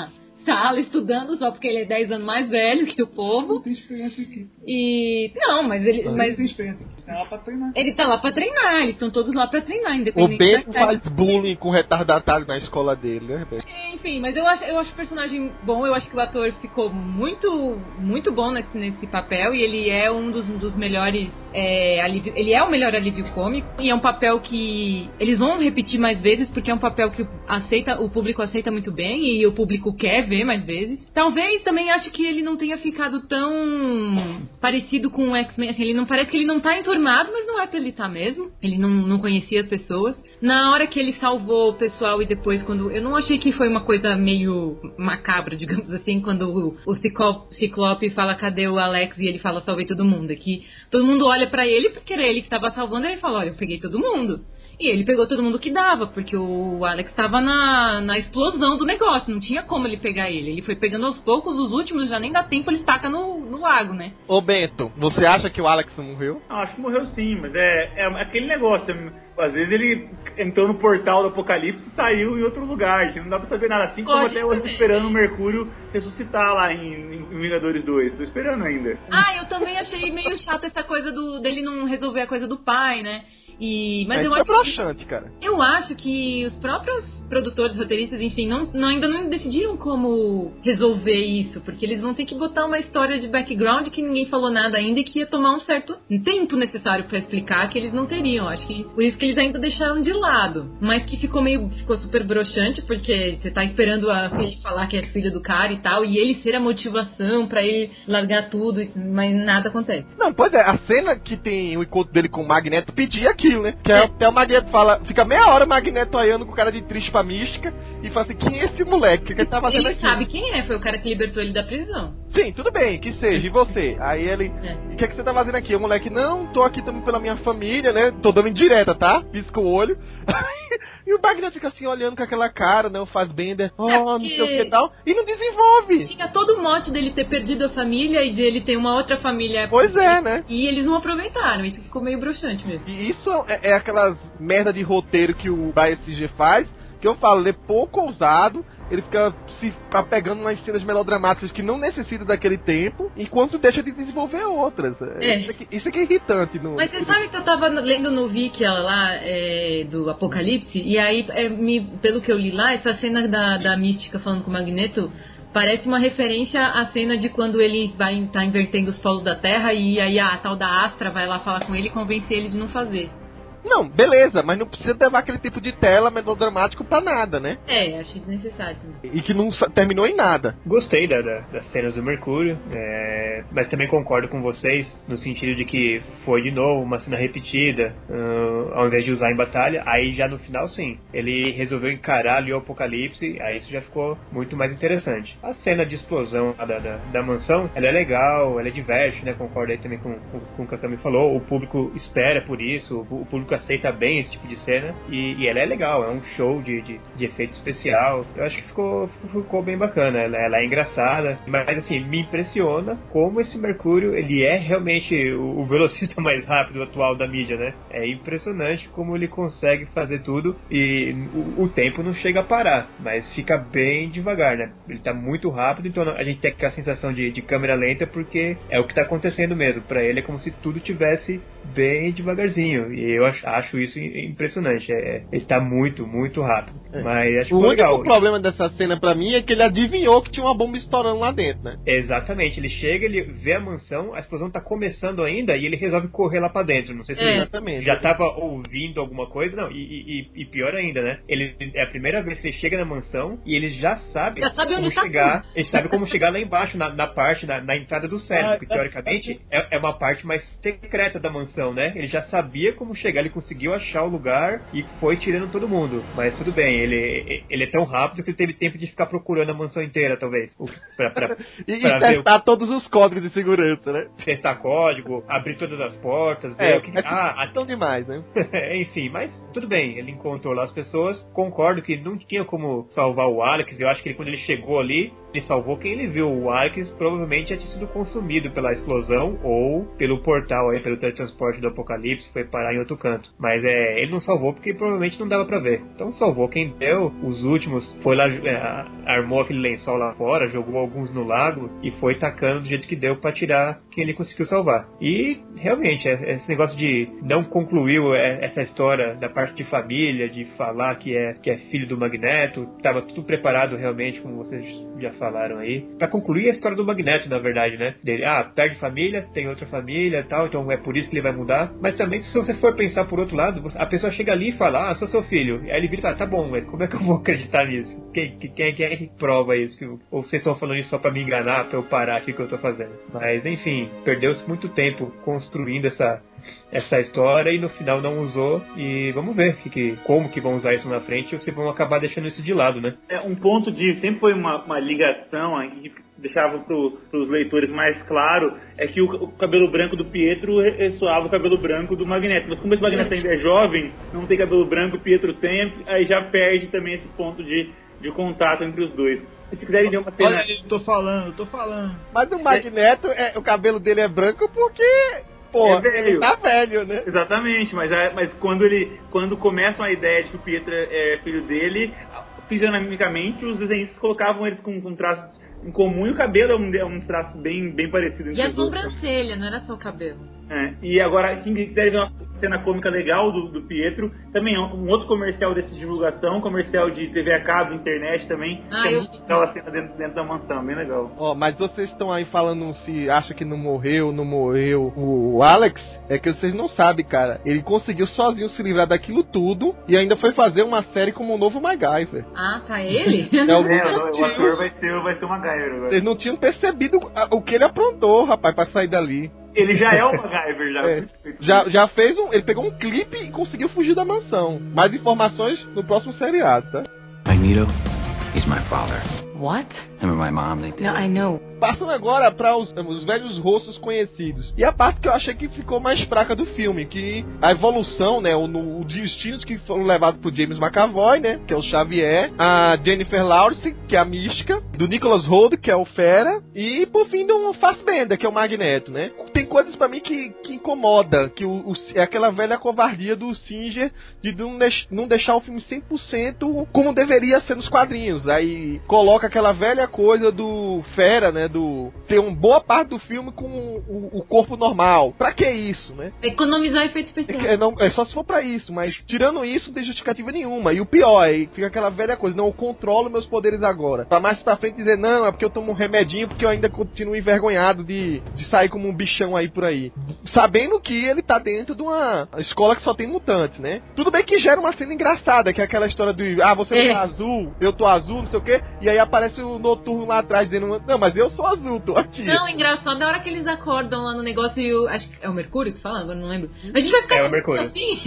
sala estudando só porque ele é dez anos mais velho que o povo. Não tem experiência aqui. E... Não, mas ele... Não, mas... não tem experiência aqui. Tá lá pra treinar. Ele tá lá pra treinar, eles estão todos lá pra treinar, O independente Bento da idade. faz bullying com retardatário na escola dele, né, Bento? Enfim, mas eu acho, eu acho o personagem bom, eu acho que o ator ficou muito, muito bom nesse, nesse papel e ele é um dos, dos melhores é, alívio, ele é o melhor alívio cômico e é um papel que eles vão repetir mais vezes porque é um papel que aceita, o público aceita muito bem e o público quer ver mais vezes. Talvez também acho que ele não tenha ficado tão parecido com o X-Men, assim, ele não parece que ele não tá enturmado, mas não é pra ele estar mesmo. Ele não, não conhecia as pessoas. Na hora que ele salvou o pessoal e depois quando... Eu não achei que foi uma coisa meio macabra, digamos assim, quando o, o Ciclope, Ciclope fala cadê o Alex e ele fala salvei todo mundo. Aqui todo mundo olha pra ele porque era ele que tava salvando e ele fala, olha, eu peguei todo mundo. E ele pegou todo mundo que dava, porque o Alex tava na, na explosão do negócio, não tinha como ele pegar ele. Ele foi pegando aos poucos, os últimos já nem dá tempo, ele taca no, no lago, né? Ô Bento, você acha que o Alex morreu? Não, acho que morreu sim, mas é, é aquele negócio. Às vezes ele entrou no portal do Apocalipse e saiu em outro lugar. A gente não dá pra saber nada. Assim como Pode até hoje tô ser. esperando o Mercúrio ressuscitar lá em, em Vingadores dois. Tô esperando ainda. Ah, eu também achei meio chato essa coisa do, dele não resolver a coisa do pai, né? E, mas é, eu isso acho é broxante, que, cara. eu acho que os próprios produtores, roteiristas, enfim, não, não, ainda não decidiram como resolver isso, porque eles vão ter que botar uma história de background que ninguém falou nada ainda e que ia tomar um certo tempo necessário pra explicar que eles não teriam. Acho que por isso que eles ainda deixaram de lado, mas que ficou meio, ficou super broxante, porque você tá esperando a, ele falar que é filho do cara e tal, e ele ser a motivação pra ele largar tudo, mas nada acontece. Não, pois é, a cena que tem o encontro dele com o Magneto pedia aquilo, né? Que é. Até o Magneto fala, fica meia hora o Magneto olhando com o cara de trispa mística e fala assim, quem é esse moleque? O que, que ele tá fazendo ele aqui? Ele sabe quem é, foi o cara que libertou ele da prisão. Sim, tudo bem, que seja, e você? Aí ele, o é. que, é que você tá fazendo aqui? O moleque, não, tô aqui também pela minha família, né? Tô dando indireta, tá? Pisca o olho. E o Magneto fica assim, olhando com aquela cara, né? O Fassbender, oh, é não sei o que e tal, e não desenvolve. Tinha todo o mote dele ter perdido a família e de ele ter uma outra família. Pois é, né? E eles não aproveitaram, isso ficou meio broxante mesmo. E isso é, é aquelas merda de roteiro que o B S G faz, que eu falo, ele é pouco ousado, ele fica se apegando nas cenas melodramáticas que não necessitam daquele tempo, enquanto deixa de desenvolver outras. É. Isso, aqui, isso aqui é irritante. No, Mas você no... sabe que eu tava lendo no Wiki lá, é, do Apocalipse, e aí, é, me, pelo que eu li lá, essa cena da, da Mística falando com o Magneto parece uma referência à cena de quando ele vai estar tá invertendo os polos da Terra e aí a tal da Astra vai lá falar com ele e convence ele de não fazer. Não, beleza, mas não precisa levar aquele tipo de tela melodramático pra nada, né? É, achei desnecessário também. E que não terminou em nada. Gostei da, da, das cenas do Mercúrio, é, mas também concordo com vocês no sentido de que foi de novo uma cena repetida, uh, ao invés de usar em batalha. Aí já no final, sim, ele resolveu encarar ali o Apocalipse, aí isso já ficou muito mais interessante. A cena de explosão da, da, da mansão, ela é legal, ela é diverte, né? Concordo aí também com, com, com o que a Cami falou. O público espera por isso, o, o público aceita bem esse tipo de cena e, e ela é legal, é um show de, de, de efeito especial. Eu acho que ficou, ficou, ficou bem bacana, ela, ela é engraçada, mas assim, me impressiona como esse Mercúrio, ele é realmente o, o velocista mais rápido atual da mídia, né? É impressionante como ele consegue fazer tudo e o, o tempo não chega a parar, mas fica bem devagar, né? Ele tá muito rápido, então a gente tem aquela sensação de, de câmera lenta porque é o que tá acontecendo mesmo. Pra ele é como se tudo tivesse bem devagarzinho e eu acho Acho isso impressionante. É, ele tá muito, muito rápido. É. Mas acho que o único legal. problema dessa cena pra mim é que ele adivinhou que tinha uma bomba estourando lá dentro, né? Exatamente. Ele chega, ele vê a mansão, a explosão tá começando ainda e ele resolve correr lá pra dentro. Não sei se é. ele já tava ouvindo alguma coisa. Não, e, e, e pior ainda, né? Ele, é a primeira vez que ele chega na mansão e ele já sabe, já sabe como onde chegar. Tá ele sabe como chegar lá embaixo, na, na parte, na, na entrada do cérebro. Que teoricamente é, é uma parte mais secreta da mansão, né? Ele já sabia como chegar, ele conseguiu achar o lugar e foi tirando todo mundo. Mas tudo bem, ele, ele é tão rápido que ele teve tempo de ficar procurando a mansão inteira, talvez. Pra, pra, e pra testar ver o... todos os códigos de segurança, né? Testar código, abrir todas as portas, ver é, o que... É ah, tão demais, né? Enfim, mas tudo bem, ele encontrou lá as pessoas. Concordo que não tinha como salvar o Alex. Eu acho que ele, quando ele chegou ali, ele salvou quem ele viu. O Arrakis provavelmente já tinha sido consumido pela explosão ou pelo portal aí, pelo teletransporte do Apocalipse, foi parar em outro canto. Mas é, ele não salvou porque provavelmente não dava pra ver. Então salvou quem deu. Os últimos foi lá, é, armou aquele lençol lá fora, jogou alguns no lago e foi tacando do jeito que deu pra tirar quem ele conseguiu salvar. E realmente, esse negócio de não concluiu essa história da parte de família, de falar que é, que é filho do Magneto, tava tudo preparado realmente, como vocês já falaram aí, pra concluir a história do Magneto, na verdade, né? Dele, ah, perde família, tem outra família e tal, então é por isso que ele vai mudar. Mas também, se você for pensar por outro lado, a pessoa chega ali e fala, ah, sou seu filho. Aí ele vira e fala, tá bom, mas como é que eu vou acreditar nisso? Quem, quem, quem é que prova isso? Ou vocês estão falando isso só pra me enganar, pra eu parar aqui que eu tô fazendo? Mas, enfim, perdeu-se muito tempo construindo essa, essa história e no final não usou. E vamos ver que, que, como que vão usar isso na frente ou se vão acabar deixando isso de lado, né? É, um ponto de... Sempre foi uma, uma ligação que deixava pro, pros leitores mais claro, é que o, o cabelo branco do Pietro ressoava o cabelo branco do Magneto. Mas como esse Magneto ainda é jovem, não tem cabelo branco, o Pietro tem, aí já perde também esse ponto de, de contato entre os dois. Se quiserem ver uma cena... Olha, eu tô falando, eu tô falando. Mas o Magneto, é, o cabelo dele é branco porque... Pô, é ele tá velho, né? Exatamente, mas, mas quando ele quando começam a ideia de que o Pietro é filho dele, fisionomicamente os desenhistas colocavam eles com, com traços em comum e o cabelo é um, é um traço bem, bem parecido. E a sobrancelha, não era só o cabelo. É, e agora, quem quiser ver uma cena cômica legal do, do Pietro, também é um, um outro comercial desse de divulgação, comercial de T V a cabo, internet também, ah, que é eu... muito legal a cena dentro, dentro da mansão, bem legal. Ó, oh, mas vocês estão aí falando se acha que não morreu, não morreu o Alex, é que vocês não sabem, cara. Ele conseguiu sozinho se livrar daquilo tudo e ainda foi fazer uma série como o novo MacGyver. Ah, tá ele? É, o, é, o, o ator vai ser, vai ser o MacGyver agora. Vocês não tinham percebido o que ele aprontou, rapaz, pra sair dali. Ele já é o MacGyver, já. É, já, já fez um... Ele pegou um clipe e conseguiu fugir da mansão. Mais informações no próximo seriado, tá? Magneto, he's my father. What? Him and my mom, they did. No, I know. Passando agora para os, os velhos rostos conhecidos. E a parte que eu achei que ficou mais fraca do filme, que a evolução, né, o, o destinos que foram levados pro James McAvoy, né, que é o Xavier, a Jennifer Lawrence, que é a Mística, do Nicholas Hoult, que é o Fera, e por fim do Fassbender, que é o Magneto, né. Tem coisas para mim que, que incomoda, que o, o, é aquela velha covardia do Singer de não, deix, não deixar o filme cem por cento como deveria ser nos quadrinhos. Aí coloca aquela velha coisa do Fera, né, do ter uma boa parte do filme com o, o corpo normal. Pra que isso, né? Economizar efeito especial. É, não, é só se for pra isso, mas tirando isso não tem justificativa nenhuma. E o pior é, fica aquela velha coisa, não, eu controlo meus poderes agora. Pra mais pra frente dizer, não, é porque eu tomo um remedinho, porque eu ainda continuo envergonhado de, de sair como um bichão aí por aí. Sabendo que ele tá dentro de uma escola que só tem mutantes, né? Tudo bem que gera uma cena engraçada, que é aquela história do, ah, você é. tá azul, eu tô azul, não sei o quê, e aí aparece o Noturno lá atrás dizendo, não, mas eu sou azul, tô aqui. Não, engraçado, na hora que eles acordam lá no negócio e o, acho que é o Mercúrio que fala, agora não lembro. A gente vai ficar é o Mercúrio. Assim.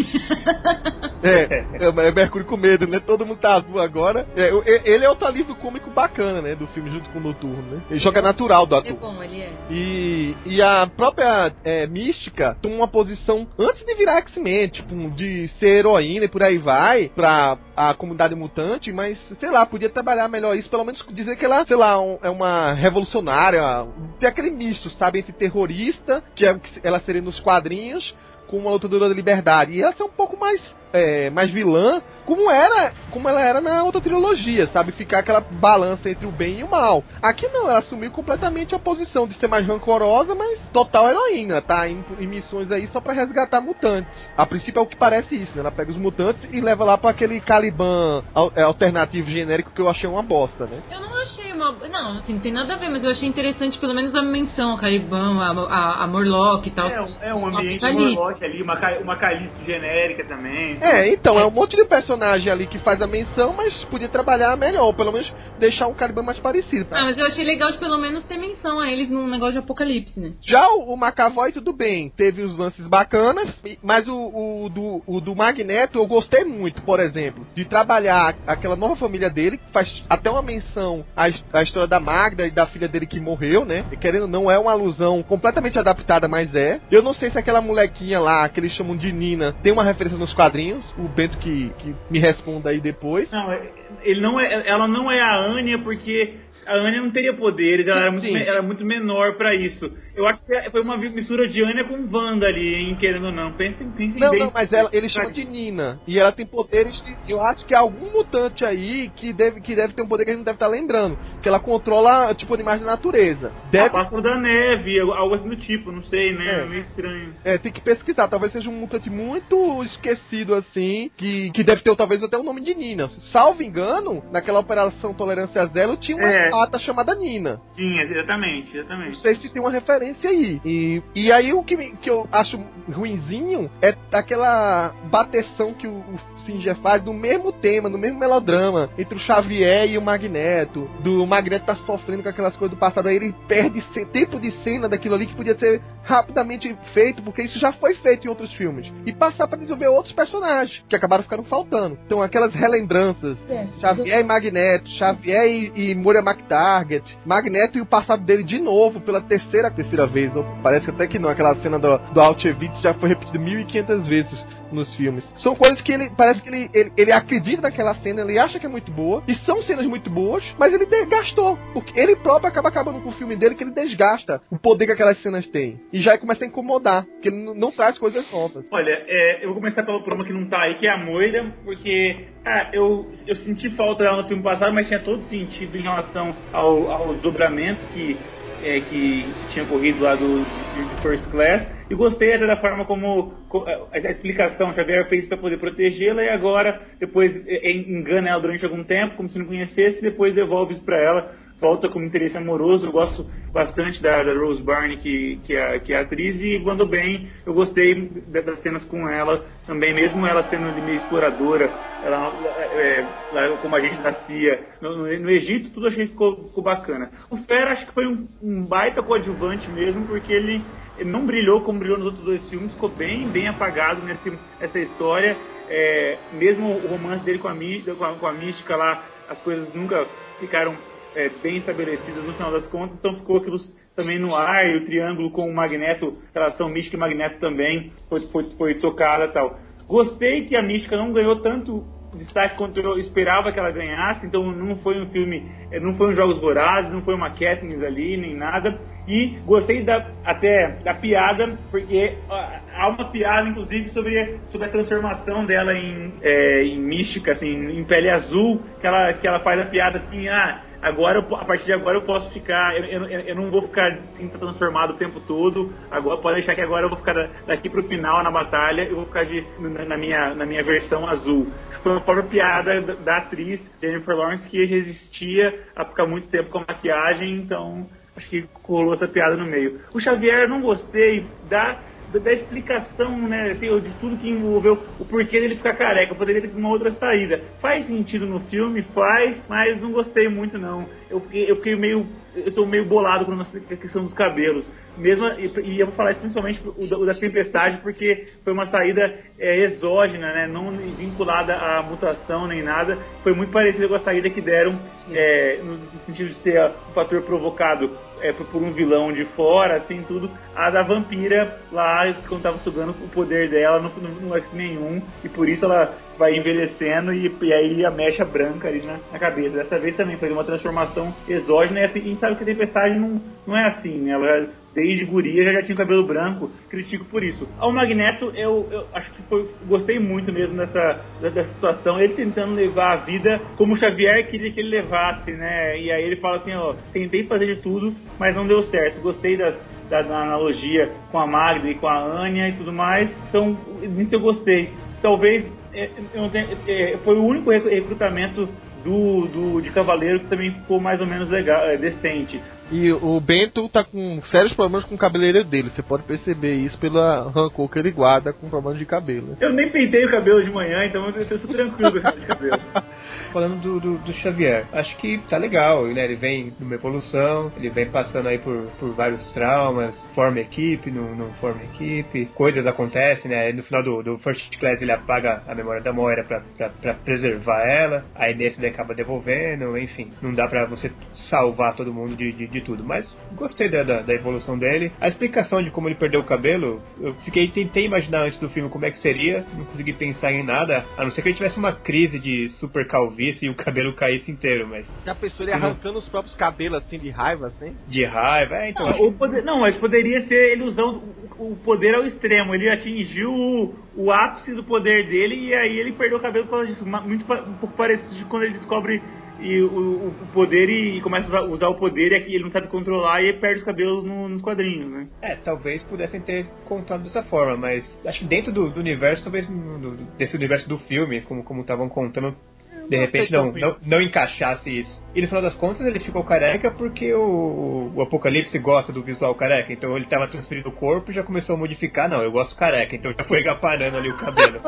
É, é, é Mercúrio com medo, né? Todo mundo tá azul agora. É, ele é outro alívio cômico bacana, né? Do filme, junto com o Noturno, né? Ele joga natural do ator. É bom, ele é. E, e a própria é, Mística toma uma posição, antes de virar X-Men, tipo, de ser heroína e por aí vai, pra a comunidade mutante, mas, sei lá, podia trabalhar melhor isso, pelo menos dizer que ela, sei lá, um, é uma revolucionária, tem aquele misto, sabe, entre terrorista, que é, ela seria nos quadrinhos, com uma lutadora da liberdade, e ela ser um pouco mais É, mais vilã, como era, como ela era na outra trilogia, sabe? Ficar aquela balança entre o bem e o mal. Aqui não, ela assumiu completamente a posição de ser mais rancorosa, mas total heroína, tá? Em, em missões aí só pra resgatar mutantes. A princípio é o que parece isso, né? Ela pega os mutantes e leva lá pra aquele Caliban alternativo genérico que eu achei uma bosta, né? Eu não achei uma... Não, assim, não tem nada a ver, mas eu achei interessante pelo menos a menção, a Caliban, a, a, a Morlock e tal. É, é um ambiente Morlock ali, uma, uma Callisto genérica também. É, então, é um monte de personagem ali que faz a menção, mas podia trabalhar melhor, ou pelo menos deixar um Caliban mais parecido. Tá? Ah, mas eu achei legal de pelo menos ter menção a eles num negócio de apocalipse, né? Já o, o McAvoy, tudo bem, teve os lances bacanas, mas o, o, do, o do Magneto eu gostei muito, por exemplo, de trabalhar aquela nova família dele, que faz até uma menção à, à história da Magda e da filha dele que morreu, né? E querendo não, é uma alusão completamente adaptada, mas é. Eu não sei se aquela molequinha lá, que eles chamam de Nina, tem uma referência nos quadrinhos. O Bento que, que me responda aí depois. Não, ele não é, ela não é a Anya porque A Anya não teria poderes, ela Sim, era muito, sim. me- era muito menor pra isso. Eu acho que foi uma mistura de Anya com Wanda ali, hein, querendo ou não. Pensem, pensem Não, bem. não, mas ela, ele chama de Nina. E ela tem poderes de, eu acho que é algum mutante aí que deve, que deve ter um poder que a gente não deve estar lembrando. Que ela controla, tipo, animais da natureza. Deve. Ah, pássaro da neve, algo assim do tipo, não sei, né? É. É meio estranho. É, tem que pesquisar. Talvez seja um mutante muito esquecido, assim, que, que deve ter talvez até o nome de Nina. Salvo engano, naquela Operação Tolerância Zero tinha uma É. pata chamada Nina. Sim, exatamente, Não exatamente. sei se tem uma referência aí. E, e aí o que, me- que eu acho ruinzinho é aquela bateção que o, o Singer faz do mesmo tema, do mesmo melodrama, entre o Xavier e o Magneto. Do Magneto tá sofrendo com aquelas coisas do passado, aí ele perde ce- tempo de cena daquilo ali que podia ser rapidamente feito, porque isso já foi feito em outros filmes. E passar pra desenvolver outros personagens, que acabaram ficando faltando. Então aquelas relembranças, Xavier e Magneto, Xavier e, e Moira McTarget, Magneto e o passado dele de novo, pela terceira, terceira vez, ou parece até que não, aquela cena do, do Auschwitz já foi repetida mil e quinhentas vezes nos filmes. São coisas que ele, parece que ele, ele, ele acredita naquela cena, ele acha que é muito boa, e são cenas muito boas, mas ele desgastou, porque ele próprio acaba acabando com o filme dele, que ele desgasta o poder que aquelas cenas têm. E já começa a incomodar, porque ele não, não traz coisas novas. Olha, é, eu vou começar pela por uma que não tá aí, que é a Moira, porque ah, eu, eu senti falta dela no filme passado, mas tinha todo sentido em relação ao, ao dobramento que, é, que tinha ocorrido lá do, do First Class, e gostei até da forma como, como a, a explicação, Xavier fez para poder protegê-la, e agora depois é, engana ela durante algum tempo, como se não conhecesse, e depois devolve isso para ela, volta com interesse amoroso. Eu gosto bastante da, da Rose Byrne, que, que, é, que é a atriz, e quando bem, eu gostei das cenas com ela também, mesmo ela sendo meio exploradora, ela, é, ela, como a gente nascia no, no, no Egito, tudo achei que ficou, ficou bacana. O Fera acho que foi um, um baita coadjuvante mesmo, porque ele, ele não brilhou como brilhou nos outros dois filmes, ficou bem, bem apagado nesse, nessa história. É, mesmo o romance dele com a, com, a, com a mística lá, as coisas nunca ficaram É, bem estabelecidas no final das contas, então ficou aquilo também no ar, e o triângulo com o Magneto, relação Mística e Magneto também foi, foi, foi tocada e tal. Gostei que a Mística não ganhou tanto destaque quanto eu esperava que ela ganhasse, então não foi um filme, não foi um Jogos Vorazes, não foi uma Katniss ali, nem nada, e gostei da, até da piada, porque há uma piada, inclusive, sobre, sobre a transformação dela em, é, em mística, assim, em pele azul, que ela, que ela faz a piada assim, ah, agora, eu, a partir de agora eu posso ficar, eu, eu, eu não vou ficar assim, transformado o tempo todo, agora, pode deixar que agora eu vou ficar daqui pro final na batalha, eu vou ficar de, na, na, minha, na minha versão azul. Foi uma própria piada da, da atriz Jennifer Lawrence, que resistia a ficar muito tempo com a maquiagem, então acho que colou essa piada no meio. O Xavier, eu não gostei da, da, da explicação, né, assim, de tudo que envolveu o porquê dele ficar careca. Poderia ter sido uma outra saída. Faz sentido no filme, faz, mas não gostei muito, não. Eu fiquei, eu fiquei meio... Eu sou meio bolado com a questão dos cabelos. Mesmo, e, e eu vou falar isso principalmente o da, o da Tempestade, porque foi uma saída é, exógena, né, não vinculada à mutação nem nada. Foi muito parecida com a saída que deram, é, no sentido de ser um fator provocado é, por, por um vilão de fora, assim, tudo. A da vampira lá, quando tava sugando o poder dela no, no, no X-Men um, e por isso ela vai envelhecendo, e, e aí a mecha branca ali na, na cabeça. Dessa vez também foi uma transformação exógena, e a gente sabe que a Tempestade não, não é assim, né? Ela desde guria já, já tinha cabelo branco, critico por isso. Ao Magneto, eu, eu acho que foi, gostei muito mesmo dessa, dessa situação, ele tentando levar a vida como o Xavier queria que ele levasse, né? E aí ele fala assim, ó, tentei fazer de tudo, mas não deu certo. Gostei das, da, da analogia com a Magda e com a Anya e tudo mais, então nisso eu gostei. Talvez é, eu tenha, é, foi o único recrutamento do, do, de Cavaleiro que também ficou mais ou menos legal, é, decente. E o Bento tá com sérios problemas com o cabeleireiro dele. Você pode perceber isso pela rancor que ele guarda com problemas de cabelo. Eu nem peitei o cabelo de manhã, então eu tô tranquilo com esse de cabelo. Falando do, do, do Xavier, acho que tá legal, né? Ele vem numa evolução, ele vem passando aí por, por vários traumas, forma equipe, não, não forma equipe, coisas acontecem, né? No final do, do First Class ele apaga a memória da Moira pra, pra, pra preservar ela, aí nesse ele acaba devolvendo, enfim, não dá pra você salvar todo mundo de, de, de tudo, mas gostei da, da, da evolução dele. A explicação de como ele perdeu o cabelo, eu fiquei, tentei imaginar antes do filme como é que seria, não consegui pensar em nada, a não ser que ele tivesse uma crise de super calvície, visse e o cabelo caísse inteiro, mas... Já pensou ele arrancando os próprios cabelos, assim, de raiva, assim? De raiva, é, então... Não, o poder, não, mas poderia ser ele usando o, o poder ao extremo. Ele atingiu o, o ápice do poder dele e aí ele perdeu o cabelo por causa disso. Muito, um pouco parecido de quando ele descobre e, o, o poder e, e começa a usar, usar o poder e aqui ele não sabe controlar e ele perde os cabelos no, nos quadrinhos, né? É, talvez pudessem ter contado dessa forma, mas acho que dentro do, do universo, talvez no, desse universo do filme, como como estavam contando, de repente não, não, não encaixasse isso. E no final das contas ele ficou careca porque o, o Apocalipse gosta do visual careca, então ele estava transferindo o corpo e já começou a modificar. Não, eu gosto careca, então já foi agaparando ali o cabelo.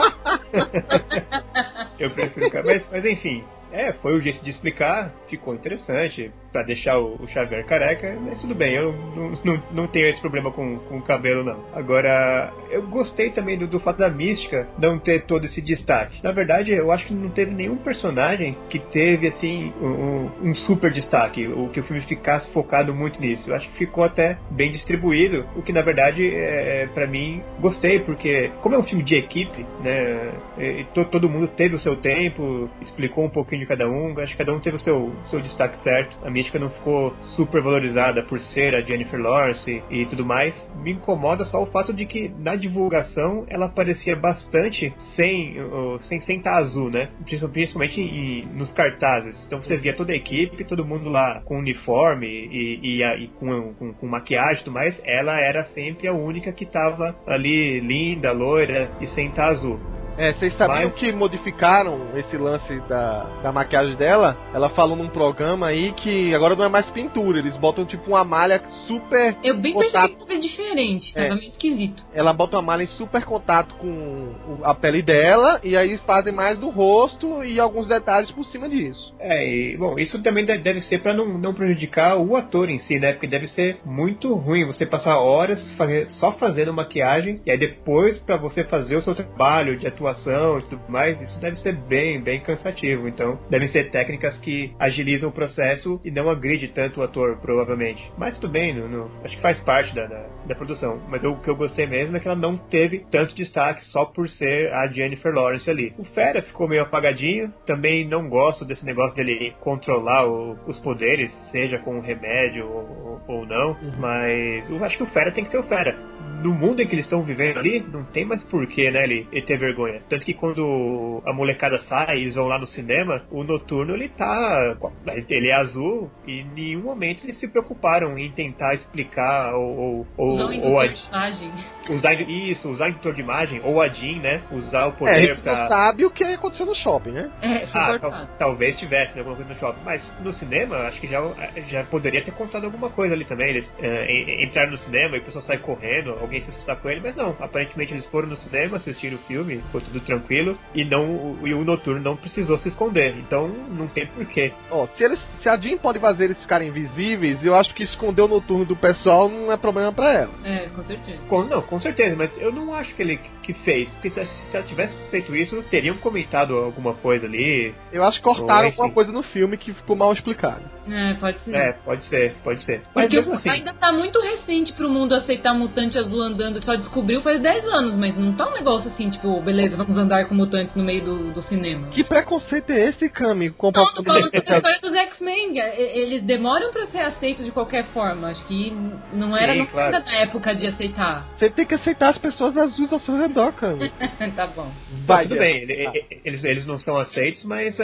Eu prefiro careca, mas, mas enfim. É, foi o jeito de explicar, ficou interessante, pra deixar o, o Xavier careca, mas tudo bem, eu não, não, não tenho esse problema com, com o cabelo, não. Agora, eu gostei também do, do fato da Mística não ter todo esse destaque. Na verdade, eu acho que não teve nenhum personagem que teve, assim, um, um super destaque, o que o filme ficasse focado muito nisso. Eu acho que ficou até bem distribuído, o que, na verdade, é, pra mim, gostei, porque como é um filme de equipe, né, e to, todo mundo teve o seu tempo, explicou um pouquinho de cada um, acho que cada um teve o seu, seu destaque certo. A Mística não ficou super valorizada por ser a Jennifer Lawrence e, e tudo mais. Me incomoda só o fato de que na divulgação ela aparecia bastante sem uh, sem sem estar azul, né? Principalmente em, nos cartazes. Então você via toda a equipe, todo mundo lá com uniforme e, e, e com, com, com maquiagem e tudo mais. Ela era sempre a única que estava ali linda, loira e sem estar azul. É, vocês sabiam Mas... que modificaram esse lance da, da maquiagem dela? Ela falou num programa aí que agora não é mais pintura, eles botam tipo uma malha super... Eu bem contato... percebi que tava diferente, tava é. meio esquisito. Ela bota uma malha em super contato com a pele dela e aí fazem mais do rosto e alguns detalhes por cima disso. É, e, bom, isso também deve ser pra não, não prejudicar o ator em si, né? Porque deve ser muito ruim você passar horas fazer, só fazendo maquiagem e aí depois pra você fazer o seu trabalho de atuação e tudo mais, isso deve ser bem, bem cansativo. Então, devem ser técnicas que agilizam o processo e não agride tanto o ator, provavelmente. Mas tudo bem, não, não, acho que faz parte da, da, da produção. Mas eu, o que eu gostei mesmo é que ela não teve tanto destaque só por ser a Jennifer Lawrence ali. O Fera ficou meio apagadinho, também não gosto desse negócio dele controlar o, os poderes, seja com remédio ou, ou não, mas eu acho que o Fera tem que ser o Fera. No mundo em que eles estão vivendo ali, não tem mais porquê, né, ele, ele ter vergonha. Tanto que quando a molecada sai e eles vão lá no cinema, o Noturno, ele tá... ele é azul e em nenhum momento eles se preocuparam em tentar explicar ou... ou usar o indutor de imagem. Usar isso, usar indutor de imagem, ou a Jean, né, usar o poder é, a gente pra... não sabe o que aconteceu no shopping, né? É, ah, tal, talvez tivesse, né, alguma coisa no shopping. Mas no cinema, acho que já, já poderia ter contado alguma coisa ali também. Eles é, entraram no cinema e o pessoal sai correndo, alguém se assustar com ele, mas não. Aparentemente eles foram no cinema, assistiram o filme, foi tudo tranquilo, e não e o Noturno não precisou se esconder. Então não tem porquê. Ó, se, eles, se a Jean pode fazer eles ficarem invisíveis, eu acho que esconder o Noturno do pessoal não é problema pra ela. É, com certeza. Com, não, com certeza, mas eu não acho que ele que fez. Porque se, se ela tivesse feito isso, teriam comentado alguma coisa ali. Eu acho que cortaram ou, alguma coisa no filme que ficou mal explicado. É, pode ser. É, pode ser, pode ser. Mas porque mesmo assim, ainda tá muito recente pro mundo aceitar mutante azul andando. Só descobriu faz dez anos, mas não tá um negócio assim, tipo, beleza, vamos andar com mutantes no meio do, do cinema. Que preconceito é esse, Cami? Com não, tô falando da história dos X-Men. Eles demoram pra ser aceitos de qualquer forma. Acho que não era, Sim, não claro. Era na época de aceitar. Você tem que aceitar as pessoas azuis ao seu redor, Cami. Tá bom. Vai, tudo bem, ah. eles, eles não são aceitos, mas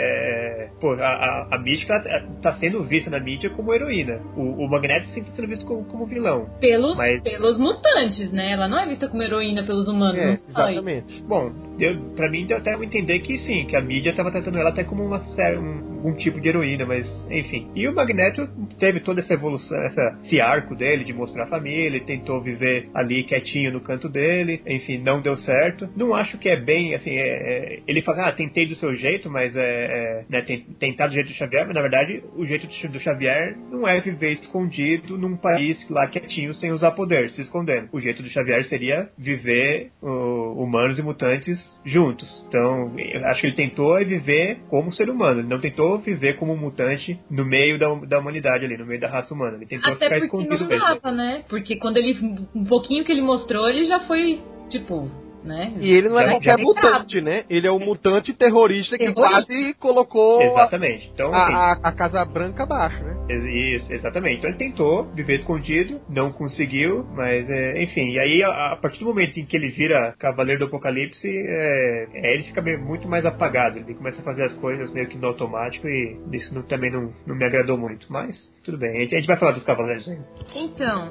é, pô, a, a, a Mística tá sendo vista na mídia como heroína. O, o Magneto sempre tá sendo visto como, como vilão. Pelos, mas... pelos mutantes, né? Ela não é vista como heroína pelos humanos. É, exatamente. Bom, deu, pra mim deu até entender que sim, que a mídia tava tratando ela até como uma série, um, um tipo de heroína, mas enfim. E o Magneto teve toda essa evolução, essa, esse arco dele de mostrar a família, ele tentou viver ali quietinho no canto dele, enfim, não deu certo. Não acho que é bem, assim, é, é, ele fala, ah, tentei do seu jeito, mas é, é né, tentar do jeito do Xavier, mas na verdade o jeito do Xavier não é viver escondido num país lá quietinho sem usar poder, se escondendo. O jeito do Xavier seria viver uh, humanos e mutantes juntos. Então, eu acho que ele tentou viver como ser humano, ele não tentou viver como um mutante no meio da, da humanidade ali, no meio da raça humana. Ele tentou Até ficar porque escondido não dava, mesmo. Né? Porque quando ele, um pouquinho que ele mostrou, ele já foi, tipo... né? E ele não é Já- qualquer já- mutante, né? Ele é o mutante terrorista que Terrorista. quase colocou Exatamente. Então, assim, a, a, a Casa Branca abaixo, né? Isso, exatamente. Então ele tentou viver escondido, não conseguiu, mas é, enfim. E aí, a, a partir do momento em que ele vira Cavaleiro do Apocalipse, é, é, ele fica meio- muito mais apagado. Ele começa a fazer as coisas meio que no automático e isso não- também não, não me agradou muito. Mas tudo bem, a gente, a gente vai falar dos Cavaleiros ainda. Então,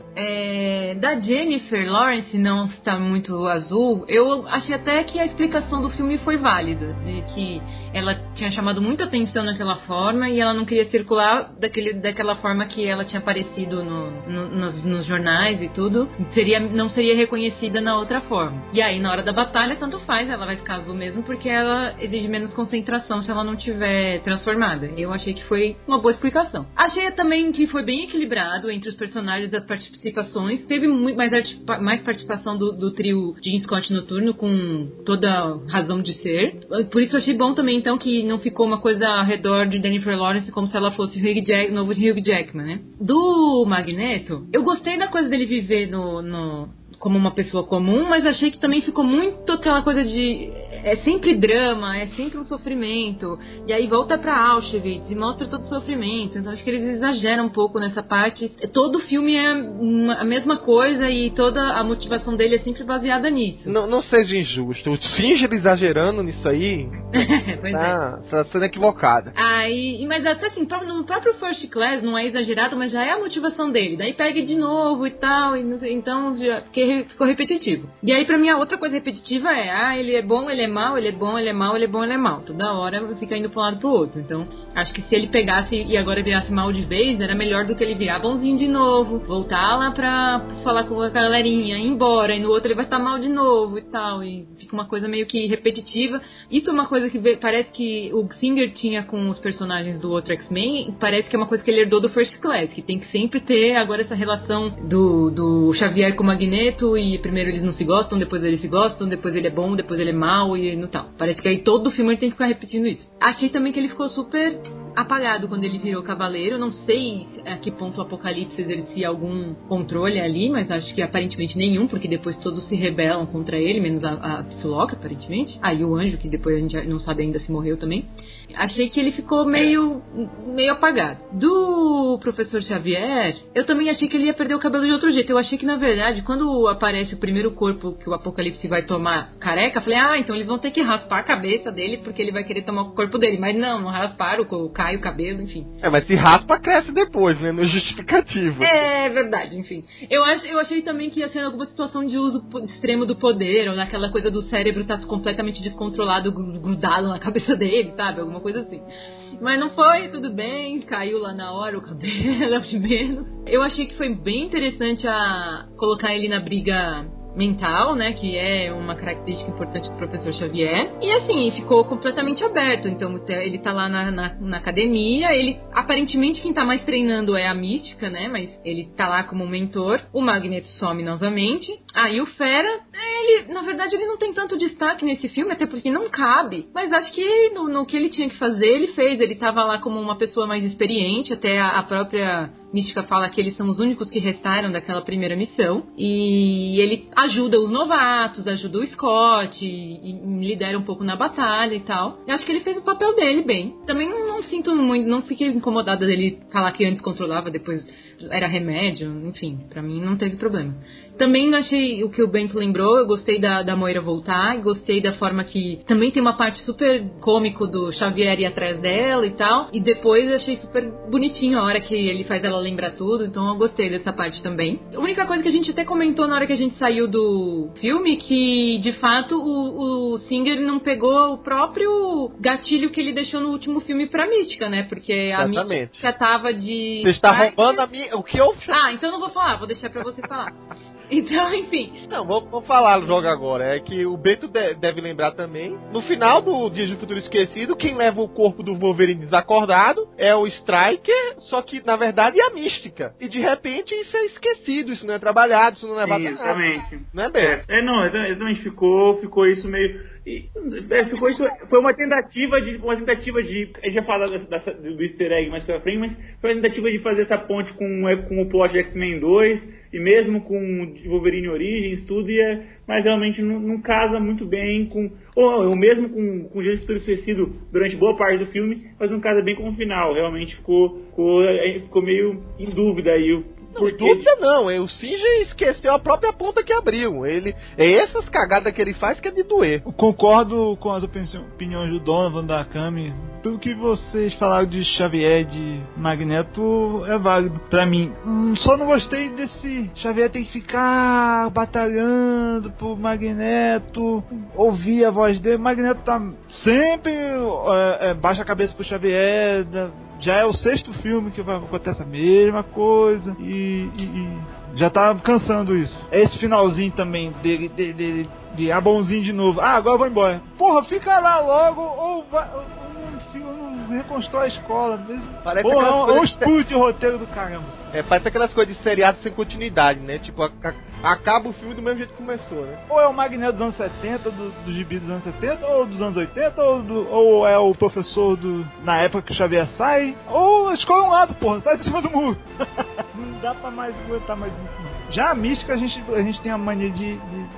é, da Jennifer Lawrence não está muito azul, eu achei até que a explicação do filme foi válida, de que ela tinha chamado muita atenção naquela forma e ela não queria circular daquele, daquela forma que ela tinha aparecido no, no, nos, nos jornais e tudo, seria, não seria reconhecida na outra forma. E aí, na hora da batalha, tanto faz, ela vai ficar azul mesmo, porque ela exige menos concentração se ela não tiver transformada. Eu achei que foi uma boa explicação. Achei também que foi bem equilibrado entre os personagens das participações. Teve muito mais, arti- mais participação do, do trio Jean Scott Noturno, com toda razão de ser. Por isso eu achei bom também, então, que não ficou uma coisa ao redor de Jennifer Lawrence como se ela fosse o Hugh Jack, novo Hugh Jackman, né? Do Magneto, eu gostei da coisa dele viver no... no como uma pessoa comum, mas achei que também ficou muito aquela coisa de... É sempre drama, é sempre um sofrimento. E aí volta pra Auschwitz e mostra todo o sofrimento. Então acho que eles exageram um pouco nessa parte. Todo filme é uma- a mesma coisa e toda a motivação dele é sempre baseada nisso. Não, não seja injusto. O Singer exagerando nisso aí Pois é. tá, tá sendo equivocada. Aí, mas até assim, pró- no próprio First Class não é exagerado, mas já é a motivação dele. Daí pega de novo e tal, e não sei, então já fiquei- ficou repetitivo. E aí pra mim a outra coisa repetitiva é, ah, ele é bom, ele é mau, ele é bom, ele é mau, ele é bom, ele é mau. Toda hora fica indo pra um lado pro outro. Então, acho que se ele pegasse e agora virasse mal de vez, era melhor do que ele virar bonzinho de novo, voltar lá pra falar com a galerinha, ir embora, e no outro ele vai estar mal de novo e tal, e fica uma coisa meio que repetitiva. Isso é uma coisa que vê- parece que o Singer tinha com os personagens do outro X-Men, parece que é uma coisa que ele herdou do First Class, que tem que sempre ter agora essa relação do, do Xavier com o Magneto, e primeiro eles não se gostam, depois eles se gostam, depois ele é bom, depois ele é mau e no tal. Parece que aí todo filme ele tem que ficar repetindo isso. Achei também que ele ficou super apagado quando ele virou cavaleiro. Não sei a que ponto o Apocalipse exercia algum controle ali, mas acho que aparentemente nenhum, porque depois todos se rebelam contra ele, menos a, a Psylocke, aparentemente. Ah, e o Anjo, que depois a gente não sabe ainda se morreu também. Achei que ele ficou meio, meio apagado. Do Professor Xavier, eu também achei que ele ia perder o cabelo de outro jeito. Eu achei que, na verdade, quando aparece o primeiro corpo que o Apocalipse vai tomar careca, eu falei, ah, então eles vão ter que raspar a cabeça dele, porque ele vai querer tomar o corpo dele. Mas não, não rasparam, cai o cabelo, enfim. É, mas se raspa, cresce depois, né? No justificativo. É verdade, enfim. Eu, ach, eu achei também que ia ser alguma situação de uso extremo do poder, ou naquela coisa do cérebro tá completamente descontrolado, grudado na cabeça dele, sabe? Alguma coisa assim. Mas não foi, tudo bem, caiu lá na hora o cabelo, de menos. Eu achei que foi bem interessante a colocar ele na briga mental, né, que é uma característica importante do Professor Xavier, e assim, ficou completamente aberto. Então ele tá lá na, na, na academia, ele, aparentemente quem tá mais treinando é a Mística, né, mas ele tá lá como mentor. O Magneto some novamente. Aí ah, o Fera, ele, na verdade ele não tem tanto destaque nesse filme, até porque não cabe, mas acho que no, no que ele tinha que fazer, ele fez. Ele tava lá como uma pessoa mais experiente, até a, a própria Mística fala que eles são os únicos que restaram daquela primeira missão, e ele ajuda os novatos, ajuda o Scott, e, e lidera um pouco na batalha e tal. Eu acho que ele fez o papel dele bem. Também não, não sinto muito, não fiquei incomodada dele falar que antes controlava, depois era remédio, enfim, pra mim não teve problema. Também achei o que o Bento lembrou, eu gostei da, da Moira voltar, gostei da forma que também tem uma parte super cômico do Xavier ir atrás dela e tal, e depois eu achei super bonitinho a hora que ele faz ela lembrar tudo, então eu gostei dessa parte também. A única coisa que a gente até comentou na hora que a gente saiu do filme, que de fato o, o Singer não pegou o próprio gatilho que ele deixou no último filme pra Mística, né? Porque a Exatamente. Mística tava de... Você está roubando a minha... O que eu... Ah, então eu não vou falar, vou deixar pra você falar. Então, enfim. Não, vou, vou falar o jogo agora. É que o Bento de, deve lembrar também. No final do Dias do Futuro Esquecido, quem leva o corpo do Wolverine desacordado é o Stryker, só que na verdade é a Mística. E de repente isso é esquecido, isso não é trabalhado, isso não é levado a nada. Exatamente. Não é, Bento? É, é, não, exatamente, ficou, ficou isso meio... E, é, ficou isso, foi uma tentativa de. Uma tentativa de. A gente vai falar dessa, dessa, do easter egg mais pra frente, mas foi uma tentativa de fazer essa ponte com, com o plot de X-Men dois, e mesmo com Wolverine Origins, tudo, e é, mas realmente não, não casa muito bem com. Ou, ou mesmo com, com o jeito de ter sido durante boa parte do filme, mas não casa bem com o final. Realmente ficou, ficou, ficou meio em dúvida aí o. Não, Porque... dúvida não, o Singer esqueceu a própria ponta que abriu. Ele, é essas cagadas que ele faz que é de doer. Eu concordo com as opiniões do Donovan, da Kami. Tudo que vocês falaram de Xavier, de Magneto, é válido pra mim. Hum, só não gostei desse Xavier tem que ficar batalhando pro Magneto, ouvir a voz dele. Magneto tá sempre é, é, baixa a cabeça pro Xavier. Já é o sexto filme que vai acontecer a mesma coisa e, e, e já tá cansando isso. Esse finalzinho também dele, dele, dele de ah, bonzinho de novo. Ah, agora eu vou embora. Porra, fica lá logo ou vai, ou não, não reconstrói a escola. Parece Porra, aquelas é um, coisas um espírito de roteiro do caramba. É, parece aquelas coisas de seriado sem continuidade, né? Tipo, a, a, acaba o filme do mesmo jeito que começou, né? Ou é o Magneto dos anos setenta, do, do gibi dos anos setenta, ou dos anos oitenta, ou, do, ou é o professor do na época que o Xavier sai, ou escolhe um lado, porra, sai de cima do muro. Não dá pra mais aguentar mais isso, não. Já a Mística, a gente, a gente tem a mania de, de,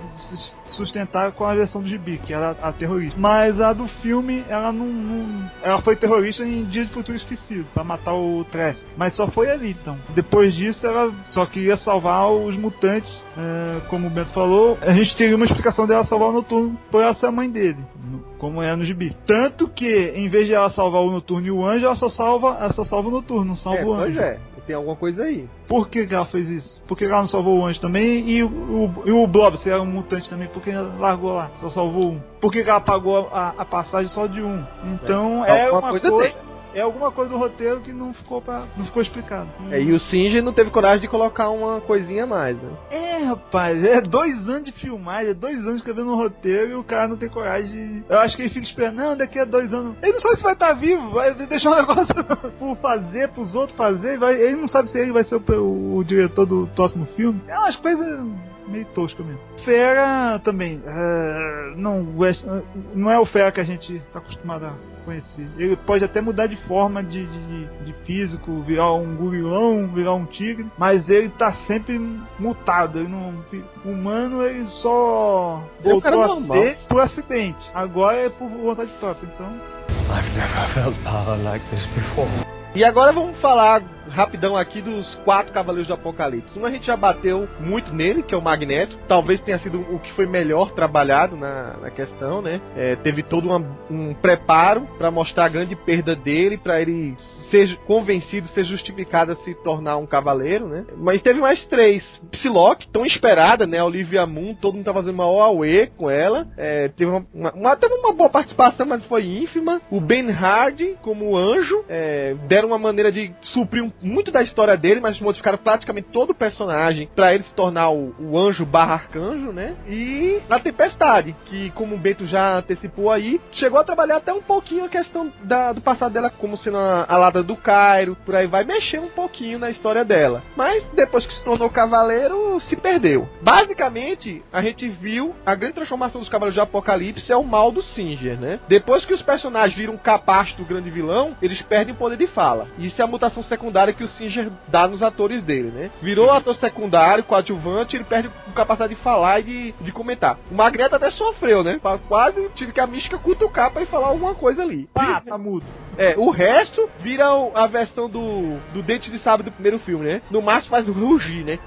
de sustentar com a versão do gibi, que era a terrorista. Mas a do filme, ela não, não ela foi terrorista em Dia de Futuro Esquecido, pra matar o Trask. Mas só foi ali, então. Depois disso, ela só queria salvar os mutantes, é, como o Bento falou. A gente teria uma explicação dela salvar o Noturno por ela ser a mãe dele, como é no gibi. Tanto que, em vez de ela salvar o Noturno e o Anjo, ela só salva, ela só salva o Noturno, não salva é, o Anjo. Pois é, tem alguma coisa aí. Por que ela fez isso? Por que ela não salvou o Anjo também? E o, o, e o Blob, se era um mutante também, por que ela largou lá? Só salvou um. Por que ela pagou a, a passagem só de um? Então é, é uma coisa... coisa É alguma coisa do roteiro que não ficou, pra, não ficou explicado. É, e o Singer não teve coragem de colocar uma coisinha a mais, né? É, rapaz, é dois anos de filmagem, é dois anos escrevendo um roteiro e o cara não tem coragem de... Eu acho que ele fica esperando, não, daqui a dois anos... Ele não sabe se vai estar vivo, vai deixar um negócio por fazer, pros outros fazer, vai... ele não sabe se ele vai ser o, o, o diretor do próximo filme. É umas coisas... meio tosca mesmo. Fera também, uh, não, não é o Fera que a gente tá acostumado a conhecer. Ele pode até mudar de forma de, de, de físico, virar um gorilão, virar um tigre, mas ele tá sempre mutado. Ele não, humano ele só voltou a ser por acidente. Agora é por vontade própria, então. I've never felt power like this before. E agora vamos falar rapidão aqui dos quatro Cavaleiros do Apocalipse. Um a gente já bateu muito nele, que é o Magneto. Talvez tenha sido o que foi melhor trabalhado na, na questão, né? É, teve todo uma, um preparo para mostrar a grande perda dele, para ele ser convencido, ser justificado a se tornar um cavaleiro, né? Mas teve mais três. Psylocke, tão esperada, né? Olivia Munn, todo mundo tá fazendo uma O A U E com ela. É, teve uma, uma, uma, teve uma boa participação, mas foi ínfima. O Ben Hardy, como anjo, é, deram uma maneira de suprir um, muito da história dele, mas modificaram praticamente todo o personagem pra ele se tornar o, o anjo barra arcanjo, né? E na Tempestade, que como o Bento já antecipou aí, chegou a trabalhar até um pouquinho a questão da, do passado dela como sendo a, a Lada do Cairo, por aí vai mexer um pouquinho na história dela. Mas depois que se tornou cavaleiro, se perdeu. Basicamente, a gente viu a grande transformação dos Cavaleiros de Apocalipse é o mal do Singer, né? Depois que os personagens viram capacho do grande vilão, eles perdem o poder de fala. Isso é a mutação secundária que o Singer dá nos atores dele, né? Virou ator secundário, coadjuvante, ele perde a capacidade de falar e de, de comentar. O Magneto até sofreu, né? Quase tive que a mística cutucar pra ele falar alguma coisa ali. Pá, tá mudo. É, o resto vira a versão do, do Dente de Sabre do primeiro filme, né? No máximo faz rugir, né?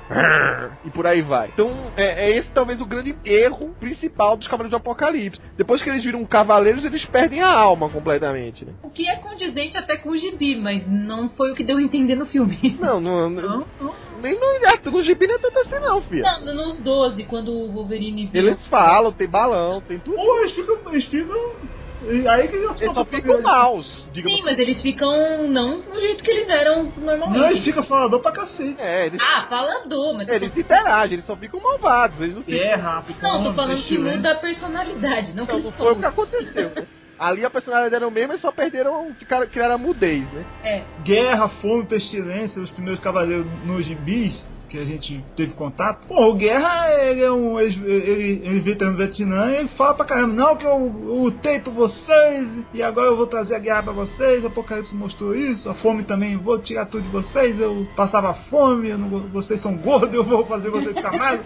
E por aí vai. Então, é, é esse talvez o grande erro principal dos Cavaleiros do Apocalipse. Depois que eles viram cavaleiros, eles perdem a alma completamente, né? O que é condizente até com o gibi, mas não foi o que deu a entender no filme. Não, não... não, não. Nem no, no gibi não é tanto assim não, filha. Não, nos doze, quando o Wolverine viu... Eles falam, tem balão, tem tudo. Pô, eles ficam... Eles ficam... Aí que eles, eles só ficam maus. Sim, mas eles ficam não do jeito que eles eram normalmente. Não, eles ficam falador pra cacete. É, eles... Ah, falador, mas... Eles tô... interagem, eles só ficam malvados. Eles não ficam... É, rápido. Não, tô falando que muda a personalidade, não, não que eles foi o que aconteceu, né? Ali a personalidade era o mesmo, eles só perderam, ficaram, criaram a mudez, né? É. Guerra, fome, pestilência, os primeiros cavaleiros nos gibis que a gente teve contato. Pô, o Guerra, ele é um ele, ele, ele veio no Vietnã e ele fala pra caramba, não, que eu, eu lutei por vocês e agora eu vou trazer a guerra pra vocês, o Apocalipse mostrou isso, a fome também, vou tirar tudo de vocês, eu passava fome, eu não, vocês são gordos, eu vou fazer vocês ficar magros.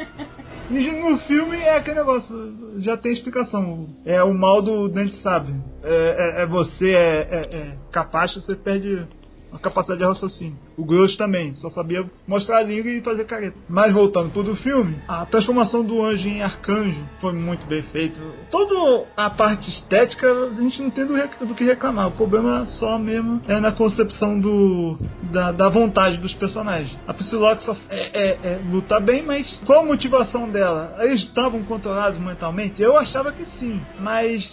E no filme é aquele negócio, já tem explicação. É o mal do dente sabe. É, é, é você é, é, é capaz, você perde a capacidade de raciocínio. O Grosso também, só sabia mostrar a língua e fazer careta. Mas voltando pro do filme, a transformação do anjo em arcanjo foi muito bem feita. Toda a parte estética a gente não tem do, do que reclamar. O problema só mesmo é na concepção do, da, da vontade dos personagens. A Psylocke só é, é, é, luta bem, mas qual a motivação dela? Eles estavam controlados mentalmente? Eu achava que sim, mas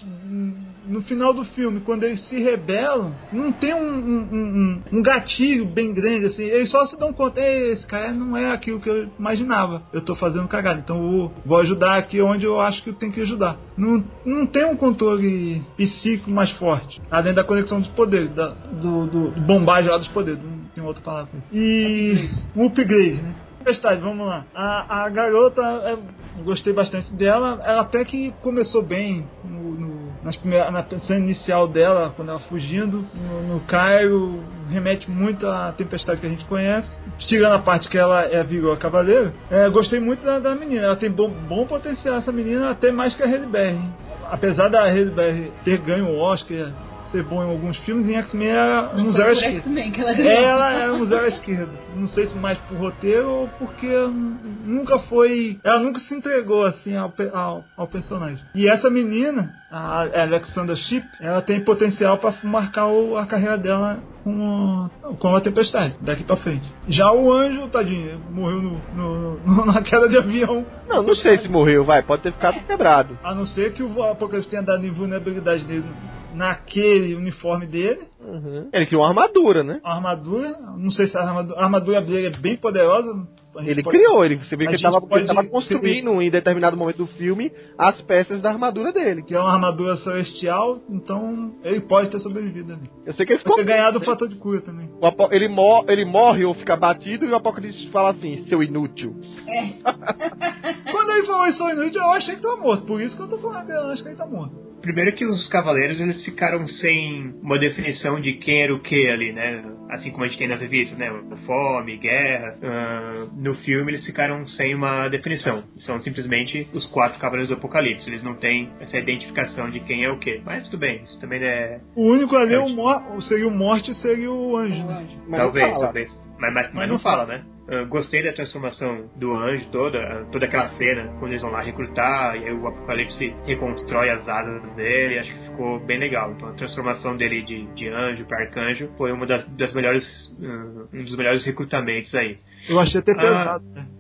no final do filme, quando eles se rebelam, não tem um, um, um, um gatilho bem grande, assim. Eles só se dão conta, esse cara não é aquilo que eu imaginava. Eu tô fazendo cagada, então eu vou, vou ajudar aqui onde eu acho que eu tenho que ajudar. Não, não tem um controle psíquico mais forte, além da conexão dos poderes, da, do, do, do bombagem lá dos poderes. Não tem outra palavra pra isso. E um upgrade, né? Tempestade, vamos lá. A, a garota, é, gostei bastante dela. Ela até que começou bem no, no, nas primeiras, na cena inicial dela, quando ela fugindo no, no Cairo, remete muito à Tempestade que a gente conhece. Tirando a parte que ela é, virou a cavaleiro, é, gostei muito da, da menina. Ela tem bom, bom potencial, essa menina, até mais que a Halle Berry. Apesar da Halle Berry ter ganho o Oscar, ser bom em alguns filmes, em X-Men era um zero à esquerda. Ela, ela era um zero à esquerda. Não sei se mais por roteiro ou porque nunca foi. Ela nunca se entregou assim ao, ao, ao personagem. E essa menina, a Alexandra Shipp, ela tem potencial para marcar o, a carreira dela com, com a Tempestade, daqui pra frente. Já o Anjo, tadinho, morreu no, no, no, na queda de avião. Não, não sei se morreu, vai, pode ter ficado quebrado. A não ser que o Apocalipse tenha dado invulnerabilidade nele naquele uniforme dele. Uhum. Ele criou uma armadura, né? Uma armadura, não sei se a armadura, a armadura dele é bem poderosa. Ele pode, criou, ele, você vê que ele estava construindo criar, em determinado momento do filme as peças da armadura dele. Que é uma armadura celestial, então ele pode ter sobrevivido ali. Eu sei que ele ficou. Pode ter ganhado o fator de cura também. O Apo, ele, mor, ele morre ou fica batido e o Apocalipse fala assim, seu inútil. É. Quando ele falou seu inútil, eu achei que tava morto. Por isso que eu tô falando, eu acho que ele tá morto. Primeiro que os cavaleiros, eles ficaram sem uma definição de quem era o que ali, né? Assim como a gente tem nas revistas, né? Fome, guerra. Uh, no filme, eles ficaram sem uma definição. São simplesmente os quatro cavaleiros do Apocalipse. Eles não têm essa identificação de quem é o que. Mas tudo bem, isso também é... O único ali é o mor- seria o Morte e seria o Anjo. O anjo. Talvez, talvez. Mas, mas, mas, mas não fala, né? Uh, gostei da transformação do anjo toda, uh, toda aquela cena quando eles vão lá recrutar e aí o Apocalipse reconstrói as asas dele, acho que ficou bem legal. Então a transformação dele de, de anjo para arcanjo foi uma das, das melhores, uh, um dos melhores recrutamentos aí. Eu achei até pesado, ah, né?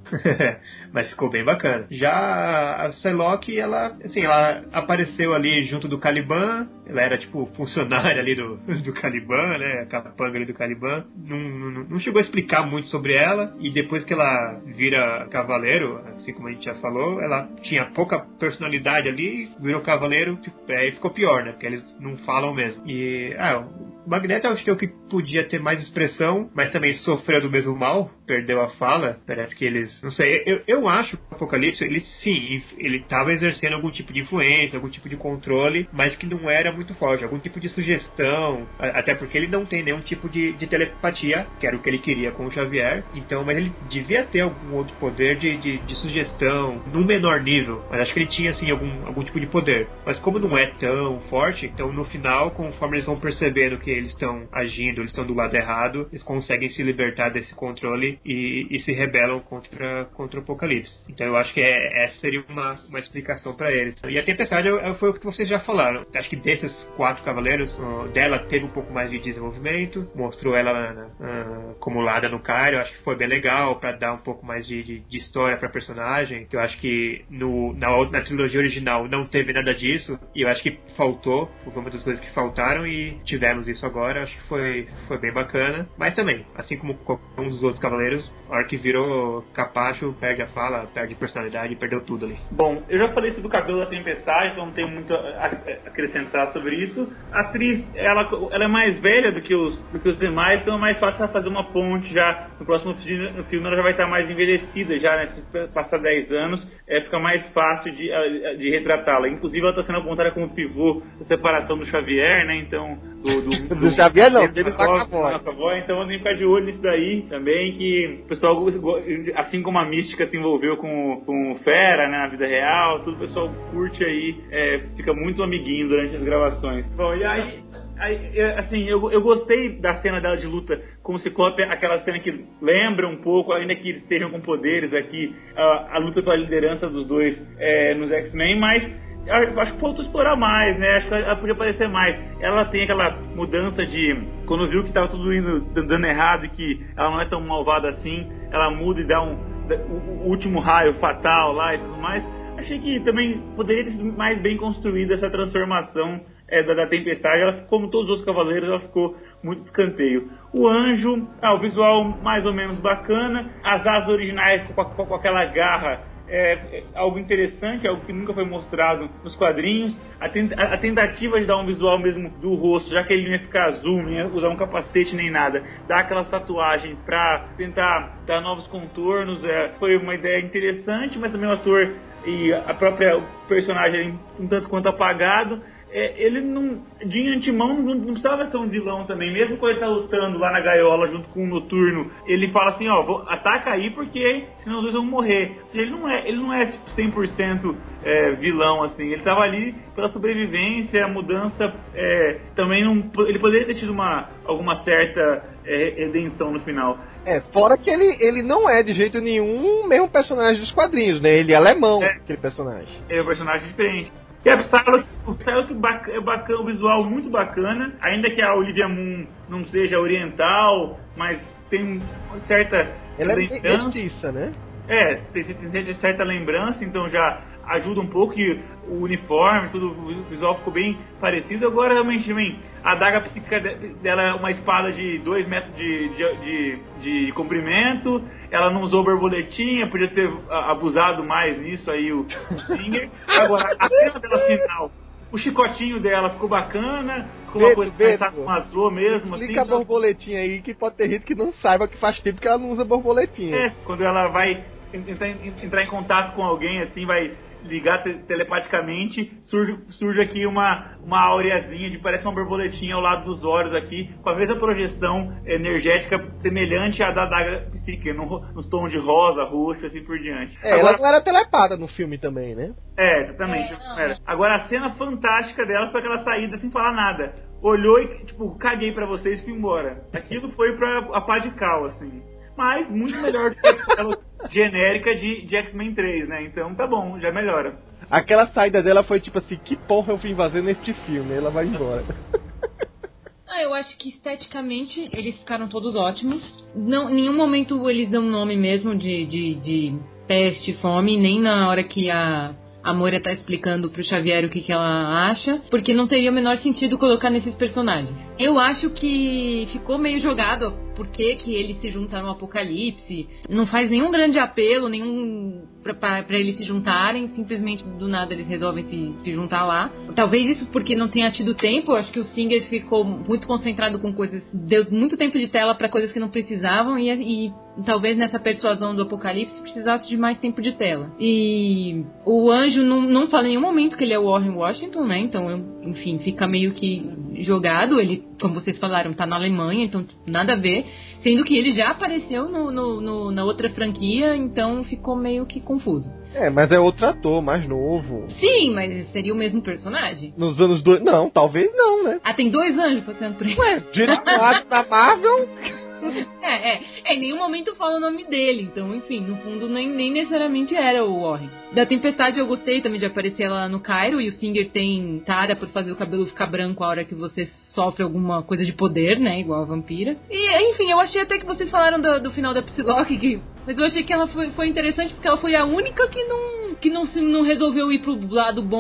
Mas ficou bem bacana. Já a Psylocke, ela, assim, ela apareceu ali junto do Caliban. Ela era tipo funcionária ali do, do Caliban, né? A capanga ali do Caliban. Não, não, não chegou a explicar muito sobre ela. E depois que ela vira cavaleiro, assim como a gente já falou, ela tinha pouca personalidade ali, virou cavaleiro, aí ficou pior, né? Porque eles não falam mesmo. E ah, o Magneto acho que é o que podia ter mais expressão, mas também sofreu do mesmo mal, perdeu a fala. Parece que eles, não sei, eu, eu acho que o Apocalipse, ele sim, ele estava exercendo algum tipo de influência, algum tipo de controle, mas que não era muito forte, algum tipo de sugestão, até porque ele não tem nenhum tipo de, de telepatia, que era o que ele queria com o Xavier, então, mas ele devia ter algum outro poder de, de, de sugestão, num menor nível, mas acho que ele tinha, assim, algum, algum tipo de poder, mas como não é tão forte, então no final, conforme eles vão percebendo que eles estão agindo, eles estão do lado errado, eles conseguem se libertar desse controle e, e se rebelam contra, contra o Apocalipse. Então eu acho que é, essa seria uma, uma explicação para eles. E a Tempestade foi o que vocês já falaram. Acho que desses quatro cavaleiros, dela teve um pouco mais de desenvolvimento, mostrou ela uh, acumulada no Cairo, acho que foi bem legal para dar um pouco mais de, de, de história para personagem, que eu acho que no, na, na trilogia original não teve nada disso, e eu acho que faltou, foi uma das coisas que faltaram e tivemos isso agora, acho que foi, foi bem bacana. Mas também, assim como com um dos outros cavaleiros, a hora que virou capacho, perde a fala, perde de personalidade, perdeu tudo ali. Bom, eu já falei sobre o cabelo da Tempestade, então não tenho muito a acrescentar sobre isso. A atriz, ela, ela é mais velha do que, os, do que os demais, então é mais fácil ela fazer uma ponte já. No próximo filme, no filme ela já vai estar mais envelhecida, já, né? Se passar dez anos, é, fica mais fácil de, de retratá-la. Inclusive, ela está sendo apontada como pivô da separação do Xavier, né? Então, do, do, do, do Xavier não, dele McAvoy. Então, eu tenho que ficar de olho nisso daí também, que o pessoal, assim como a Mística se envolveu com, com o Fera, né, na vida real, tudo o pessoal curte aí, é, fica muito amiguinho durante as gravações. Bom, e aí, aí assim, eu, eu gostei da cena dela de luta com o Ciclope, aquela cena que lembra um pouco, ainda que eles estejam com poderes aqui, a, a luta pela liderança dos dois é, nos X-Men, mas acho que faltou explorar mais, né? Acho que ela podia aparecer mais. Ela tem aquela mudança de... Quando viu que tava tudo indo dando errado e que ela não é tão malvada assim, ela muda e dá um... o, o último raio fatal lá e tudo mais. Achei que também poderia ter sido mais bem construída essa transformação é, da, da Tempestade. Ela, como todos os outros Cavaleiros, ela ficou muito escanteio. O Anjo, ah, o visual mais ou menos bacana. As asas originais com, com, com aquela garra, É, é algo interessante, algo que nunca foi mostrado nos quadrinhos. A, tent, a, a tentativa de dar um visual mesmo do rosto, já que ele não ia ficar azul, não ia usar um capacete nem nada, dar aquelas tatuagens pra tentar dar novos contornos, é, foi uma ideia interessante, mas também o ator e a própria personagem um tanto quanto apagado. É, ele não, de antemão não, não precisava ser um vilão também, mesmo quando ele tá lutando lá na gaiola junto com o Noturno, ele fala assim, ó, vou, ataca aí porque senão os dois vão morrer. Ou seja, ele não é, ele não é cem por cento é, vilão, assim, ele tava ali pela sobrevivência, a mudança, é, também não, ele poderia ter tido uma, alguma certa é, redenção no final. É, fora que ele, ele não é de jeito nenhum o mesmo personagem dos quadrinhos, né, ele é alemão, é, aquele personagem. É um personagem diferente. E a Psylocke, o Psylocke é bacana, o visual muito bacana, ainda que a Olivia Munn não seja oriental, mas tem uma certa ela lembrança. É mestiça, né? É, tem, tem certa lembrança, então já ajuda um pouco, e o uniforme, tudo, o visual ficou bem parecido. Agora realmente também a adaga psíquica dela é uma espada de dois metros de, de, de, de comprimento, ela não usou borboletinha, podia ter abusado mais nisso aí o, o Singer. Agora, a cena dela final, o chicotinho dela ficou bacana, ficou uma coisa que tá com azul mesmo. Explica assim, a borboletinha aí, que pode ter gente que não saiba que faz tempo que ela não usa borboletinha. É, quando ela vai entrar em, entrar em contato com alguém, assim, vai ligar te, telepaticamente, surge, surge aqui uma, uma aureazinha, de parece uma borboletinha ao lado dos olhos aqui, com a mesma projeção energética semelhante à da daga psíquica, no, nos tons de rosa, roxo, assim por diante. É, agora, ela não era telepada no filme também, né? É, exatamente. É, agora, a cena fantástica dela foi aquela saída sem falar nada. Olhou e, tipo, caguei pra vocês e fui embora. Aquilo foi pra a pá de cal, assim. Mas muito melhor do que aquela genérica de, de X-Men três, né? Então tá bom, já melhora. Aquela saída dela foi tipo assim, que porra eu vim fazer neste filme? Ela vai embora. Ah, eu acho que esteticamente eles ficaram todos ótimos. Não, em nenhum momento eles dão nome mesmo de, de, de teste, fome, nem na hora que a... a Moira tá explicando pro Xavier o que, que ela acha, porque não teria o menor sentido colocar nesses personagens. Eu acho que ficou meio jogado por que que eles se juntaram ao Apocalipse. Não faz nenhum grande apelo, nenhum pra, pra, pra eles se juntarem, simplesmente do nada eles resolvem se, se juntar lá. Talvez isso porque não tenha tido tempo, eu acho que o Singer ficou muito concentrado com coisas, deu muito tempo de tela pra coisas que não precisavam, e, e talvez nessa persuasão do Apocalipse precisasse de mais tempo de tela. E o Anjo não, não fala em nenhum momento que ele é o Warren Washington, né? Então, enfim, fica meio que jogado. Ele, como vocês falaram, tá na Alemanha, então nada a ver. Sendo que ele já apareceu no, no, no, na outra franquia, então ficou meio que confuso. É, mas é outro ator, mais novo. Sim, mas seria o mesmo personagem? Nos anos dois... Não, talvez não, né? Ah, tem dois anjos passando por aí. Ué, direito da Marvel... É, é, é, em nenhum momento fala o nome dele, então, enfim, no fundo nem, nem necessariamente era o Warren. Da Tempestade eu gostei também de aparecer ela no Cairo, e o Singer tem tara por fazer o cabelo ficar branco a hora que você sofre alguma coisa de poder, né, igual a vampira. E, enfim, eu achei até que vocês falaram do, do final da Psylocke, que, mas eu achei que ela foi, foi interessante porque ela foi a única que não, que não, não resolveu ir pro lado bom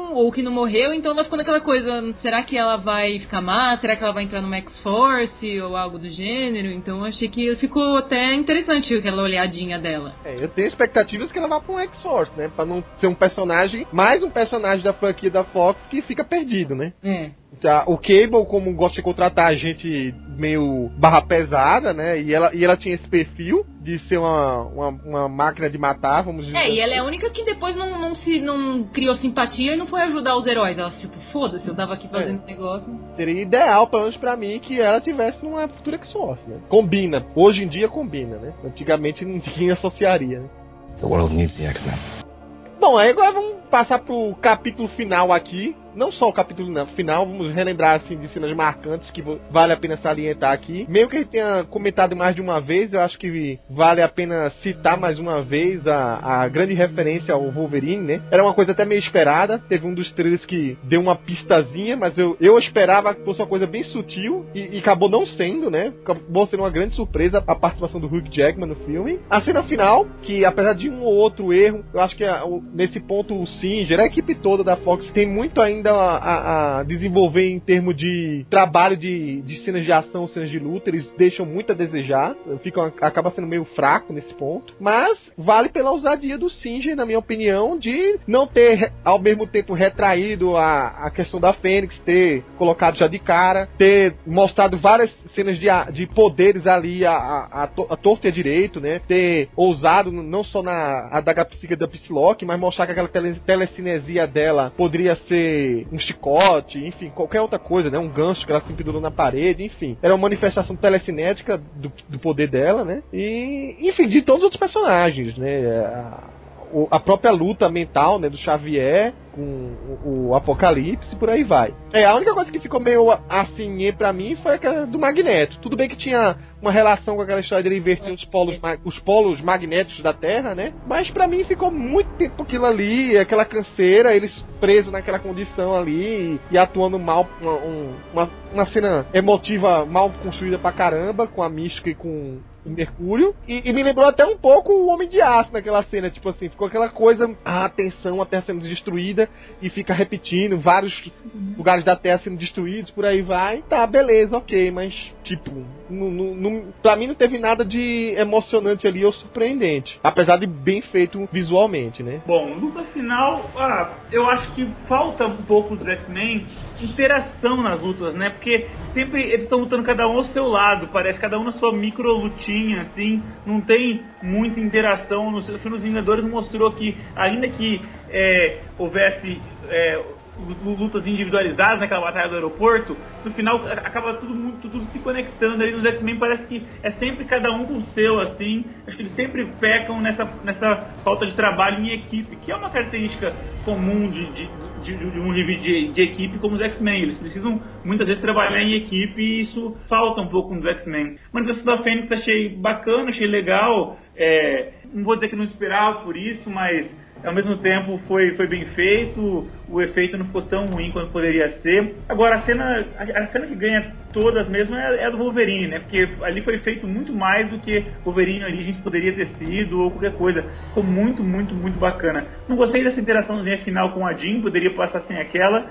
morreram, ou que não morreu, então ela ficou naquela coisa, será que ela vai ficar má? Será que ela vai entrar no X-Force ou algo do gênero? Então achei que ficou até interessante aquela olhadinha dela. É, eu tenho expectativas que ela vá pra um X-Force, né? Pra não ser um personagem, mais um personagem da franquia da Fox que fica perdido, né? É. O Cable, como gosta de contratar gente meio barra pesada, né? E ela, e ela tinha esse perfil de ser uma, uma, uma máquina de matar, vamos dizer. É, e ela é a única que depois não, não, se, não criou simpatia e não foi ajudar os heróis. Ela, tipo, foda-se, eu tava aqui fazendo é. negócio. Seria ideal, pelo menos pra mim, que ela tivesse numa futura X-Force, né? Combina. Hoje em dia combina, né? Antigamente ninguém associaria, né? The world needs the X-Men. Bom, aí agora vamos passar pro capítulo final aqui. Não só o capítulo final, vamos relembrar assim, de cenas marcantes que vale a pena salientar aqui. Meio que a gente tenha comentado mais de uma vez, eu acho que vale a pena citar mais uma vez a, a grande referência ao Wolverine, né? Era uma coisa até meio esperada, teve um dos trailers que deu uma pistazinha, mas eu, eu esperava que fosse uma coisa bem sutil e, e acabou não sendo, né? Acabou sendo uma grande surpresa a participação do Hugh Jackman no filme. A cena final, que apesar de um ou outro erro, eu acho que a, o, nesse ponto o Singer, a equipe toda da Fox tem muito ainda A, a, a desenvolver em termos de trabalho de, de cenas de ação, cenas de luta. Eles deixam muito a desejar, ficam, acaba sendo meio fraco nesse ponto, mas vale pela ousadia do Singer, na minha opinião, de não ter ao mesmo tempo retraído a, a questão da Fênix, ter colocado já de cara, ter mostrado várias cenas de, de poderes ali a, a, a, a torto e a direito, né? Ter ousado não só na adaga psíquica da Psylocke, mas mostrar que aquela tele, telecinesia dela poderia ser um chicote, enfim, qualquer outra coisa, né? Um gancho que ela se pendurou na parede, enfim. Era uma manifestação telecinética do, do poder dela, né? E, enfim, de todos os outros personagens, né? A, a própria luta mental, né? Do Xavier com o, o Apocalipse, por aí vai. É, a única coisa que ficou meio assim pra mim foi aquela do Magneto. Tudo bem que tinha uma relação com aquela história dele inverter os polos, os polos magnéticos da Terra, né? Mas pra mim ficou muito tempo aquilo ali, aquela canseira, eles presos naquela condição ali e, e atuando mal, uma, um, uma, uma cena emotiva mal construída pra caramba, com a Mística e com o Mercúrio, e, e me lembrou até um pouco o Homem de Aço naquela cena, tipo assim, ficou aquela coisa, a atenção, a Terra sendo destruída, e fica repetindo, vários lugares da Terra sendo destruídos, por aí vai, tá, beleza, ok, mas, tipo, não, não, não, pra mim não teve nada de emocionante ali ou surpreendente, apesar de bem feito visualmente, né? Bom, luta final, ah, eu acho que falta um pouco dos X-Men interação nas lutas, né? Porque sempre eles estão lutando cada um ao seu lado, parece cada um na sua micro lutinha, assim, não tem muita interação. No filme dos Vingadores mostrou que, ainda que é, houvesse é, lutas individualizadas naquela batalha do aeroporto, no final acaba tudo, muito, tudo se conectando ali. Nos X-Men parece que é sempre cada um com o seu, assim. Acho que eles sempre pecam nessa, nessa falta de trabalho em equipe, que é uma característica comum de, de, de, de um livro de, de equipe como os X-Men. Eles precisam muitas vezes trabalhar em equipe e isso falta um pouco nos X-Men. A manifestação da Fênix achei bacana, achei legal. É, não vou dizer que não esperava por isso, mas ao mesmo tempo foi, foi bem feito, o efeito não ficou tão ruim quanto poderia ser. Agora, a cena, a, a cena que ganha todas mesmo é, é a do Wolverine, né? Porque ali foi feito muito mais do que Wolverine Origins poderia ter sido ou qualquer coisa. Ficou muito, muito, muito bacana. Não gostei dessa interaçãozinha final com a Jean, poderia passar sem aquela,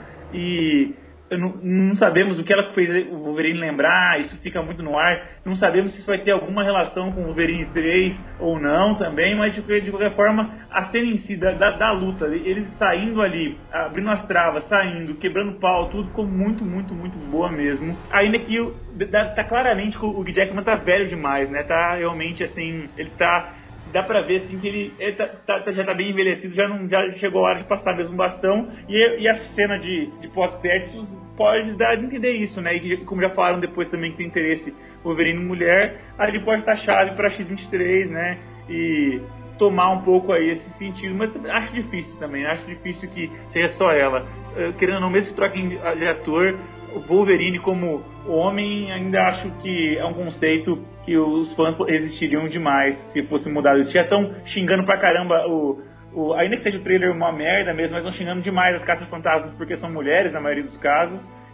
e não, não sabemos o que ela fez o Wolverine lembrar, isso fica muito no ar. Não sabemos se isso vai ter alguma relação com o Wolverine três ou não também, mas de, de qualquer forma, a cena em si da, da, da luta, eles saindo ali, abrindo as travas, saindo, quebrando pau, tudo ficou muito, muito, muito boa mesmo. Ainda que tá claramente que o Hugh Jackman tá velho demais, né? Tá realmente assim, ele tá... Dá pra ver assim que ele, ele tá, tá, já tá bem envelhecido, já, não, já chegou a hora de passar mesmo o bastão. E, e a cena de, de pós-créditos pode dar a entender isso, né? E como já falaram depois também que tem interesse Wolverine mulher, aí ele pode estar chave pra X vinte e três, né? E tomar um pouco aí esse sentido, mas acho difícil também, acho difícil que seja só ela. Querendo ou não, mesmo que troquem de ator, o Wolverine como homem, ainda acho que é um conceito que os fãs resistiriam demais se fosse mudado. Eles já estão xingando pra caramba o, o, ainda que seja o trailer uma merda mesmo, mas estão xingando demais as Caça-Fantasmas porque são mulheres na maioria dos casos,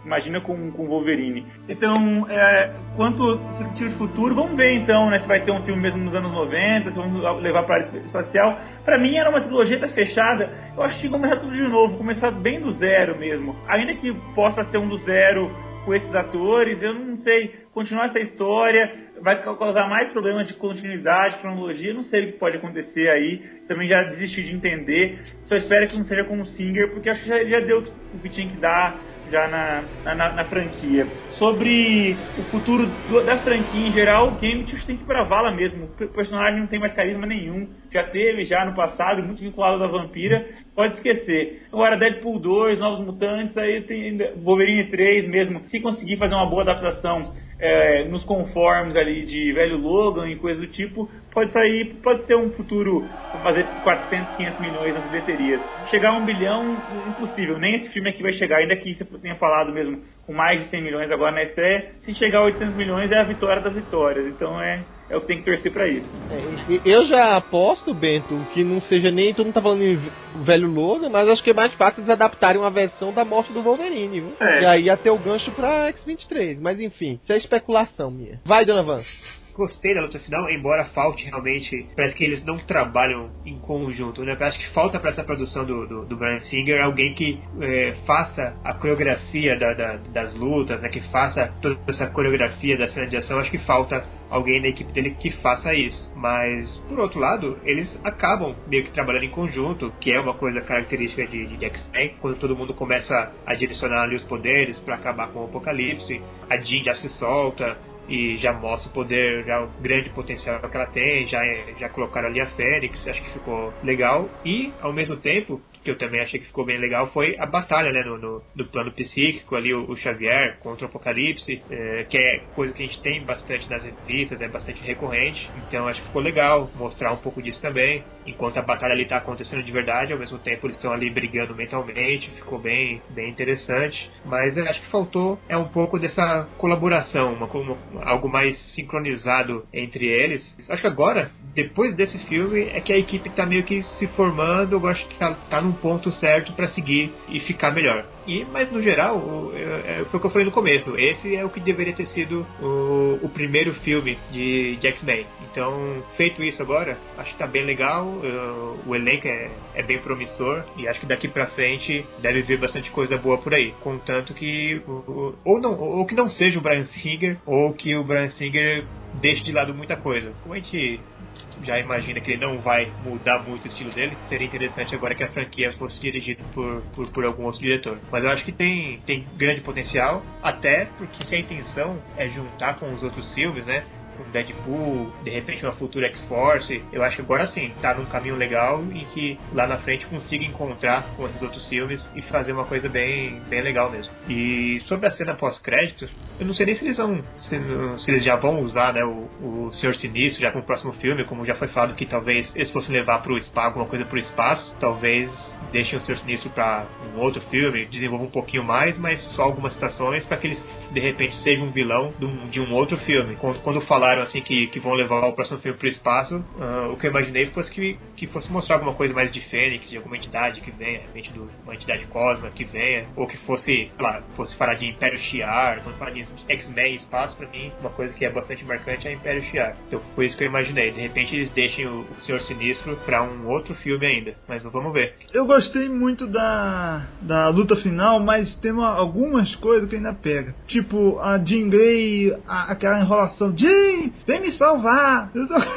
Imagina com o Wolverine. Então, é, quanto ao futuro, vamos ver então, né, se vai ter um filme mesmo nos anos noventa, se vamos levar para a área espacial. Pra mim era uma trilogia tá fechada, eu acho que tinha que começar tudo de novo, começar bem do zero mesmo. Ainda que possa ser um do zero com esses atores, eu não sei, continuar essa história vai causar mais problemas de continuidade, cronologia, não sei o que pode acontecer aí, também já desisti de entender, só espero que não seja como o Singer, porque acho que já, já deu o que tinha que dar já na, na, na franquia. Sobre o futuro do, da franquia em geral, o Gambit tem que ir pra vala mesmo, o personagem não tem mais carisma nenhum, já teve já no passado, muito vinculado da vampira, pode esquecer. Agora Deadpool dois, Novos Mutantes, aí tem Wolverine três mesmo, se conseguir fazer uma boa adaptação é, nos conformes ali de velho Logan e coisa do tipo, pode sair, pode ser um futuro pra fazer quatrocentos, quinhentos milhões nas bilheterias. Chegar a um bilhão, impossível, nem esse filme aqui vai chegar, ainda que você tenha falado mesmo com mais de cem milhões agora na estreia, se chegar a oitocentos milhões é a vitória das vitórias, então é, é o que tem que torcer pra isso. É, eu já aposto, Bento, que não seja nem, todo mundo tá falando em velho Logan, mas acho que é mais fácil eles adaptarem uma versão da morte do Wolverine, viu? É. E aí ia ter o gancho pra X vinte e três, mas enfim, isso é especulação minha. Vai, Dona Van. Gostei da luta final, embora falte realmente, parece que eles não trabalham em conjunto, né? Parece que falta para essa produção do, do, do Bryan Singer alguém que é, faça a coreografia da, da, das lutas, né? Que faça toda essa coreografia da cena de ação. Acho que falta alguém na equipe dele que faça isso. Mas, por outro lado, eles acabam meio que trabalhando em conjunto, que é uma coisa característica de, de, de X-Men, quando todo mundo começa a direcionar ali os poderes para acabar com o Apocalipse, a Jean já se solta e já mostra o poder, já o grande potencial que ela tem, já, já colocaram ali a Fênix, acho que ficou legal. E, ao mesmo tempo, que eu também achei que ficou bem legal, foi a batalha, né, no, no, no plano psíquico, ali o, o Xavier contra o Apocalipse, é, que é coisa que a gente tem bastante nas revistas, é bastante recorrente, então acho que ficou legal mostrar um pouco disso também, enquanto a batalha ali tá acontecendo de verdade, ao mesmo tempo eles estão ali brigando mentalmente, ficou bem, bem interessante, mas acho que faltou é um pouco dessa colaboração, uma, uma, algo mais sincronizado entre eles. Acho que agora, depois desse filme, é que a equipe tá meio que se formando, eu acho que tá, tá num ponto certo para seguir e ficar melhor. E, mas no geral, o, é, foi o que eu falei no começo, esse é o que deveria ter sido o, o primeiro filme de, de X-Men. Então, feito isso agora, acho que tá bem legal, uh, o elenco é, é bem promissor e acho que daqui pra frente deve vir bastante coisa boa por aí. Contanto que uh, ou, não, ou que não seja o Bryan Singer, ou que o Bryan Singer deixe de lado muita coisa. Como a gente já imagina que ele não vai mudar muito o estilo dele, seria interessante agora que a franquia fosse dirigida por, por, por algum outro diretor. Mas eu acho que tem, tem grande potencial, até porque se a intenção é juntar com os outros filmes, né, com Deadpool, de repente uma futura X-Force, eu acho que agora sim, tá num caminho legal em que lá na frente consiga encontrar com esses outros filmes e fazer uma coisa bem, bem legal mesmo. E sobre a cena pós-crédito, eu não sei nem se eles vão se, se eles já vão usar, né, o, o Senhor Sinistro já com o próximo filme, como já foi falado que talvez eles fossem levar pro espaço, alguma coisa pro espaço, talvez deixem o Senhor Sinistro para um outro filme, desenvolvam um pouquinho mais, mas só algumas citações para que eles de repente sejam um vilão de um, de um outro filme. Quando, quando falaram assim que, que vão levar o próximo filme pro espaço, uh, o que eu imaginei fosse que, que fosse mostrar alguma coisa mais de Fênix, de alguma entidade que venha, de repente de uma entidade cósmica que venha, ou que fosse, sei lá, fosse falar de Império Shi'ar, quando falar de X-Men e espaço, pra mim, uma coisa que é bastante marcante é Império Shi'ar. Então foi isso que eu imaginei. De repente eles deixem o, o Senhor Sinistro pra um outro filme ainda, mas vamos ver. Eu gostei muito da, da luta final, mas tem uma, algumas coisas que ainda pega. Tipo, a Jean Grey, a, aquela enrolação, Jean, vem me salvar!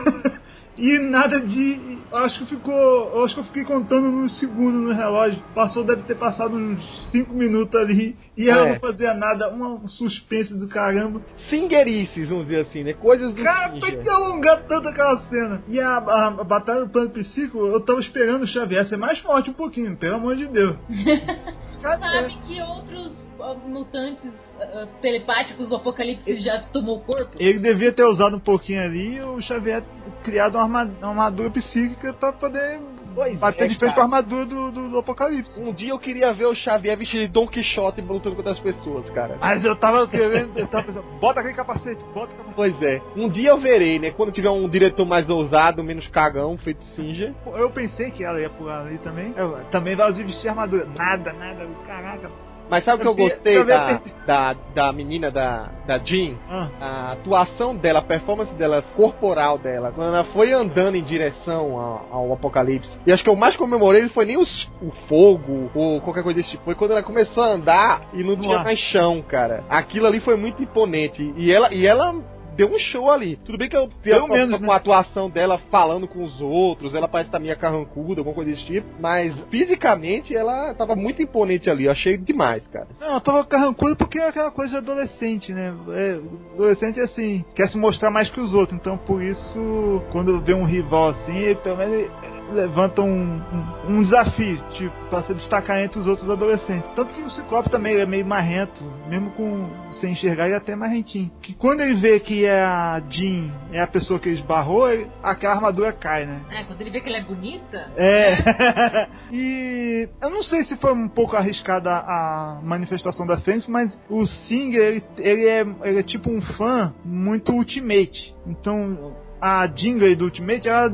E nada de... Acho que ficou... Acho que eu fiquei contando nos segundos no relógio. Passou, deve ter passado uns cinco minutos ali. E ela é. não fazia nada. Um suspense do caramba. Singerices, vamos dizer assim, né? Coisas do Cara, pra que alongar tanto aquela cena? E a, a, a batalha do plano psíquico, eu tava esperando o Xavier ser mais forte um pouquinho. Pelo amor de Deus. Sabe que outros uh, mutantes uh, telepáticos do Apocalipse ele, já tomou o corpo? Ele devia ter usado um pouquinho ali e o Xavier criado uma armadura, uma armadura psíquica pra poder pois bater é, de frente com a armadura do, do, do Apocalipse. Um dia eu queria ver o Xavier vestido de Don Quixote lutando contra as pessoas, cara. Mas eu tava querendo, eu tava pensando, bota aquele capacete, bota capacete. Pois é. Um dia eu verei, né? Quando tiver um diretor mais ousado, menos cagão, feito Singer. Eu pensei que ela ia pular ali também. Eu, também vai usar vestir armadura. Nada, nada. Caraca. Mas sabe o que eu vi- gostei eu vi da, a- da, da menina, da, da Jean? Ah. A atuação dela, a performance dela, corporal dela, quando ela foi andando em direção ao, ao apocalipse. E acho que eu mais comemorei não foi nem os, o fogo ou qualquer coisa desse tipo. Foi quando ela começou a andar e não tinha ar. mais chão, cara. Aquilo ali foi muito imponente. E ela... E ela deu um show ali. Tudo bem que eu vi Pelo a, menos, com né? a atuação dela falando com os outros, ela parece estar meio carrancuda, alguma coisa desse tipo, mas fisicamente ela tava muito imponente ali, eu achei demais, cara. Não, eu tava carrancudo porque é aquela coisa de adolescente, né? É, adolescente, assim, quer se mostrar mais que os outros. Então, por isso, quando vê um rival assim, ele, pelo menos ele levanta um, um, um desafio, tipo, pra se destacar entre os outros adolescentes. Tanto que o Ciclope também ele é meio marrento, mesmo com sem enxergar, ele é até marrentinho. Que quando ele vê que é a Jean, é a pessoa que ele esbarrou, ele, aquela armadura cai, né? É, quando ele vê que ela é bonita. É. E eu não sei se foi um pouco arriscada a manifestação da Fênix, mas o Singer, ele, ele, é, ele é tipo um fã muito Ultimate. Então, a Jean do Ultimate, ela,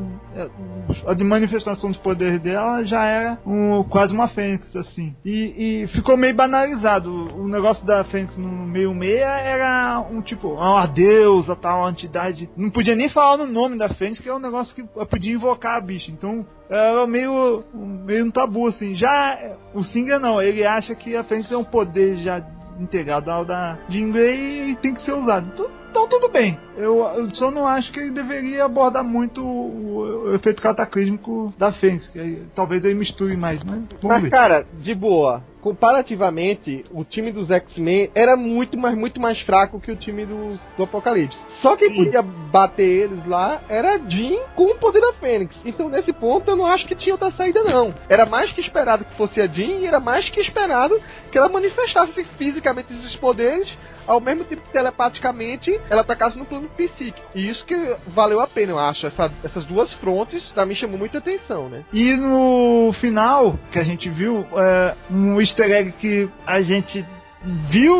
a de manifestação dos poderes dela já era um, quase uma Fênix, assim. E, e ficou meio banalizado. O negócio da Fênix no meio-meia era um tipo, uma deusa, tal, uma entidade. Não podia nem falar no nome da Fênix, que é um negócio que podia invocar a bicha. Então, era meio, meio um tabu, assim. Já o Singer não, ele acha que a Fênix é um poder já integrado ao da Jean Grey e tem que ser usado. Então, então tudo bem. Eu, eu só não acho que ele deveria abordar muito o, o efeito cataclísmico da Fênix. Que aí, talvez ele misture mais, mas vamos Mas, ver. cara, de boa, comparativamente, o time dos X-Men era muito, mas muito mais fraco que o time dos, do Apocalipse. Só quem Sim. podia bater eles lá era a Jean com o poder da Fênix. Então, nesse ponto, eu não acho que tinha outra saída, não. Era mais que esperado que fosse a Jean e era mais que esperado que ela manifestasse fisicamente esses poderes, ao mesmo tempo que telepaticamente ela atacasse no plano psíquico. E isso que valeu a pena, eu acho. Essa, essas duas frontes, pra mim, chamou muita atenção, né? E no final, que a gente viu, é, um easter egg que a gente viu,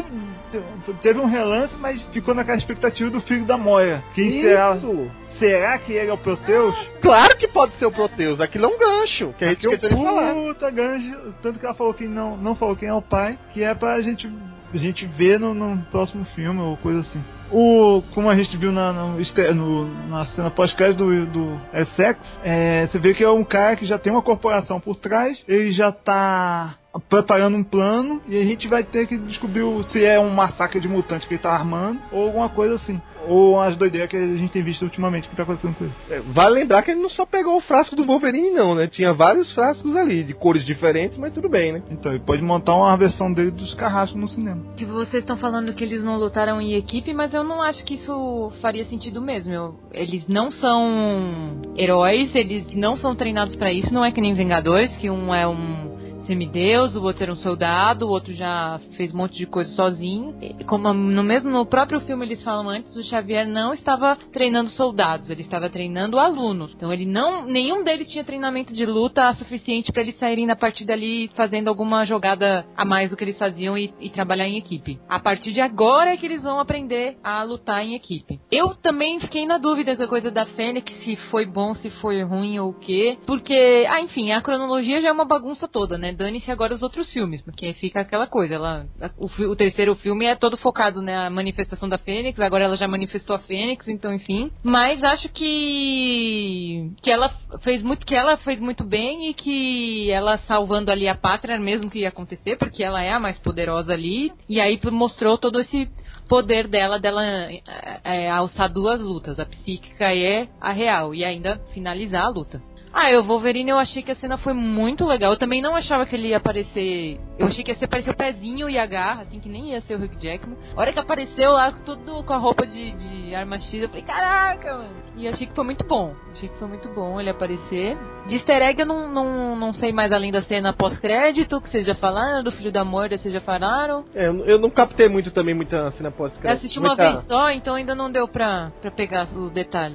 teve um relance, mas ficou naquela expectativa do filho da Moira. Quem será? Isso! Será que ele é o Proteus? Claro que pode ser o Proteus, aquilo é um gancho, que é isso que eu Aqui queria falar. puta gancho, tanto que ela falou que não, não falou quem é o pai, que é pra gente, a gente ver no, no próximo filme ou coisa assim. O, como a gente viu na, no, no, na cena pós-crédito do, do S X, é, você vê que é um cara que já tem uma corporação por trás, ele já tá preparando um plano e a gente vai ter que descobrir se é um massacre de mutantes que ele tá armando ou alguma coisa assim. Ou as doideiras que a gente tem visto ultimamente que tá acontecendo com ele. É, vale lembrar que ele não só pegou o frasco do Wolverine, não, né? Tinha vários frascos ali, de cores diferentes, mas tudo bem, né? Então ele pode montar uma versão dele dos carrascos no cinema. Que vocês estão falando que eles não lutaram em equipe, mas eu não acho que isso faria sentido mesmo. Eu, eles não são heróis, eles não são treinados pra isso, não é que nem Vingadores, que um é um semideus, o outro era um soldado, o outro já fez um monte de coisa sozinho. Como no mesmo no próprio filme eles falam antes, o Xavier não estava treinando soldados, ele estava treinando alunos. Então ele não, nenhum deles tinha treinamento de luta suficiente para eles saírem da partida ali fazendo alguma jogada a mais do que eles faziam e, e trabalhar em equipe. A partir de agora é que eles vão aprender a lutar em equipe. Eu também fiquei na dúvida da coisa da Fênix, se foi bom, se foi ruim ou o quê, porque, ah, enfim, a cronologia já é uma bagunça toda, né? Dane-se agora os outros filmes, porque fica aquela coisa, ela, o, o terceiro filme é todo focado na manifestação da Fênix, agora ela já manifestou a Fênix, então enfim, mas acho que que ela fez muito, que ela fez muito bem e que ela salvando ali a pátria mesmo que ia acontecer, porque ela é a mais poderosa ali, e aí mostrou todo esse poder dela, dela é, é, alçar duas lutas, a psíquica e a real, e ainda finalizar a luta. Ah, eu Wolverine, eu achei que a cena foi muito legal. Eu também não achava que ele ia aparecer. Eu achei que ia ser aparecer o pezinho e a garra, assim, que nem ia ser o Hugh Jackman. A hora que apareceu lá, tudo com a roupa de, de arma X, eu falei, caraca, mano. E achei que foi muito bom. Achei que foi muito bom ele aparecer. De easter egg, eu não, não, não sei mais além da cena pós-crédito, que vocês já falaram, do filho da Moira, vocês já falaram. É, eu não captei muito também, muita cena pós-crédito. Eu assisti uma muita... vez só, então ainda não deu pra, pra pegar os detalhes.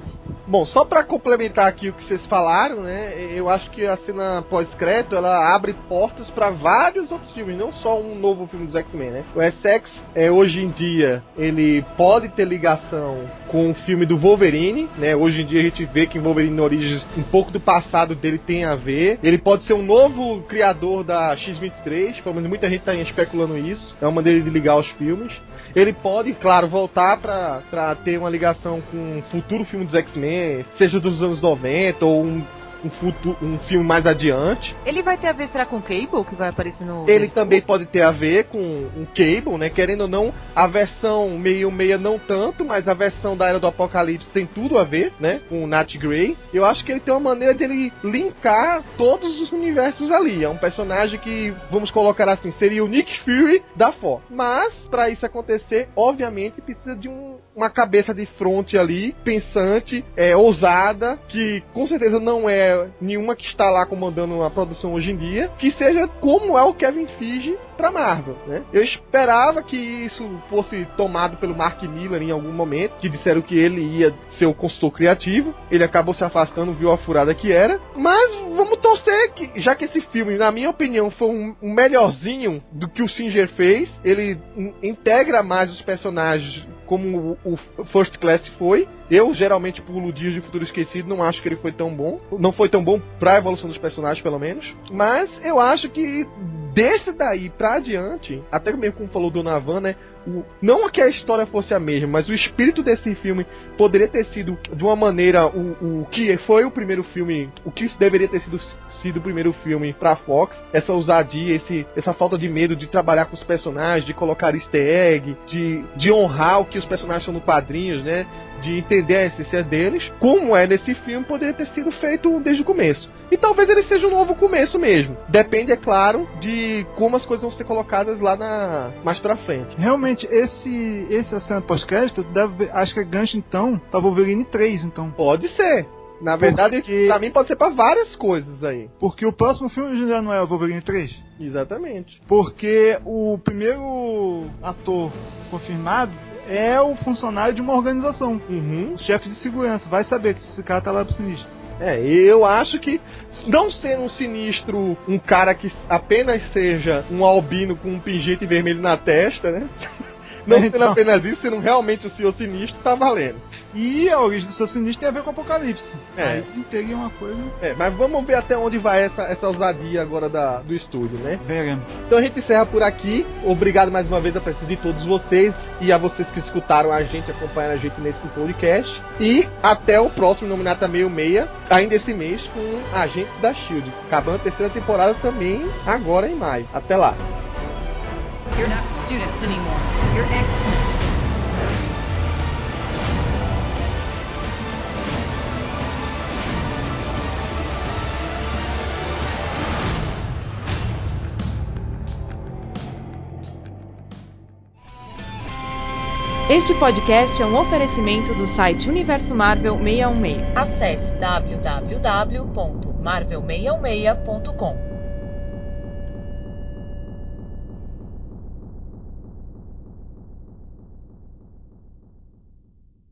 Bom, só pra complementar aqui o que vocês falaram, né, eu acho que a cena pós-crédito, ela abre portas pra vários outros filmes, não só um novo filme dos X-Men, né. O Essex, é, hoje em dia, ele pode ter ligação com o filme do Wolverine, né, hoje em dia a gente vê que em Wolverine Origins, um pouco do passado dele tem a ver, ele pode ser um novo criador da X vinte e três, pelo menos muita gente tá especulando isso, é uma maneira de ligar os filmes. Ele pode, claro, voltar pra, pra ter uma ligação com um futuro filme dos X-Men, seja dos anos noventa ou um, um, futuro, um filme mais adiante. Ele vai ter a ver, será, com o Cable, que vai aparecer no... Ele também pode ter a ver com um Cable, né? Querendo ou não, a versão meio meia não tanto, mas a versão da Era do Apocalipse tem tudo a ver, né? Com o Nat Grey. Eu acho que ele tem uma maneira de ele linkar todos os universos ali. É um personagem que, vamos colocar assim, seria o Nick Fury da Fox. Mas, pra isso acontecer, obviamente, precisa de um, uma cabeça de fronte ali, pensante, é, ousada, que com certeza não é nenhuma que está lá comandando a produção hoje em dia, que seja como é o Kevin Feige pra Marvel, né? Eu esperava que isso fosse tomado pelo Mark Millar em algum momento, que disseram que ele ia ser o consultor criativo, ele acabou se afastando, viu a furada que era, mas vamos torcer que, já que esse filme, na minha opinião, foi um, um melhorzinho do que o Singer fez, ele in- integra mais os personagens como o, o First Class foi. Eu, geralmente, pulo Dias de Futuro Esquecido, não acho que ele foi tão bom. Não foi tão bom pra evolução dos personagens, pelo menos. Mas eu acho que desse daí pra adiante, até mesmo como falou o Donovan, né? O, não que a história fosse a mesma, mas o espírito desse filme poderia ter sido de uma maneira o, o que foi o primeiro filme, o que deveria ter sido, sido o primeiro filme pra Fox, essa ousadia, esse, essa falta de medo de trabalhar com os personagens, de colocar easter egg, de, de honrar o que os personagens são no quadrinhos, né, de entender a essência deles, como é nesse filme, poderia ter sido feito desde o começo. E talvez ele seja um novo começo mesmo. Depende, é claro, de como as coisas vão ser colocadas lá na mais pra frente. Realmente, esse, essa cena pós-crédito, deve, acho que é gancho, então, pra Wolverine três, então. Pode ser. Na verdade, Porque... pra mim pode ser pra várias coisas aí. Porque o próximo filme já não é o Wolverine três? Exatamente. Porque o primeiro ator confirmado é o funcionário de uma organização. Uhum. O chefe de segurança. Vai saber que esse cara tá lá pro sinistro. É, eu acho que, não sendo um sinistro, um cara que apenas seja um albino com um pingente vermelho na testa, né? Não então... sendo apenas isso, sendo realmente o senhor sinistro, tá valendo. E a origem do seu sinistro tem a ver com o Apocalipse. É. Aí teria uma coisa... É, mas vamos ver até onde vai essa, essa ousadia agora da, do estúdio, né? Veremos. Então a gente encerra por aqui. Obrigado mais uma vez a presença de todos vocês e a vocês que escutaram a gente, acompanharam a gente nesse podcast. E até o próximo Nominata sessenta e seis, ainda esse mês, com Agentes da Shield. Acabando a terceira temporada também, agora em maio. Até lá. You're not students anymore. You're X-Men. Este podcast é um oferecimento do site Universo Marvel seiscentos e dezesseis. Acesse w w w ponto marvel seiscentos e dezesseis ponto com.